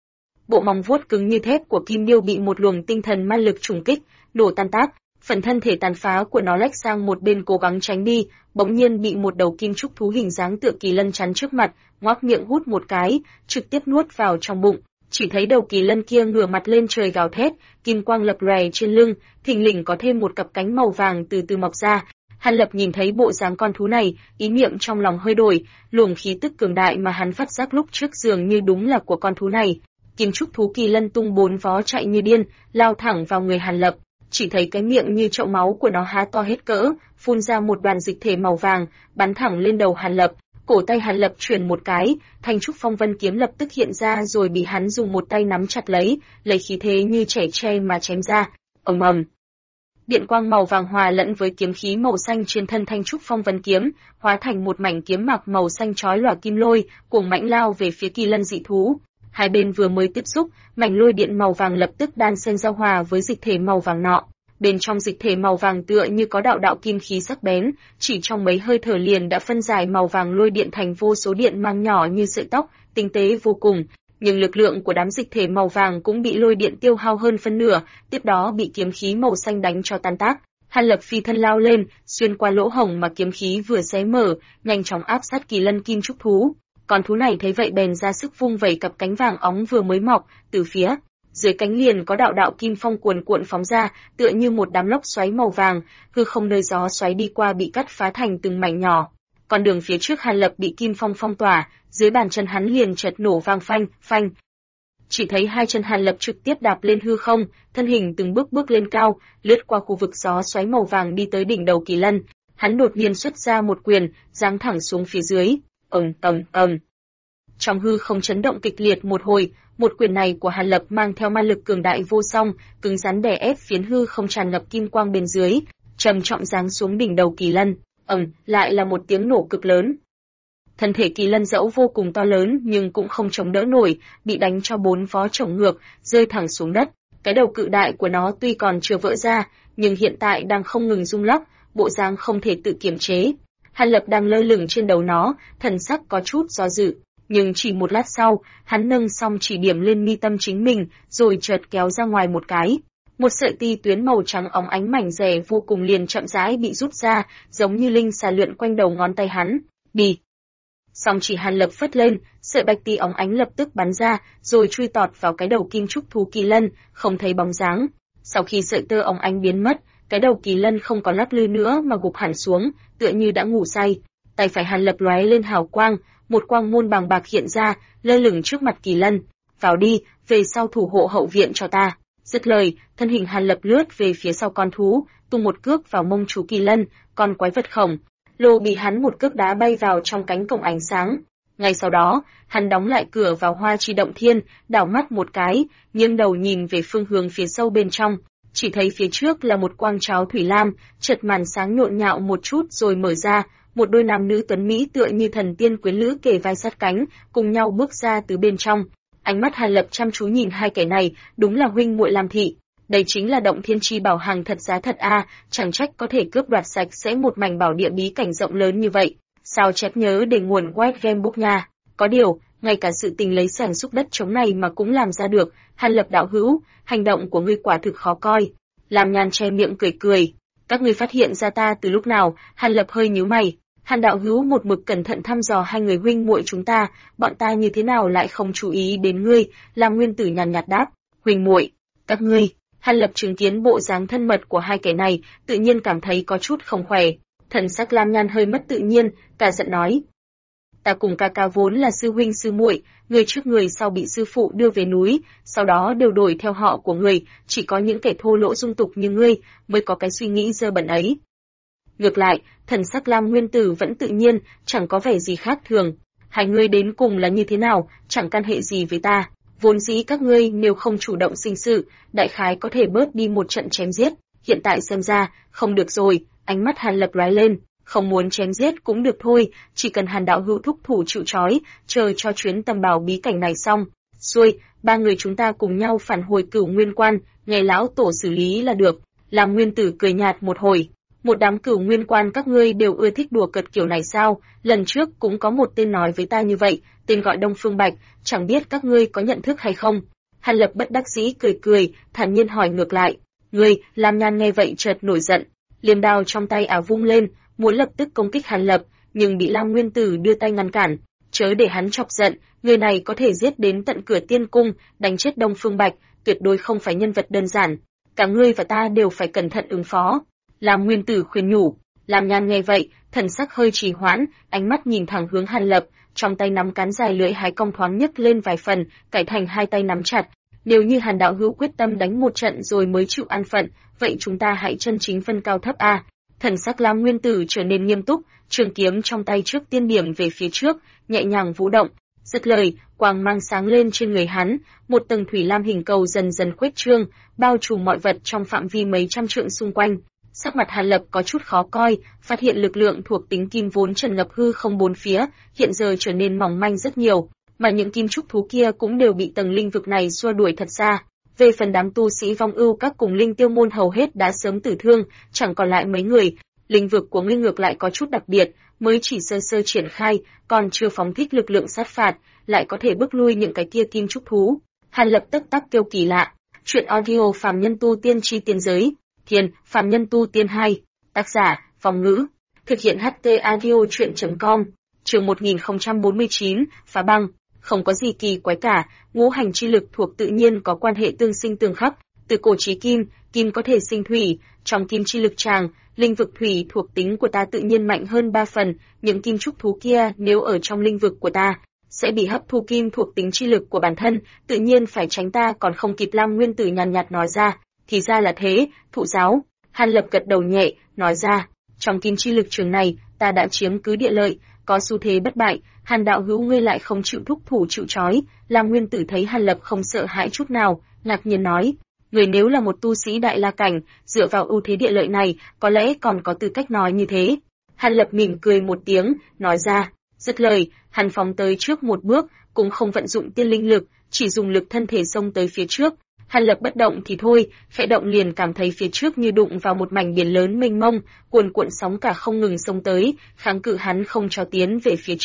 Bộ móng vuốt cứng như thép của Kim Điêu bị một luồng tinh thần ma lực trùng kích, nổ tan tác, phần thân thể tàn phá của nó lách sang một bên cố gắng tránh đi, bỗng nhiên bị một đầu kim trúc thú hình dáng tựa kỳ lân chắn trước mặt, ngoác miệng hút một cái, trực tiếp nuốt vào trong bụng. Chỉ thấy đầu kỳ lân kia ngửa mặt lên trời gào thét, kim quang lập lòe trên lưng, thình lình có thêm một cặp cánh màu vàng từ từ mọc ra. Hàn Lập nhìn thấy bộ dáng con thú này, ý niệm trong lòng hơi đổi, luồng khí tức cường đại mà hắn phát giác lúc trước dường như đúng là của con thú này. Kim trúc thú kỳ lân tung bốn vó chạy như điên, lao thẳng vào người Hàn Lập. Chỉ thấy cái miệng như chậu máu của nó há to hết cỡ, phun ra một đoàn dịch thể màu vàng, bắn thẳng lên đầu Hàn Lập. Cổ tay Hàn Lập chuyển một cái, thanh trúc phong vân kiếm lập tức hiện ra rồi bị hắn dùng một tay nắm chặt lấy khí thế như trẻ tre mà chém ra. Ầm ầm. Điện quang màu vàng hòa lẫn với kiếm khí màu xanh trên thân thanh trúc phong vân kiếm, hóa thành một mảnh kiếm mạc màu xanh chói lòa kim lôi, cuồng mãnh lao về phía kỳ lân dị thú. Hai bên vừa mới tiếp xúc, mảnh lôi điện màu vàng lập tức đan xen giao hòa với dịch thể màu vàng nọ. Bên trong dịch thể màu vàng tựa như có đạo đạo kim khí sắc bén, chỉ trong mấy hơi thở liền đã phân giải màu vàng lôi điện thành vô số điện mang nhỏ như sợi tóc, tinh tế vô cùng. Nhưng lực lượng của đám dịch thể màu vàng cũng bị lôi điện tiêu hao hơn phân nửa, tiếp đó bị kiếm khí màu xanh đánh cho tan tác. Hàn Lập phi thân lao lên, xuyên qua lỗ hổng mà kiếm khí vừa xé mở, nhanh chóng áp sát kỳ lân kim trúc thú. Con thú này thấy vậy bèn ra sức vung vẩy cặp cánh vàng óng vừa mới mọc, từ phía dưới cánh liền có đạo đạo kim phong cuồn cuộn phóng ra, tựa như một đám lốc xoáy màu vàng, hư không nơi gió xoáy đi qua bị cắt phá thành từng mảnh nhỏ. Con đường phía trước Hàn Lập bị kim phong phong tỏa, dưới bàn chân hắn liền chợt nổ vang phanh, phanh. Chỉ thấy hai chân Hàn Lập trực tiếp đạp lên hư không, thân hình từng bước bước lên cao, lướt qua khu vực gió xoáy màu vàng đi tới đỉnh đầu kỳ lân. Hắn đột nhiên xuất ra một quyền, giáng thẳng xuống phía dưới. Trong hư không chấn động kịch liệt một hồi, một quyền này của Hàn Lập mang theo ma lực cường đại vô song, cứng rắn đè ép phiến hư không tràn ngập kim quang bên dưới, trầm trọng giáng xuống đỉnh đầu kỳ lân. Lại là một tiếng nổ cực lớn. Thân thể kỳ lân dẫu vô cùng to lớn nhưng cũng không chống đỡ nổi, bị đánh cho bốn vó chổng ngược, rơi thẳng xuống đất. Cái đầu cự đại của nó tuy còn chưa vỡ ra, nhưng hiện tại đang không ngừng rung lắc, bộ dáng không thể tự kiềm chế. Hàn Lập đang lơ lửng trên đầu nó, thần sắc có chút do dự, nhưng chỉ một lát sau, hắn nâng xong chỉ điểm lên mi tâm chính mình, rồi chợt kéo ra ngoài một cái. một sợi ti tuyến màu trắng óng ánh mảnh dẻ vô cùng liền chậm rãi bị rút ra, giống như linh xà lượn quanh đầu ngón tay hắn. Đi. Song chỉ Hàn Lập phất lên, sợi bạch ti óng ánh lập tức bắn ra, rồi chui tọt vào cái đầu kim trúc thú kỳ lân, không thấy bóng dáng. Sau khi sợi tơ óng ánh biến mất, cái đầu kỳ lân không còn lắc lư nữa mà gục hẳn xuống, tựa như đã ngủ say. Tay phải Hàn Lập lóe lên hào quang, một quang môn bàng bạc hiện ra, lơ lửng trước mặt kỳ lân. Vào đi, về sau thủ hộ hậu viện cho ta. Dứt lời, thân hình Hàn Lập lướt về phía sau con thú, tung một cước vào mông chú kỳ lân, con quái vật khổng lồ bị hắn một cước đá bay vào trong cánh cổng ánh sáng. Ngay sau đó, hắn đóng lại cửa vào Hoa Chi Động Thiên, đảo mắt một cái, nghiêng đầu nhìn về phương hướng phía sâu bên trong, chỉ thấy phía trước là một quang cháo thủy lam, chợt màn sáng nhộn nhạo một chút rồi mở ra, một đôi nam nữ tuấn mỹ tựa như thần tiên quyến lữ kề vai sát cánh, cùng nhau bước ra từ bên trong. Ánh mắt Hàn Lập chăm chú nhìn hai kẻ này, đúng là huynh muội Lam thị. Đây chính là Động Thiên Chi bảo hàng thật giá thật a, chẳng trách có thể cướp đoạt sạch sẽ một mảnh bảo địa bí cảnh rộng lớn như vậy. Sao chép nhớ để nguồn White Game Book nha. Có điều, ngay cả sự tình lấy sảnh xúc đất trống này mà cũng làm ra được, Hàn Lập đạo hữu, hành động của ngươi quả thực khó coi. Lam Nhan che miệng cười cười. Các ngươi phát hiện ra ta từ lúc nào? Hàn Lập hơi nhíu mày. Hàn đạo hữu một mực cẩn thận thăm dò hai người huynh muội chúng ta, bọn ta như thế nào lại không chú ý đến ngươi? Lam Nguyên Tử nhàn nhạt đáp. Huynh muội, các ngươi. Hàn Lập chứng kiến bộ dáng thân mật của hai kẻ này, tự nhiên cảm thấy có chút không khỏe. Thần sắc Lam Nhan hơi mất tự nhiên, cả giận nói: ta cùng ca ca vốn là sư huynh sư muội, người trước người sau bị sư phụ đưa về núi, sau đó đều đổi theo họ của người, chỉ có những kẻ thô lỗ dung tục như ngươi mới có cái suy nghĩ dơ bẩn ấy. Ngược lại, thần sắc Lam Nguyên Tử vẫn tự nhiên, chẳng có vẻ gì khác thường. Hai ngươi đến cùng là như thế nào, chẳng can hệ gì với ta. Vốn dĩ các ngươi nếu không chủ động sinh sự, đại khái có thể bớt đi một trận chém giết. Hiện tại xem ra, không được rồi. Ánh mắt Hàn Lập lóe lên. Không muốn chém giết cũng được thôi, chỉ cần Hàn đạo hữu thúc thủ chịu trói, chờ cho chuyến tầm bảo bí cảnh này xong. Xuôi, ba người chúng ta cùng nhau phản hồi Cửu Nguyên Quan, nghe lão tổ xử lý là được. Lam Nguyên Tử cười nhạt một hồi. Một đám Cửu Nguyên Quan các ngươi đều ưa thích đùa cợt kiểu này sao? Lần trước cũng có một tên nói với ta như vậy, tên gọi Đông Phương Bạch, chẳng biết các ngươi có nhận thức hay không? Hàn Lập bất đắc dĩ cười cười, thản nhiên hỏi ngược lại. Ngươi, Lam Nhan nghe vậy chợt nổi giận, liềm đao trong tay áo vung lên, muốn lập tức công kích Hàn Lập, nhưng bị Lam Nguyên Tử đưa tay ngăn cản. Chớ để hắn chọc giận, người này có thể giết đến tận cửa tiên cung, đánh chết Đông Phương Bạch, tuyệt đối không phải nhân vật đơn giản. Cả ngươi và ta đều phải cẩn thận ứng phó. Lam Nguyên Tử khuyên nhủ. Lam Nhan nghe vậy, thần sắc hơi trì hoãn, ánh mắt nhìn thẳng hướng Hàn Lập, trong tay nắm cán dài lưỡi hái cong thoáng nhấc lên vài phần, cải thành hai tay nắm chặt. Nếu như Hàn đạo hữu quyết tâm đánh một trận rồi mới chịu an phận, vậy chúng ta hãy chân chính phân cao thấp a. Thần sắc Lam Nguyên Tử trở nên nghiêm túc, trường kiếm trong tay trước tiên điểm về phía trước, nhẹ nhàng vũ động. Dứt lời, quang mang sáng lên trên người hắn, một tầng thủy lam hình cầu dần dần khuếch trương, bao trùm mọi vật trong phạm vi mấy trăm trượng xung quanh. Sắc mặt Hàn Lập có chút khó coi, phát hiện lực lượng thuộc tính kim vốn tràn ngập hư không bốn phía, hiện giờ trở nên mỏng manh rất nhiều, mà những kim trúc thú kia cũng đều bị tầng linh vực này xua đuổi thật xa. Về phần đám tu sĩ vong ưu các cùng linh tiêu môn hầu hết đã sớm tử thương, chẳng còn lại mấy người. Linh vực của ngươi ngược lại có chút đặc biệt, mới chỉ sơ sơ triển khai, còn chưa phóng thích lực lượng sát phạt, lại có thể bức lui những cái kia kim trúc thú. Hàn Lập tức tắc kêu kỳ lạ. Chuyện audio phàm nhân tu tiên chi tiên giới. Thiên, phàm nhân tu tiên 2. Tác giả, Phong Ngữ. Thực hiện HT audio chuyện.com. Chương 1049, phá băng. Không có gì kỳ quái cả, ngũ hành chi lực thuộc tự nhiên có quan hệ tương sinh tương khắc. Từ cổ chí kim, kim có thể sinh thủy, trong kim chi lực tràng, linh vực thủy thuộc tính của ta tự nhiên mạnh hơn 3 phần, những kim trúc thú kia nếu ở trong linh vực của ta, sẽ bị hấp thu kim thuộc tính chi lực của bản thân, tự nhiên phải tránh ta. Còn không kịp Lam Nguyên Tử nhàn nhạt nói ra, thì ra là thế, thụ giáo. Hàn Lập gật đầu nhẹ, nói ra, trong kim chi lực trường này, ta đã chiếm cứ địa lợi, có xu thế bất bại. Hàn đạo hữu ngươi lại không chịu thúc thủ chịu trói. Lam Nguyên Tử thấy Hàn Lập không sợ hãi chút nào, ngạc nhiên nói, người nếu là một tu sĩ đại la cảnh, dựa vào ưu thế địa lợi này, có lẽ còn có tư cách nói như thế. Hàn Lập mỉm cười một tiếng, nói ra. Dứt lời, hắn phóng tới trước một bước, cũng không vận dụng tiên linh lực, chỉ dùng lực thân thể xông tới phía trước. Hàn Lập bất động thì thôi, khẽ động liền cảm thấy phía trước như đụng vào một mảnh biển lớn mênh mông, cuồn cuộn sóng cả không ngừng xông tới, kháng cự hắn không cho tiến về phía trước.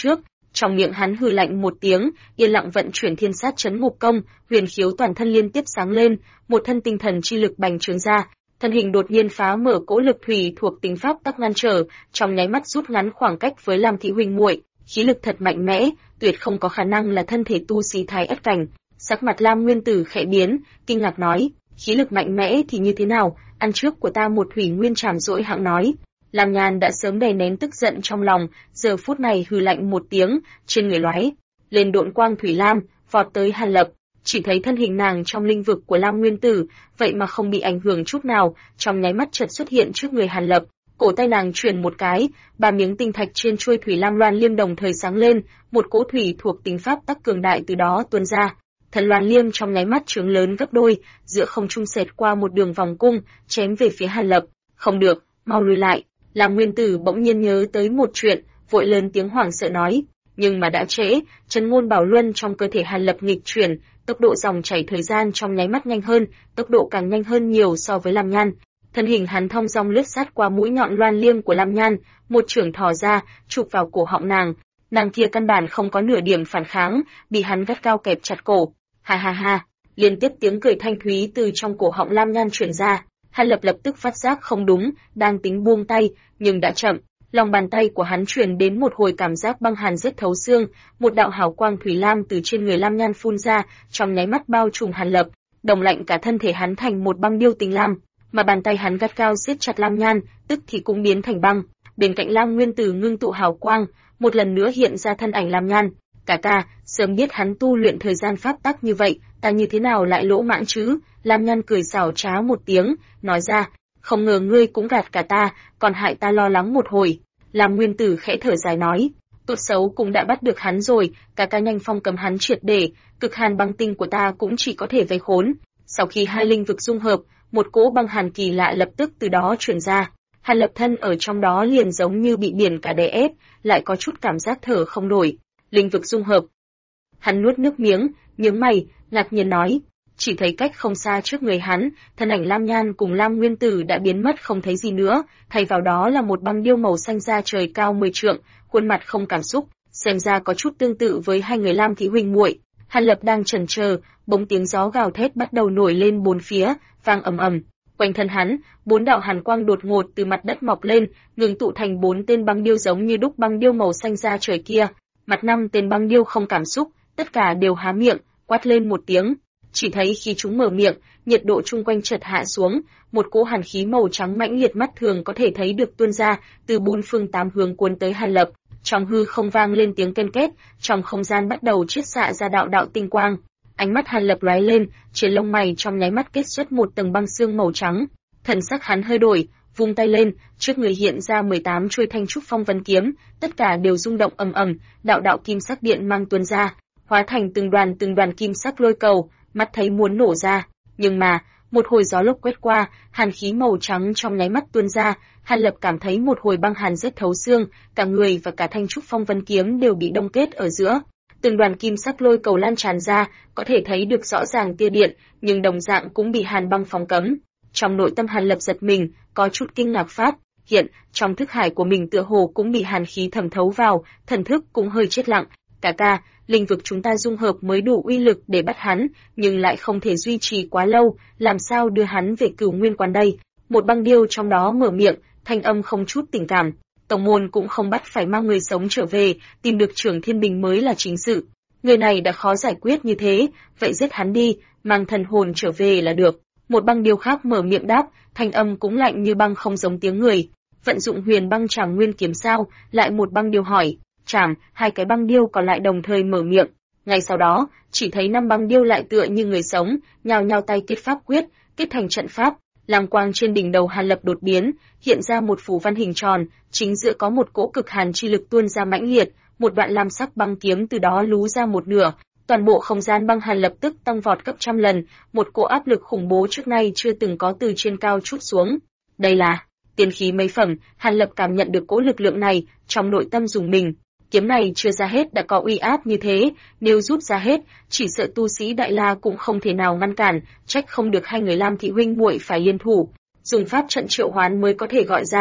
Trong miệng hắn hừ lạnh một tiếng, yên lặng vận chuyển thiên sát chấn ngục công, huyền khiếu toàn thân liên tiếp sáng lên, một thân tinh thần chi lực bành trướng ra, thân hình đột nhiên phá mở cỗ lực thủy thuộc tính pháp tắc ngăn trở, trong nháy mắt rút ngắn khoảng cách với Lam Thị huynh muội, khí lực thật mạnh mẽ, tuyệt không có khả năng là thân thể tu sĩ thái ất cảnh. Sắc mặt Lam Nguyên Tử khẽ biến, kinh ngạc nói, khí lực mạnh mẽ thì như thế nào, ăn trước của ta một thủy nguyên trảm dỗi hạng nói. Lam Nhan đã sớm đè nén tức giận trong lòng, giờ phút này hừ lạnh một tiếng, trên người lóe lên độn quang thủy lam, vọt tới Hàn Lập. Chỉ thấy thân hình nàng trong linh vực của Lam Nguyên Tử, vậy mà không bị ảnh hưởng chút nào, trong nháy mắt chợt xuất hiện trước người Hàn Lập. Cổ tay nàng chuyển một cái, ba miếng tinh thạch trên chuôi thủy lam loan liêm đồng thời sáng lên, một cỗ thủy thuộc tính pháp tắc cường đại từ đó tuôn ra. Thần loan liêm trong nháy mắt trướng lớn gấp đôi, giữa không trung xẹt qua một đường vòng cung, chém về phía Hàn Lập. Không được, mau lùi lại. Lam Nguyên Tử bỗng nhiên nhớ tới một chuyện, vội lớn tiếng hoảng sợ nói, nhưng mà đã trễ, chân ngôn bảo luân trong cơ thể Hàn Lập nghịch chuyển, tốc độ dòng chảy thời gian trong nháy mắt nhanh hơn, tốc độ càng nhanh hơn nhiều so với Lam Nhan. Thân hình hắn thong dong lướt sát qua mũi nhọn loan liêm của Lam Nhan, một chưởng thò ra, chụp vào cổ họng nàng. Nàng kia căn bản không có nửa điểm phản kháng, bị hắn gắt gao kẹp chặt cổ. Ha ha ha, liên tiếp tiếng cười thanh thúy từ trong cổ họng Lam Nhan truyền ra. Hàn Lập lập tức phát giác không đúng, đang tính buông tay, nhưng đã chậm. Lòng bàn tay của hắn truyền đến một hồi cảm giác băng hàn rất thấu xương, một đạo hào quang thủy lam từ trên người Lam Nhan phun ra, trong nháy mắt bao trùm Hàn Lập, đồng lạnh cả thân thể hắn thành một băng điêu tình lam, mà bàn tay hắn gắt gao siết chặt Lam Nhan, tức thì cũng biến thành băng. Bên cạnh Lam Nguyên Tử ngưng tụ hào quang, một lần nữa hiện ra thân ảnh Lam Nhan. Ca, sớm biết hắn tu luyện thời gian pháp tắc như vậy, ta như thế nào lại lỗ mãng chứ? Lam Nhan cười xảo trá một tiếng, nói ra, không ngờ ngươi cũng gạt cả ta, còn hại ta lo lắng một hồi. Lam Nguyên Tử khẽ thở dài nói, tốt xấu cũng đã bắt được hắn rồi, ca nhanh phong cầm hắn triệt để, cực hàn băng tinh của ta cũng chỉ có thể vây khốn. Sau khi hai linh vực dung hợp, một cỗ băng hàn kỳ lạ lập tức từ đó truyền ra. Hàn Lập thân ở trong đó liền giống như bị biển cả đè ép, lại có chút cảm giác thở không nổi. Linh vực dung hợp. Hắn nuốt nước miếng, nhướng mày, ngạc nhiên nói, chỉ thấy cách không xa trước người hắn, thân ảnh Lam Nhan cùng Lam Nguyên Tử đã biến mất không thấy gì nữa, thay vào đó là một băng điêu màu xanh da trời cao 10 trượng, khuôn mặt không cảm xúc, xem ra có chút tương tự với hai người Lam Thị huynh muội. Hàn Lập đang chần chờ, bỗng tiếng gió gào thét bắt đầu nổi lên bốn phía, vang ầm ầm. Quanh thân hắn, bốn đạo hàn quang đột ngột từ mặt đất mọc lên, ngưng tụ thành bốn tên băng điêu giống như đúc băng điêu màu xanh da trời kia. Mặt năm tên băng điêu không cảm xúc, tất cả đều há miệng, quát lên một tiếng. Chỉ thấy khi chúng mở miệng, nhiệt độ chung quanh chợt hạ xuống, một cỗ hàn khí màu trắng mãnh liệt mắt thường có thể thấy được tuôn ra, từ bốn phương tám hướng cuốn tới Hàn Lập. Trong hư không vang lên tiếng ken két, trong không gian bắt đầu chiết xạ ra đạo đạo tinh quang. Ánh mắt Hàn Lập lóe lên, trên lông mày trong nháy mắt kết xuất một tầng băng xương màu trắng. Thần sắc hắn hơi đổi, vung tay lên, trước người hiện ra 18 chuôi thanh trúc phong vân kiếm, tất cả đều rung động ầm ầm, đạo đạo kim sắc điện mang tuôn ra, hóa thành từng đoàn kim sắc lôi cầu, mắt thấy muốn nổ ra. Nhưng mà, một hồi gió lốc quét qua, hàn khí màu trắng trong nháy mắt tuôn ra, Hàn Lập cảm thấy một hồi băng hàn rất thấu xương, cả người và cả thanh trúc phong vân kiếm đều bị đông kết ở giữa. Từng đoàn kim sắc lôi cầu lan tràn ra, có thể thấy được rõ ràng tia điện, nhưng đồng dạng cũng bị hàn băng phóng cấm. Trong nội tâm Hàn Lập giật mình, có chút kinh ngạc phát hiện, trong thức hải của mình tựa hồ cũng bị hàn khí thẩm thấu vào, thần thức cũng hơi chết lặng. Ca, linh vực chúng ta dung hợp mới đủ uy lực để bắt hắn, nhưng lại không thể duy trì quá lâu, làm sao đưa hắn về Cửu Nguyên Quán đây? Một băng điêu trong đó mở miệng, thanh âm không chút tình cảm. Tổng môn cũng không bắt phải mang người sống trở về, tìm được Trưởng Thiên Bình mới là chính sự. Người này đã khó giải quyết như thế, vậy giết hắn đi, mang thần hồn trở về là được. Một băng điêu khác mở miệng đáp, thanh âm cũng lạnh như băng không giống tiếng người. Vận dụng huyền băng trảm nguyên kiếm sao? Lại một băng điêu hỏi. Trảm, hai cái băng điêu còn lại đồng thời mở miệng. Ngay sau đó, chỉ thấy 5 băng điêu lại tựa như người sống, nhao nhao tay kết pháp quyết, kết thành trận pháp. Lam quang trên đỉnh đầu Hàn Lập đột biến, hiện ra một phù văn hình tròn, chính giữa có một cỗ cực hàn chi lực tuôn ra mãnh liệt, một đoạn lam sắc băng kiếm từ đó lú ra một nửa. Toàn bộ không gian băng hàn lập tức tăng vọt gấp trăm lần, một cỗ áp lực khủng bố trước nay chưa từng có từ trên cao trút xuống. Đây là tiên khí mấy phẩm, Hàn Lập cảm nhận được cỗ lực lượng này, trong nội tâm rùng mình. Kiếm này chưa ra hết đã có uy áp như thế, nếu rút ra hết, chỉ sợ tu sĩ Đại La cũng không thể nào ngăn cản, trách không được hai người Lam Thị huynh muội phải liên thủ, dùng pháp trận triệu hoán mới có thể gọi ra.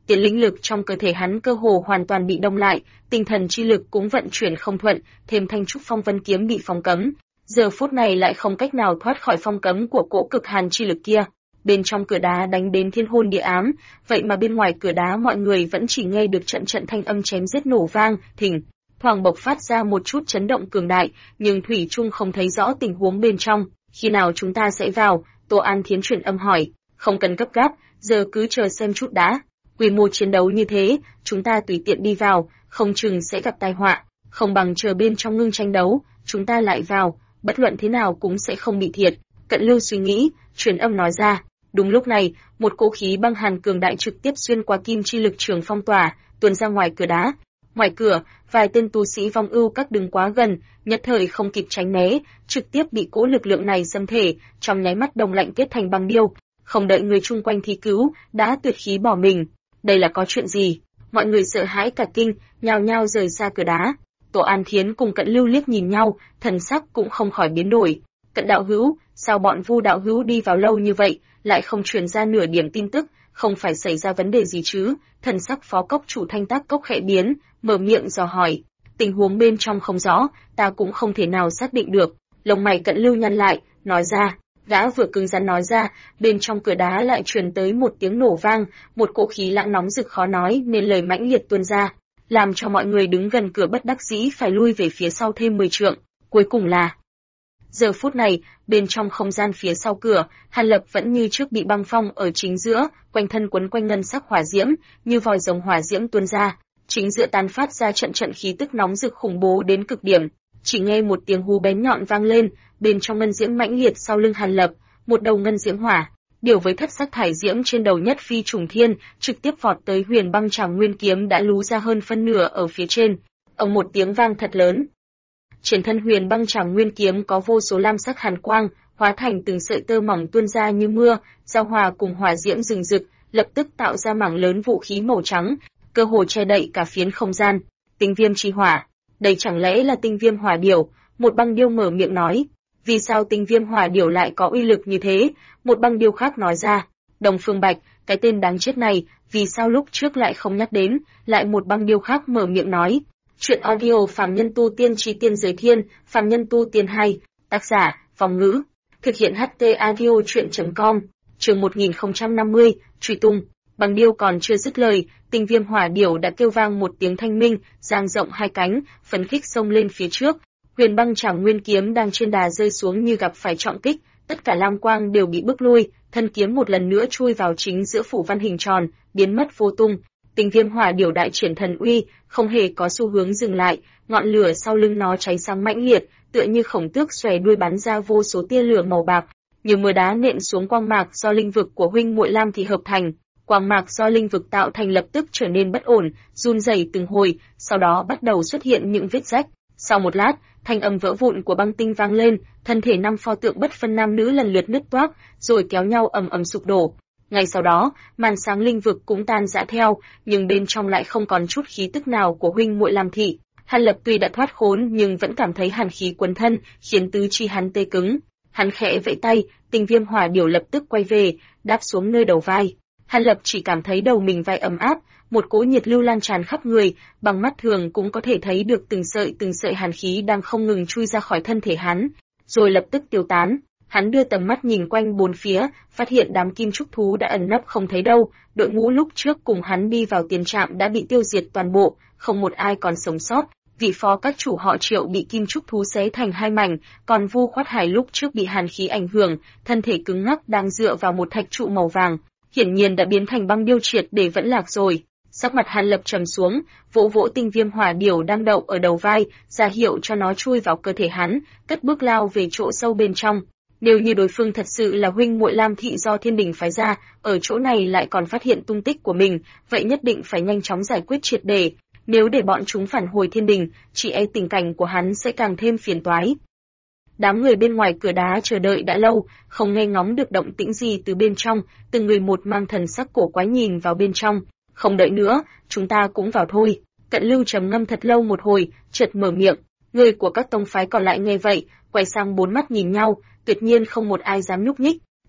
Tiền linh lực trong cơ thể hắn cơ hồ hoàn toàn bị đông lại, tinh thần chi lực cũng vận chuyển không thuận, thêm thanh trúc phong vân kiếm bị phong cấm, giờ phút này lại không cách nào thoát khỏi phong cấm của cỗ cực hàn chi lực kia. Bên trong cửa đá đánh đến thiên hôn địa ám, vậy mà bên ngoài cửa đá mọi người vẫn chỉ nghe được trận trận thanh âm chém giết nổ vang, thình thoảng bộc phát ra một chút chấn động cường đại, nhưng thủy chung không thấy rõ tình huống bên trong. Khi nào chúng ta sẽ vào? Tô An Thiến truyền âm hỏi. Không cần gấp gáp, giờ cứ chờ xem chút đã. Quy mô chiến đấu như thế, chúng ta tùy tiện đi vào, không chừng sẽ gặp tai họa. Không bằng chờ bên trong ngưng tranh đấu, chúng ta lại vào, bất luận thế nào cũng sẽ không bị thiệt. Cận Lưu suy nghĩ, truyền âm nói ra. Đúng lúc này, một cỗ khí băng hàn cường đại trực tiếp xuyên qua kim chi lực trường phong tỏa, tuôn ra ngoài cửa đá. Ngoài cửa, vài tên tu sĩ vong ưu các đứng quá gần, nhất thời không kịp tránh né, trực tiếp bị cỗ lực lượng này xâm thể, trong nháy mắt đông lạnh kết thành băng điêu. Không đợi người chung quanh thi cứu, đã tuyệt khí bỏ mình. Đây là có chuyện gì? Mọi người sợ hãi cả kinh, nhao nhao rời xa cửa đá. Tô An Thiến cùng Cận Lưu liếc nhìn nhau, thần sắc cũng không khỏi biến đổi. Cận đạo hữu, sao bọn Vu đạo hữu đi vào lâu như vậy, lại không truyền ra nửa điểm tin tức, không phải xảy ra vấn đề gì chứ? Thần sắc phó cốc chủ Thanh Tác Cốc khẽ biến, mở miệng dò hỏi. Tình huống bên trong không rõ, ta cũng không thể nào xác định được. Lông mày Cận Lưu nhăn lại, nói ra. Gã vừa cứng rắn nói ra, bên trong cửa đá lại truyền tới một tiếng nổ vang, một cỗ khí lãng nóng rực khó nói nên lời mãnh liệt tuôn ra, làm cho mọi người đứng gần cửa bất đắc dĩ phải lui về phía sau thêm 10 trượng. Cuối cùng là giờ phút này, bên trong không gian phía sau cửa, Hàn Lập vẫn như trước bị băng phong ở chính giữa, quanh thân quấn quanh ngân sắc hỏa diễm, như vòi rồng hỏa diễm tuôn ra, chính giữa tán phát ra trận trận khí tức nóng rực khủng bố đến cực điểm. Chỉ nghe một tiếng hú bén nhọn vang lên, bên trong ngân diễm mãnh liệt sau lưng Hàn Lập, một đầu ngân diễm hỏa, điều với thất sắc thải diễm trên đầu nhất phi trùng thiên, trực tiếp vọt tới Huyền Băng Trảm Nguyên kiếm đã lú ra hơn phân nửa ở phía trên. Ầm một tiếng vang thật lớn. Trên thân Huyền Băng Trảm Nguyên kiếm có vô số lam sắc hàn quang, hóa thành từng sợi tơ mỏng tuôn ra như mưa, giao hòa cùng hỏa diễm rừng rực, lập tức tạo ra mảng lớn vũ khí màu trắng, cơ hồ che đậy cả phiến không gian. Tinh viêm chi hỏa, đây chẳng lẽ là tinh viêm hỏa điểu? Một băng điêu mở miệng nói. Vì sao tinh viêm hỏa điểu lại có uy lực như thế? Một băng điêu khác nói ra. Đồng Phương Bạch, cái tên đáng chết này, vì sao lúc trước lại không nhắc đến? Lại một băng điêu khác mở miệng nói. Chuyện audio Phàm Nhân Tu Tiên Chi Tiên Giới Thiên, Phàm Nhân Tu Tiên 2, tác giả, Phòng Ngữ, thực hiện HT audio chuyện.com, chương 1050, truy tung. Băng điêu còn chưa dứt lời, tinh viêm hỏa điểu đã kêu vang một tiếng thanh minh, dang rộng hai cánh, phấn khích xông lên phía trước. Huyền Băng Trảm Nguyên kiếm đang trên đà rơi xuống như gặp phải trọng kích, tất cả lam quang đều bị bức lui, thân kiếm một lần nữa chui vào chính giữa phủ văn hình tròn, biến mất vô tung. Tinh viêm hỏa điểu đại triển thần uy, không hề có xu hướng dừng lại, ngọn lửa sau lưng nó cháy sáng mãnh liệt, tựa như khổng tước xòe đuôi bắn ra vô số tia lửa màu bạc, như mưa đá nện xuống quang mạc do linh vực của huynh muội Lam thì hợp thành. Quang mạc do linh vực tạo thành lập tức trở nên bất ổn, run rẩy từng hồi, sau đó bắt đầu xuất hiện những vết rách. Sau một lát, thanh âm vỡ vụn của băng tinh vang lên, thân thể 5 pho tượng bất phân nam nữ lần lượt nứt toác, rồi kéo nhau ầm ầm sụp đổ. Ngay sau đó, màn sáng linh vực cũng tan rã theo, nhưng bên trong lại không còn chút khí tức nào của huynh muội Lam thị. Hàn Lập tuy đã thoát khốn nhưng vẫn cảm thấy hàn khí quấn thân, khiến tứ chi hắn tê cứng. Hắn khẽ vẫy tay, tinh viêm hỏa điểu lập tức quay về, đáp xuống nơi đầu vai. Hàn Lập chỉ cảm thấy đầu mình vai ấm áp, một cỗ nhiệt lưu lan tràn khắp người, bằng mắt thường cũng có thể thấy được từng sợi hàn khí đang không ngừng chui ra khỏi thân thể hắn, rồi lập tức tiêu tán. Hắn đưa tầm mắt nhìn quanh bốn phía, phát hiện đám kim trúc thú đã ẩn nấp không thấy đâu, đội ngũ lúc trước cùng hắn đi vào tiền trạm đã bị tiêu diệt toàn bộ, không một ai còn sống sót. Vị phó các chủ họ Triệu bị kim trúc thú xé thành hai mảnh, còn Vu Khoát Hải lúc trước bị hàn khí ảnh hưởng, thân thể cứng ngắc đang dựa vào một thạch trụ màu vàng, hiển nhiên đã biến thành băng điêu triệt để vẫn lạc rồi. Sắc mặt Hàn Lập trầm xuống, vỗ vỗ tinh viêm hỏa điểu đang đậu ở đầu vai, ra hiệu cho nó chui vào cơ thể hắn, cất bước lao về chỗ sâu bên trong. Nếu như đối phương thật sự là huynh muội Lam thị do Thiên Đình phái ra, ở chỗ này lại còn phát hiện tung tích của mình, vậy nhất định phải nhanh chóng giải quyết triệt để. Nếu để bọn chúng phản hồi Thiên Đình, chỉ e tình cảnh của hắn sẽ càng thêm phiền toái. Đám người bên ngoài cửa đá chờ đợi đã lâu, không nghe ngóng được động tĩnh gì từ bên trong, từng người một mang thần sắc cổ quái nhìn vào bên trong. Không đợi nữa, chúng ta cũng vào thôi. Cận Lưu trầm ngâm thật lâu một hồi, chợt mở miệng. Người của các tông phái còn lại nghe vậy, quay sang bốn mắt nhìn nhau, tuyệt nhiên không một ai dám nhúc nhích.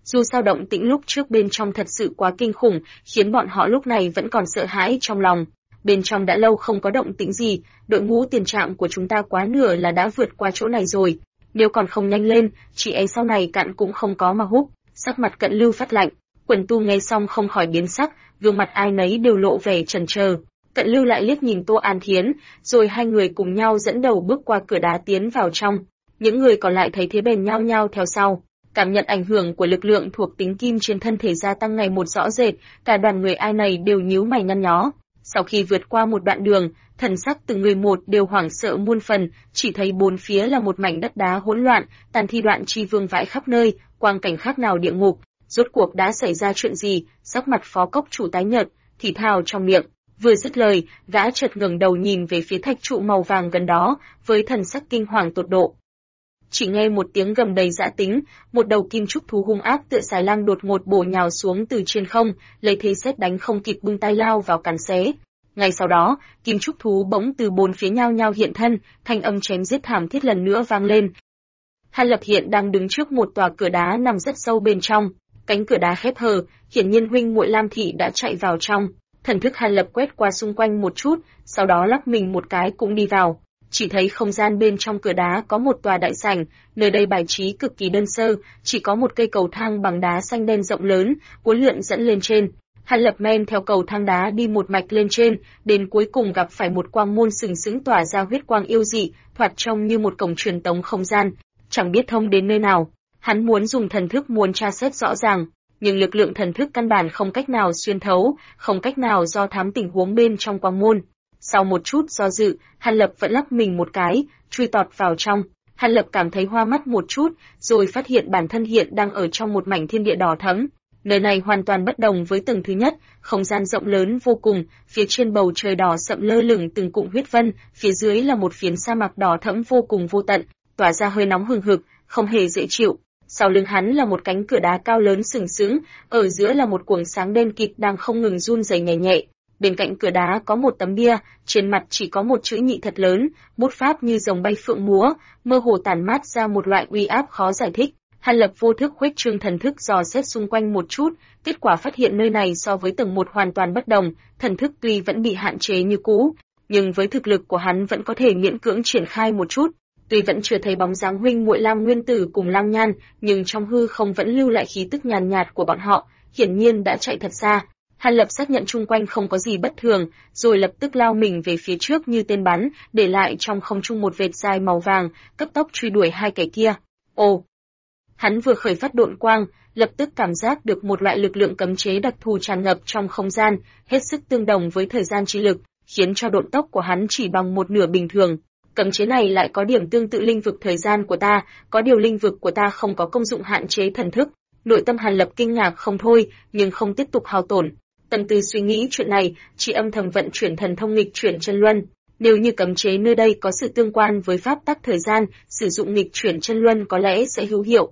Dù sao động tĩnh lúc trước bên trong thật sự quá kinh khủng, khiến bọn họ lúc này vẫn còn sợ hãi trong lòng. Bên trong đã lâu không có động tĩnh gì, đội ngũ tiền trạm của chúng ta quá nửa là đã vượt qua chỗ này rồi. Nếu còn không nhanh lên, chị ấy sau này cạn cũng không có mà hút. Sắc mặt Cận Lưu phát lạnh, quần tu nghe xong không khỏi biến sắc, gương mặt ai nấy đều lộ vẻ chần chờ. Cận Lưu lại liếc nhìn Tô An Thiến, rồi hai người cùng nhau dẫn đầu bước qua cửa đá tiến vào trong. Những người còn lại thấy thế bèn nhao nhao theo sau. Cảm nhận ảnh hưởng của lực lượng thuộc tính kim trên thân thể gia tăng ngày một rõ rệt, cả đoàn người ai này đều nhíu mày nhăn nhó. Sau khi vượt qua một đoạn đường, thần sắc từng người một đều hoảng sợ muôn phần, chỉ thấy bốn phía là một mảnh đất đá hỗn loạn, tàn thi đoạn chi vương vãi khắp nơi, quang cảnh khác nào địa ngục. Rốt cuộc đã xảy ra chuyện gì? Sắc mặt Phó Cốc chủ tái nhợt, thì thào trong miệng. Vừa dứt lời, gã chợt ngẩng đầu nhìn về phía thạch trụ màu vàng gần đó, với thần sắc kinh hoàng tột độ. Chỉ nghe một tiếng gầm đầy dã tính, một đầu kim trúc thú hung ác tựa xài lang đột ngột bổ nhào xuống từ trên không, lấy thế sét đánh không kịp bưng tay lao vào cắn xé. Ngay sau đó, kim trúc thú bỗng từ bốn phía nhao nhao hiện thân, thanh âm chém giết thảm thiết lần nữa vang lên. Hàn Lập hiện đang đứng trước một tòa cửa đá nằm rất sâu bên trong, cánh cửa đá khép hờ, hiển nhiên huynh muội Lam thị đã chạy vào trong. Thần thức Hàn Lập quét qua xung quanh một chút, sau đó lắc mình một cái cũng đi vào. Chỉ thấy không gian bên trong cửa đá có một tòa đại sảnh, nơi đây bài trí cực kỳ đơn sơ, chỉ có một cây cầu thang bằng đá xanh đen rộng lớn, uốn lượn dẫn lên trên. Hàn Lập men theo cầu thang đá đi một mạch lên trên, đến cuối cùng gặp phải một quang môn sừng sững tỏa ra huyết quang yêu dị, thoạt trông như một cổng truyền tống không gian, chẳng biết thông đến nơi nào. Hắn muốn dùng thần thức muốn tra xét rõ ràng, nhưng lực lượng thần thức căn bản không cách nào xuyên thấu, không cách nào do thám tình huống bên trong quang môn. Sau một chút do dự, Hàn Lập vẫn lắc mình một cái, chui tọt vào trong. Hàn Lập cảm thấy hoa mắt một chút, rồi phát hiện bản thân hiện đang ở trong một mảnh thiên địa đỏ thẫm. Nơi này hoàn toàn bất đồng với tầng thứ nhất, không gian rộng lớn vô cùng, phía trên bầu trời đỏ sậm lơ lửng từng cụm huyết vân, phía dưới là một phiến sa mạc đỏ thẫm vô cùng vô tận, tỏa ra hơi nóng hừng hực, không hề dễ chịu. Sau lưng hắn là một cánh cửa đá cao lớn sừng sững, ở giữa là một cuồng sáng đen kịt đang không ngừng run rẩy nhẹ nhẹ. Bên cạnh cửa đá có một tấm bia, trên mặt chỉ có một chữ nhị thật lớn, bút pháp như rồng bay phượng múa, mơ hồ tản mát ra một loại uy áp khó giải thích. Hàn Lập vô thức khuếch trương thần thức dò xét xung quanh một chút, kết quả phát hiện nơi này so với tầng 1 hoàn toàn bất đồng, thần thức tuy vẫn bị hạn chế như cũ, nhưng với thực lực của hắn vẫn có thể miễn cưỡng triển khai một chút. Tuy vẫn chưa thấy bóng dáng huynh muội Lam Nguyên Tử cùng Lam Nhan, nhưng trong hư không vẫn lưu lại khí tức nhàn nhạt của bọn họ, hiển nhiên đã chạy thật xa. Hàn Lập xác nhận chung quanh không có gì bất thường, rồi lập tức lao mình về phía trước như tên bắn, để lại trong không trung một vệt dài màu vàng, cấp tốc truy đuổi hai kẻ kia. Ồ! Hắn vừa khởi phát độn quang, lập tức cảm giác được một loại lực lượng cấm chế đặc thù tràn ngập trong không gian, hết sức tương đồng với thời gian chi lực, khiến cho độn tốc của hắn chỉ bằng một nửa bình thường. Cấm chế này lại có điểm tương tự linh vực thời gian của ta, có điều linh vực của ta không có công dụng hạn chế thần thức. Nội tâm Hàn Lập kinh ngạc không thôi, nhưng không tiếp tục hao tổn. Tâm tư suy nghĩ chuyện này, chỉ âm thầm vận chuyển thần thông nghịch chuyển chân luân. Nếu như cấm chế nơi đây có sự tương quan với pháp tắc thời gian, sử dụng nghịch chuyển chân luân có lẽ sẽ hữu hiệu.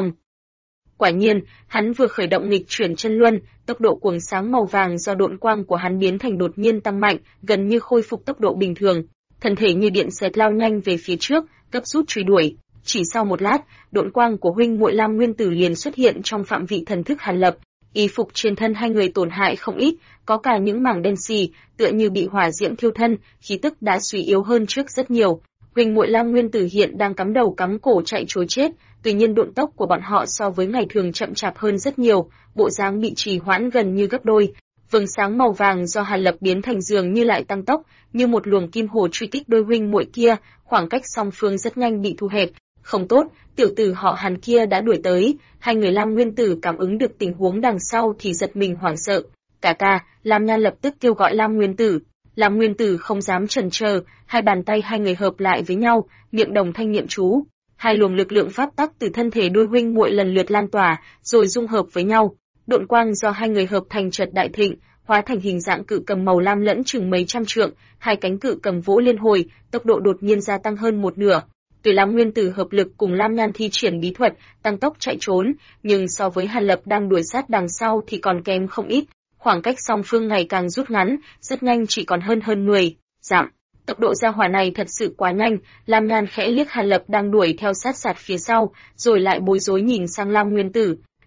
Quả nhiên, hắn vừa khởi động nghịch chuyển chân luân, tốc độ cuồng sáng màu vàng do độn quang của hắn biến thành đột nhiên tăng mạnh, gần như khôi phục tốc độ bình thường. Thân thể như điện xẹt lao nhanh về phía trước, gấp rút truy đuổi. Chỉ sau một lát, độn quang của huynh muội Lam Nguyên Tử liền xuất hiện trong phạm vị thần thức Hàn Lập. Y phục trên thân hai người tổn hại không ít, có cả những mảng đen xì, tựa như bị hỏa diễm thiêu thân, khí tức đã suy yếu hơn trước rất nhiều. Huynh muội Lam Nguyên Tử hiện đang cắm đầu cắm cổ chạy trối chết, tuy nhiên độn tốc của bọn họ so với ngày thường chậm chạp hơn rất nhiều, bộ dáng bị trì hoãn gần như gấp đôi. Vầng sáng màu vàng do Hàn Lập biến thành dường như lại tăng tốc, như một luồng kim hồ truy kích đôi huynh muội kia, khoảng cách song phương rất nhanh bị thu hẹp. Không tốt, tiểu tử họ Hàn kia đã đuổi tới, hai người Lam Nguyên Tử cảm ứng được tình huống đằng sau thì giật mình hoảng sợ. Cả ca, Lam Nhan lập tức kêu gọi Lam Nguyên Tử. Lam Nguyên Tử không dám chần chờ, hai bàn tay hai người hợp lại với nhau, miệng đồng thanh niệm chú. Hai luồng lực lượng pháp tắc từ thân thể đôi huynh muội lần lượt lan tỏa, rồi dung hợp với nhau. Độn quang do hai người hợp thành chợt đại thịnh, hóa thành hình dạng cự cầm màu lam lẫn chừng mấy trăm trượng, hai cánh cự cầm vỗ liên hồi, tốc độ đột nhiên gia tăng hơn một nửa. Tuy Lam Nguyên Tử hợp lực cùng Lam Nhan thi triển bí thuật, tăng tốc chạy trốn, nhưng so với Hàn Lập đang đuổi sát đằng sau thì còn kém không ít. Khoảng cách song phương ngày càng rút ngắn, rất nhanh chỉ còn hơn 10 dặm. Tốc độ ra hỏa này thật sự quá nhanh, Lam Nhan khẽ liếc Hàn Lập đang đuổi theo sát sạt phía sau, rồi lại bối rối nhìn sang Lam Nguyên Tử.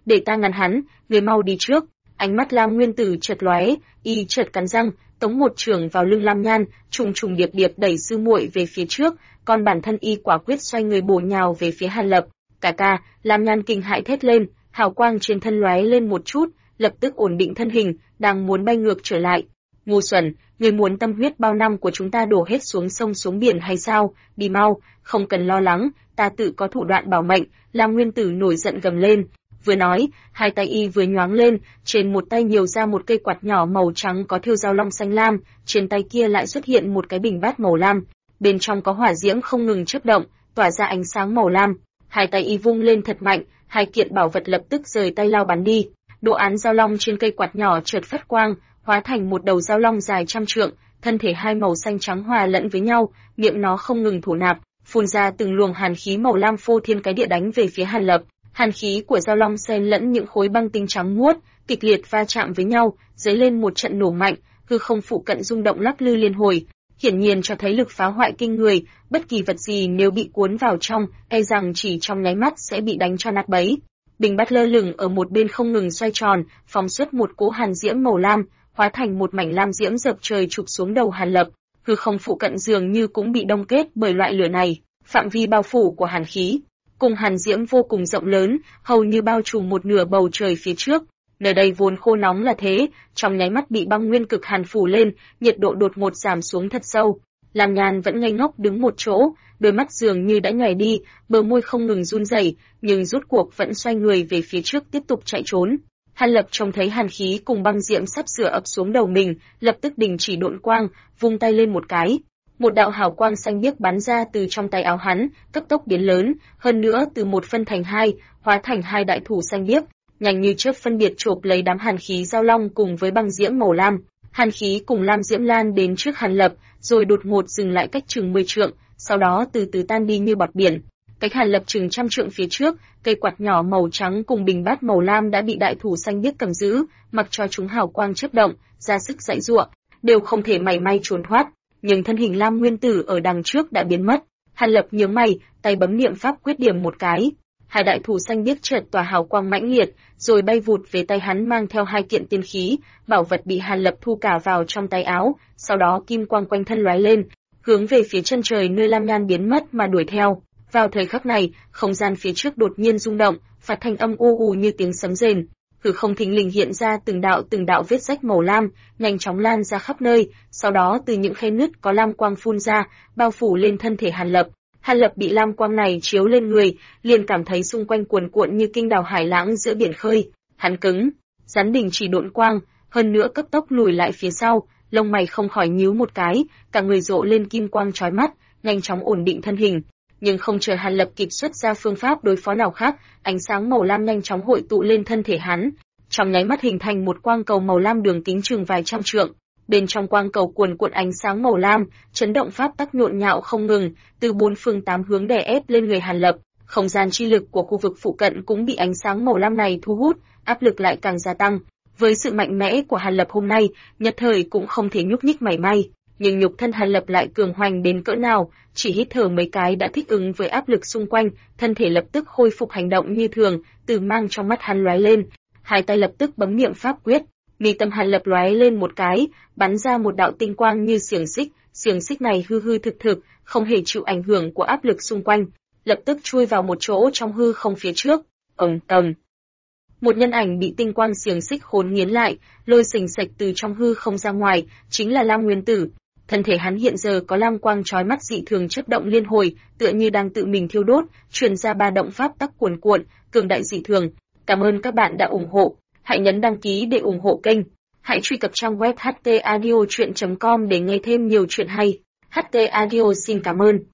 để ta ngăn hắn, người mau đi trước. Ánh mắt Lam Nguyên Tử chợt lóe, y chợt cắn răng, tống một chưởng vào lưng Lam Nhan, trùng trùng điệp điệp đẩy sư muội về phía trước, còn bản thân y quả quyết xoay người bổ nhào về phía Hàn Lập. Cả ca, Lam Nhan kinh hãi thét lên, hào quang trên thân lóe lên một chút, lập tức ổn định thân hình, đang muốn bay ngược trở lại. Ngu xuẩn, người muốn tâm huyết bao năm của chúng ta đổ hết xuống sông xuống biển hay sao? Đi mau, không cần lo lắng, ta tự có thủ đoạn bảo mệnh. Lam Nguyên Tử nổi giận gầm lên. Vừa nói, hai tay y vừa nhoáng lên, trên một tay nhiều ra một cây quạt nhỏ màu trắng có thêu dao long xanh lam, trên tay kia lại xuất hiện một cái bình bát màu lam, bên trong có hỏa diễm không ngừng chớp động, tỏa ra ánh sáng màu lam. Hai tay y vung lên thật mạnh, hai kiện bảo vật lập tức rời tay lao bắn đi. Đồ án dao long trên cây quạt nhỏ chợt phát quang, hóa thành một đầu dao long dài trăm trượng, thân thể hai màu xanh trắng hòa lẫn với nhau, miệng nó không ngừng thổ nạp, phun ra từng luồng hàn khí màu lam phô thiên cái địa đánh về phía Hàn Lập. Hàn khí của dao long xen lẫn những khối băng tinh trắng muốt, kịch liệt va chạm với nhau, dấy lên một trận nổ mạnh, hư không phụ cận rung động lắc lư liên hồi, hiển nhiên cho thấy lực phá hoại kinh người, bất kỳ vật gì nếu bị cuốn vào trong, e rằng chỉ trong nháy mắt sẽ bị đánh cho nát bấy. Bình bát lơ lửng ở một bên không ngừng xoay tròn, phóng xuất một cỗ hàn diễm màu lam, hóa thành một mảnh lam diễm dập trời chụp xuống đầu Hàn Lập. Hư không phụ cận dường như cũng bị đông kết bởi loại lửa này, phạm vi bao phủ của hàn khí cùng hàn diễm vô cùng rộng lớn, hầu như bao trùm một nửa bầu trời phía trước. Nơi đây vốn khô nóng là thế, trong nháy mắt bị băng nguyên cực hàn phủ lên, nhiệt độ đột ngột giảm xuống thật sâu. Lam Nhan vẫn ngây ngốc đứng một chỗ, đôi mắt dường như đã nhòe đi, bờ môi không ngừng run rẩy, nhưng rốt cuộc vẫn xoay người về phía trước tiếp tục chạy trốn. Hàn Lập trông thấy hàn khí cùng băng diễm sắp sửa ập xuống đầu mình, lập tức đình chỉ độn quang, vung tay lên một cái. Một đạo hào quang xanh biếc bắn ra từ trong tay áo hắn, cấp tốc biến lớn, hơn nữa từ một phân thành hai, hóa thành hai đại thủ xanh biếc, nhanh như chớp phân biệt chộp lấy đám hàn khí giao long cùng với băng diễm màu lam. Hàn khí cùng lam diễm lan đến trước Hàn Lập, rồi đột ngột dừng lại cách chừng 10 trượng, sau đó từ từ tan đi như bọt biển. Cách Hàn Lập chừng trăm trượng phía trước, cây quạt nhỏ màu trắng cùng bình bát màu lam đã bị đại thủ xanh biếc cầm giữ, mặc cho chúng hào quang chớp động, ra sức giãy giụa, đều không thể mảy may trốn thoát. Nhưng thân hình Lam Nguyên Tử ở đằng trước đã biến mất. Hàn Lập nhướng mày, tay bấm niệm pháp quyết điểm một cái, hai đại thủ xanh biếc chợt tỏa hào quang mãnh liệt, rồi bay vụt về tay hắn mang theo hai kiện tiên khí, bảo vật bị Hàn Lập thu cả vào trong tay áo, sau đó kim quang quanh thân lóe lên, hướng về phía chân trời nơi Lam Nhan biến mất mà đuổi theo. Vào thời khắc này, không gian phía trước đột nhiên rung động, phát thanh âm u u như tiếng sấm rền. Hư không thình lình hiện ra từng đạo vết rách màu lam, nhanh chóng lan ra khắp nơi, sau đó từ những khe nứt có lam quang phun ra, bao phủ lên thân thể Hàn Lập. Hàn Lập bị lam quang này chiếu lên người, liền cảm thấy xung quanh cuồn cuộn như kinh đào hải lãng giữa biển khơi. Hắn cứng, rắn đình chỉ độn quang, hơn nữa cấp tốc lùi lại phía sau, lông mày không khỏi nhíu một cái, cả người rộ lên kim quang chói mắt, nhanh chóng ổn định thân hình. Nhưng không chờ Hàn Lập kịp xuất ra phương pháp đối phó nào khác, ánh sáng màu lam nhanh chóng hội tụ lên thân thể hắn, trong nháy mắt hình thành một quang cầu màu lam đường kính chừng vài trăm trượng. Bên trong quang cầu cuồn cuộn ánh sáng màu lam, chấn động pháp tắc nhộn nhạo không ngừng, từ bốn phương tám hướng đè ép lên người Hàn Lập. Không gian chi lực của khu vực phụ cận cũng bị ánh sáng màu lam này thu hút, áp lực lại càng gia tăng. Với sự mạnh mẽ của Hàn Lập hôm nay, nhất thời cũng không thể nhúc nhích mảy may. Nhưng nhục thân Hàn Lập lại cường hoành đến cỡ nào, chỉ hít thở mấy cái đã thích ứng với áp lực xung quanh, thân thể lập tức khôi phục hành động như thường, từ mang trong mắt hắn lóe lên, hai tay lập tức bấm niệm pháp quyết, mi tâm Hàn Lập lóe lên một cái, bắn ra một đạo tinh quang như xiềng xích này hư hư thực thực, không hề chịu ảnh hưởng của áp lực xung quanh, lập tức chui vào một chỗ trong hư không phía trước. Tầm. Một nhân ảnh bị tinh quang xiềng xích khốn nghiến lại, lôi xình xạch từ trong hư không ra ngoài, chính là Lam Nguyên Tử. Thân thể hắn hiện giờ có lam quang chói mắt dị thường chớp động liên hồi, tựa như đang tự mình thiêu đốt, truyền ra ba động pháp tắc cuồn cuộn, cường đại dị thường. Cảm ơn các bạn đã ủng hộ, hãy nhấn đăng ký để ủng hộ kênh. Hãy truy cập trang web htaudio.com để nghe thêm nhiều chuyện hay. HT Audio xin cảm ơn.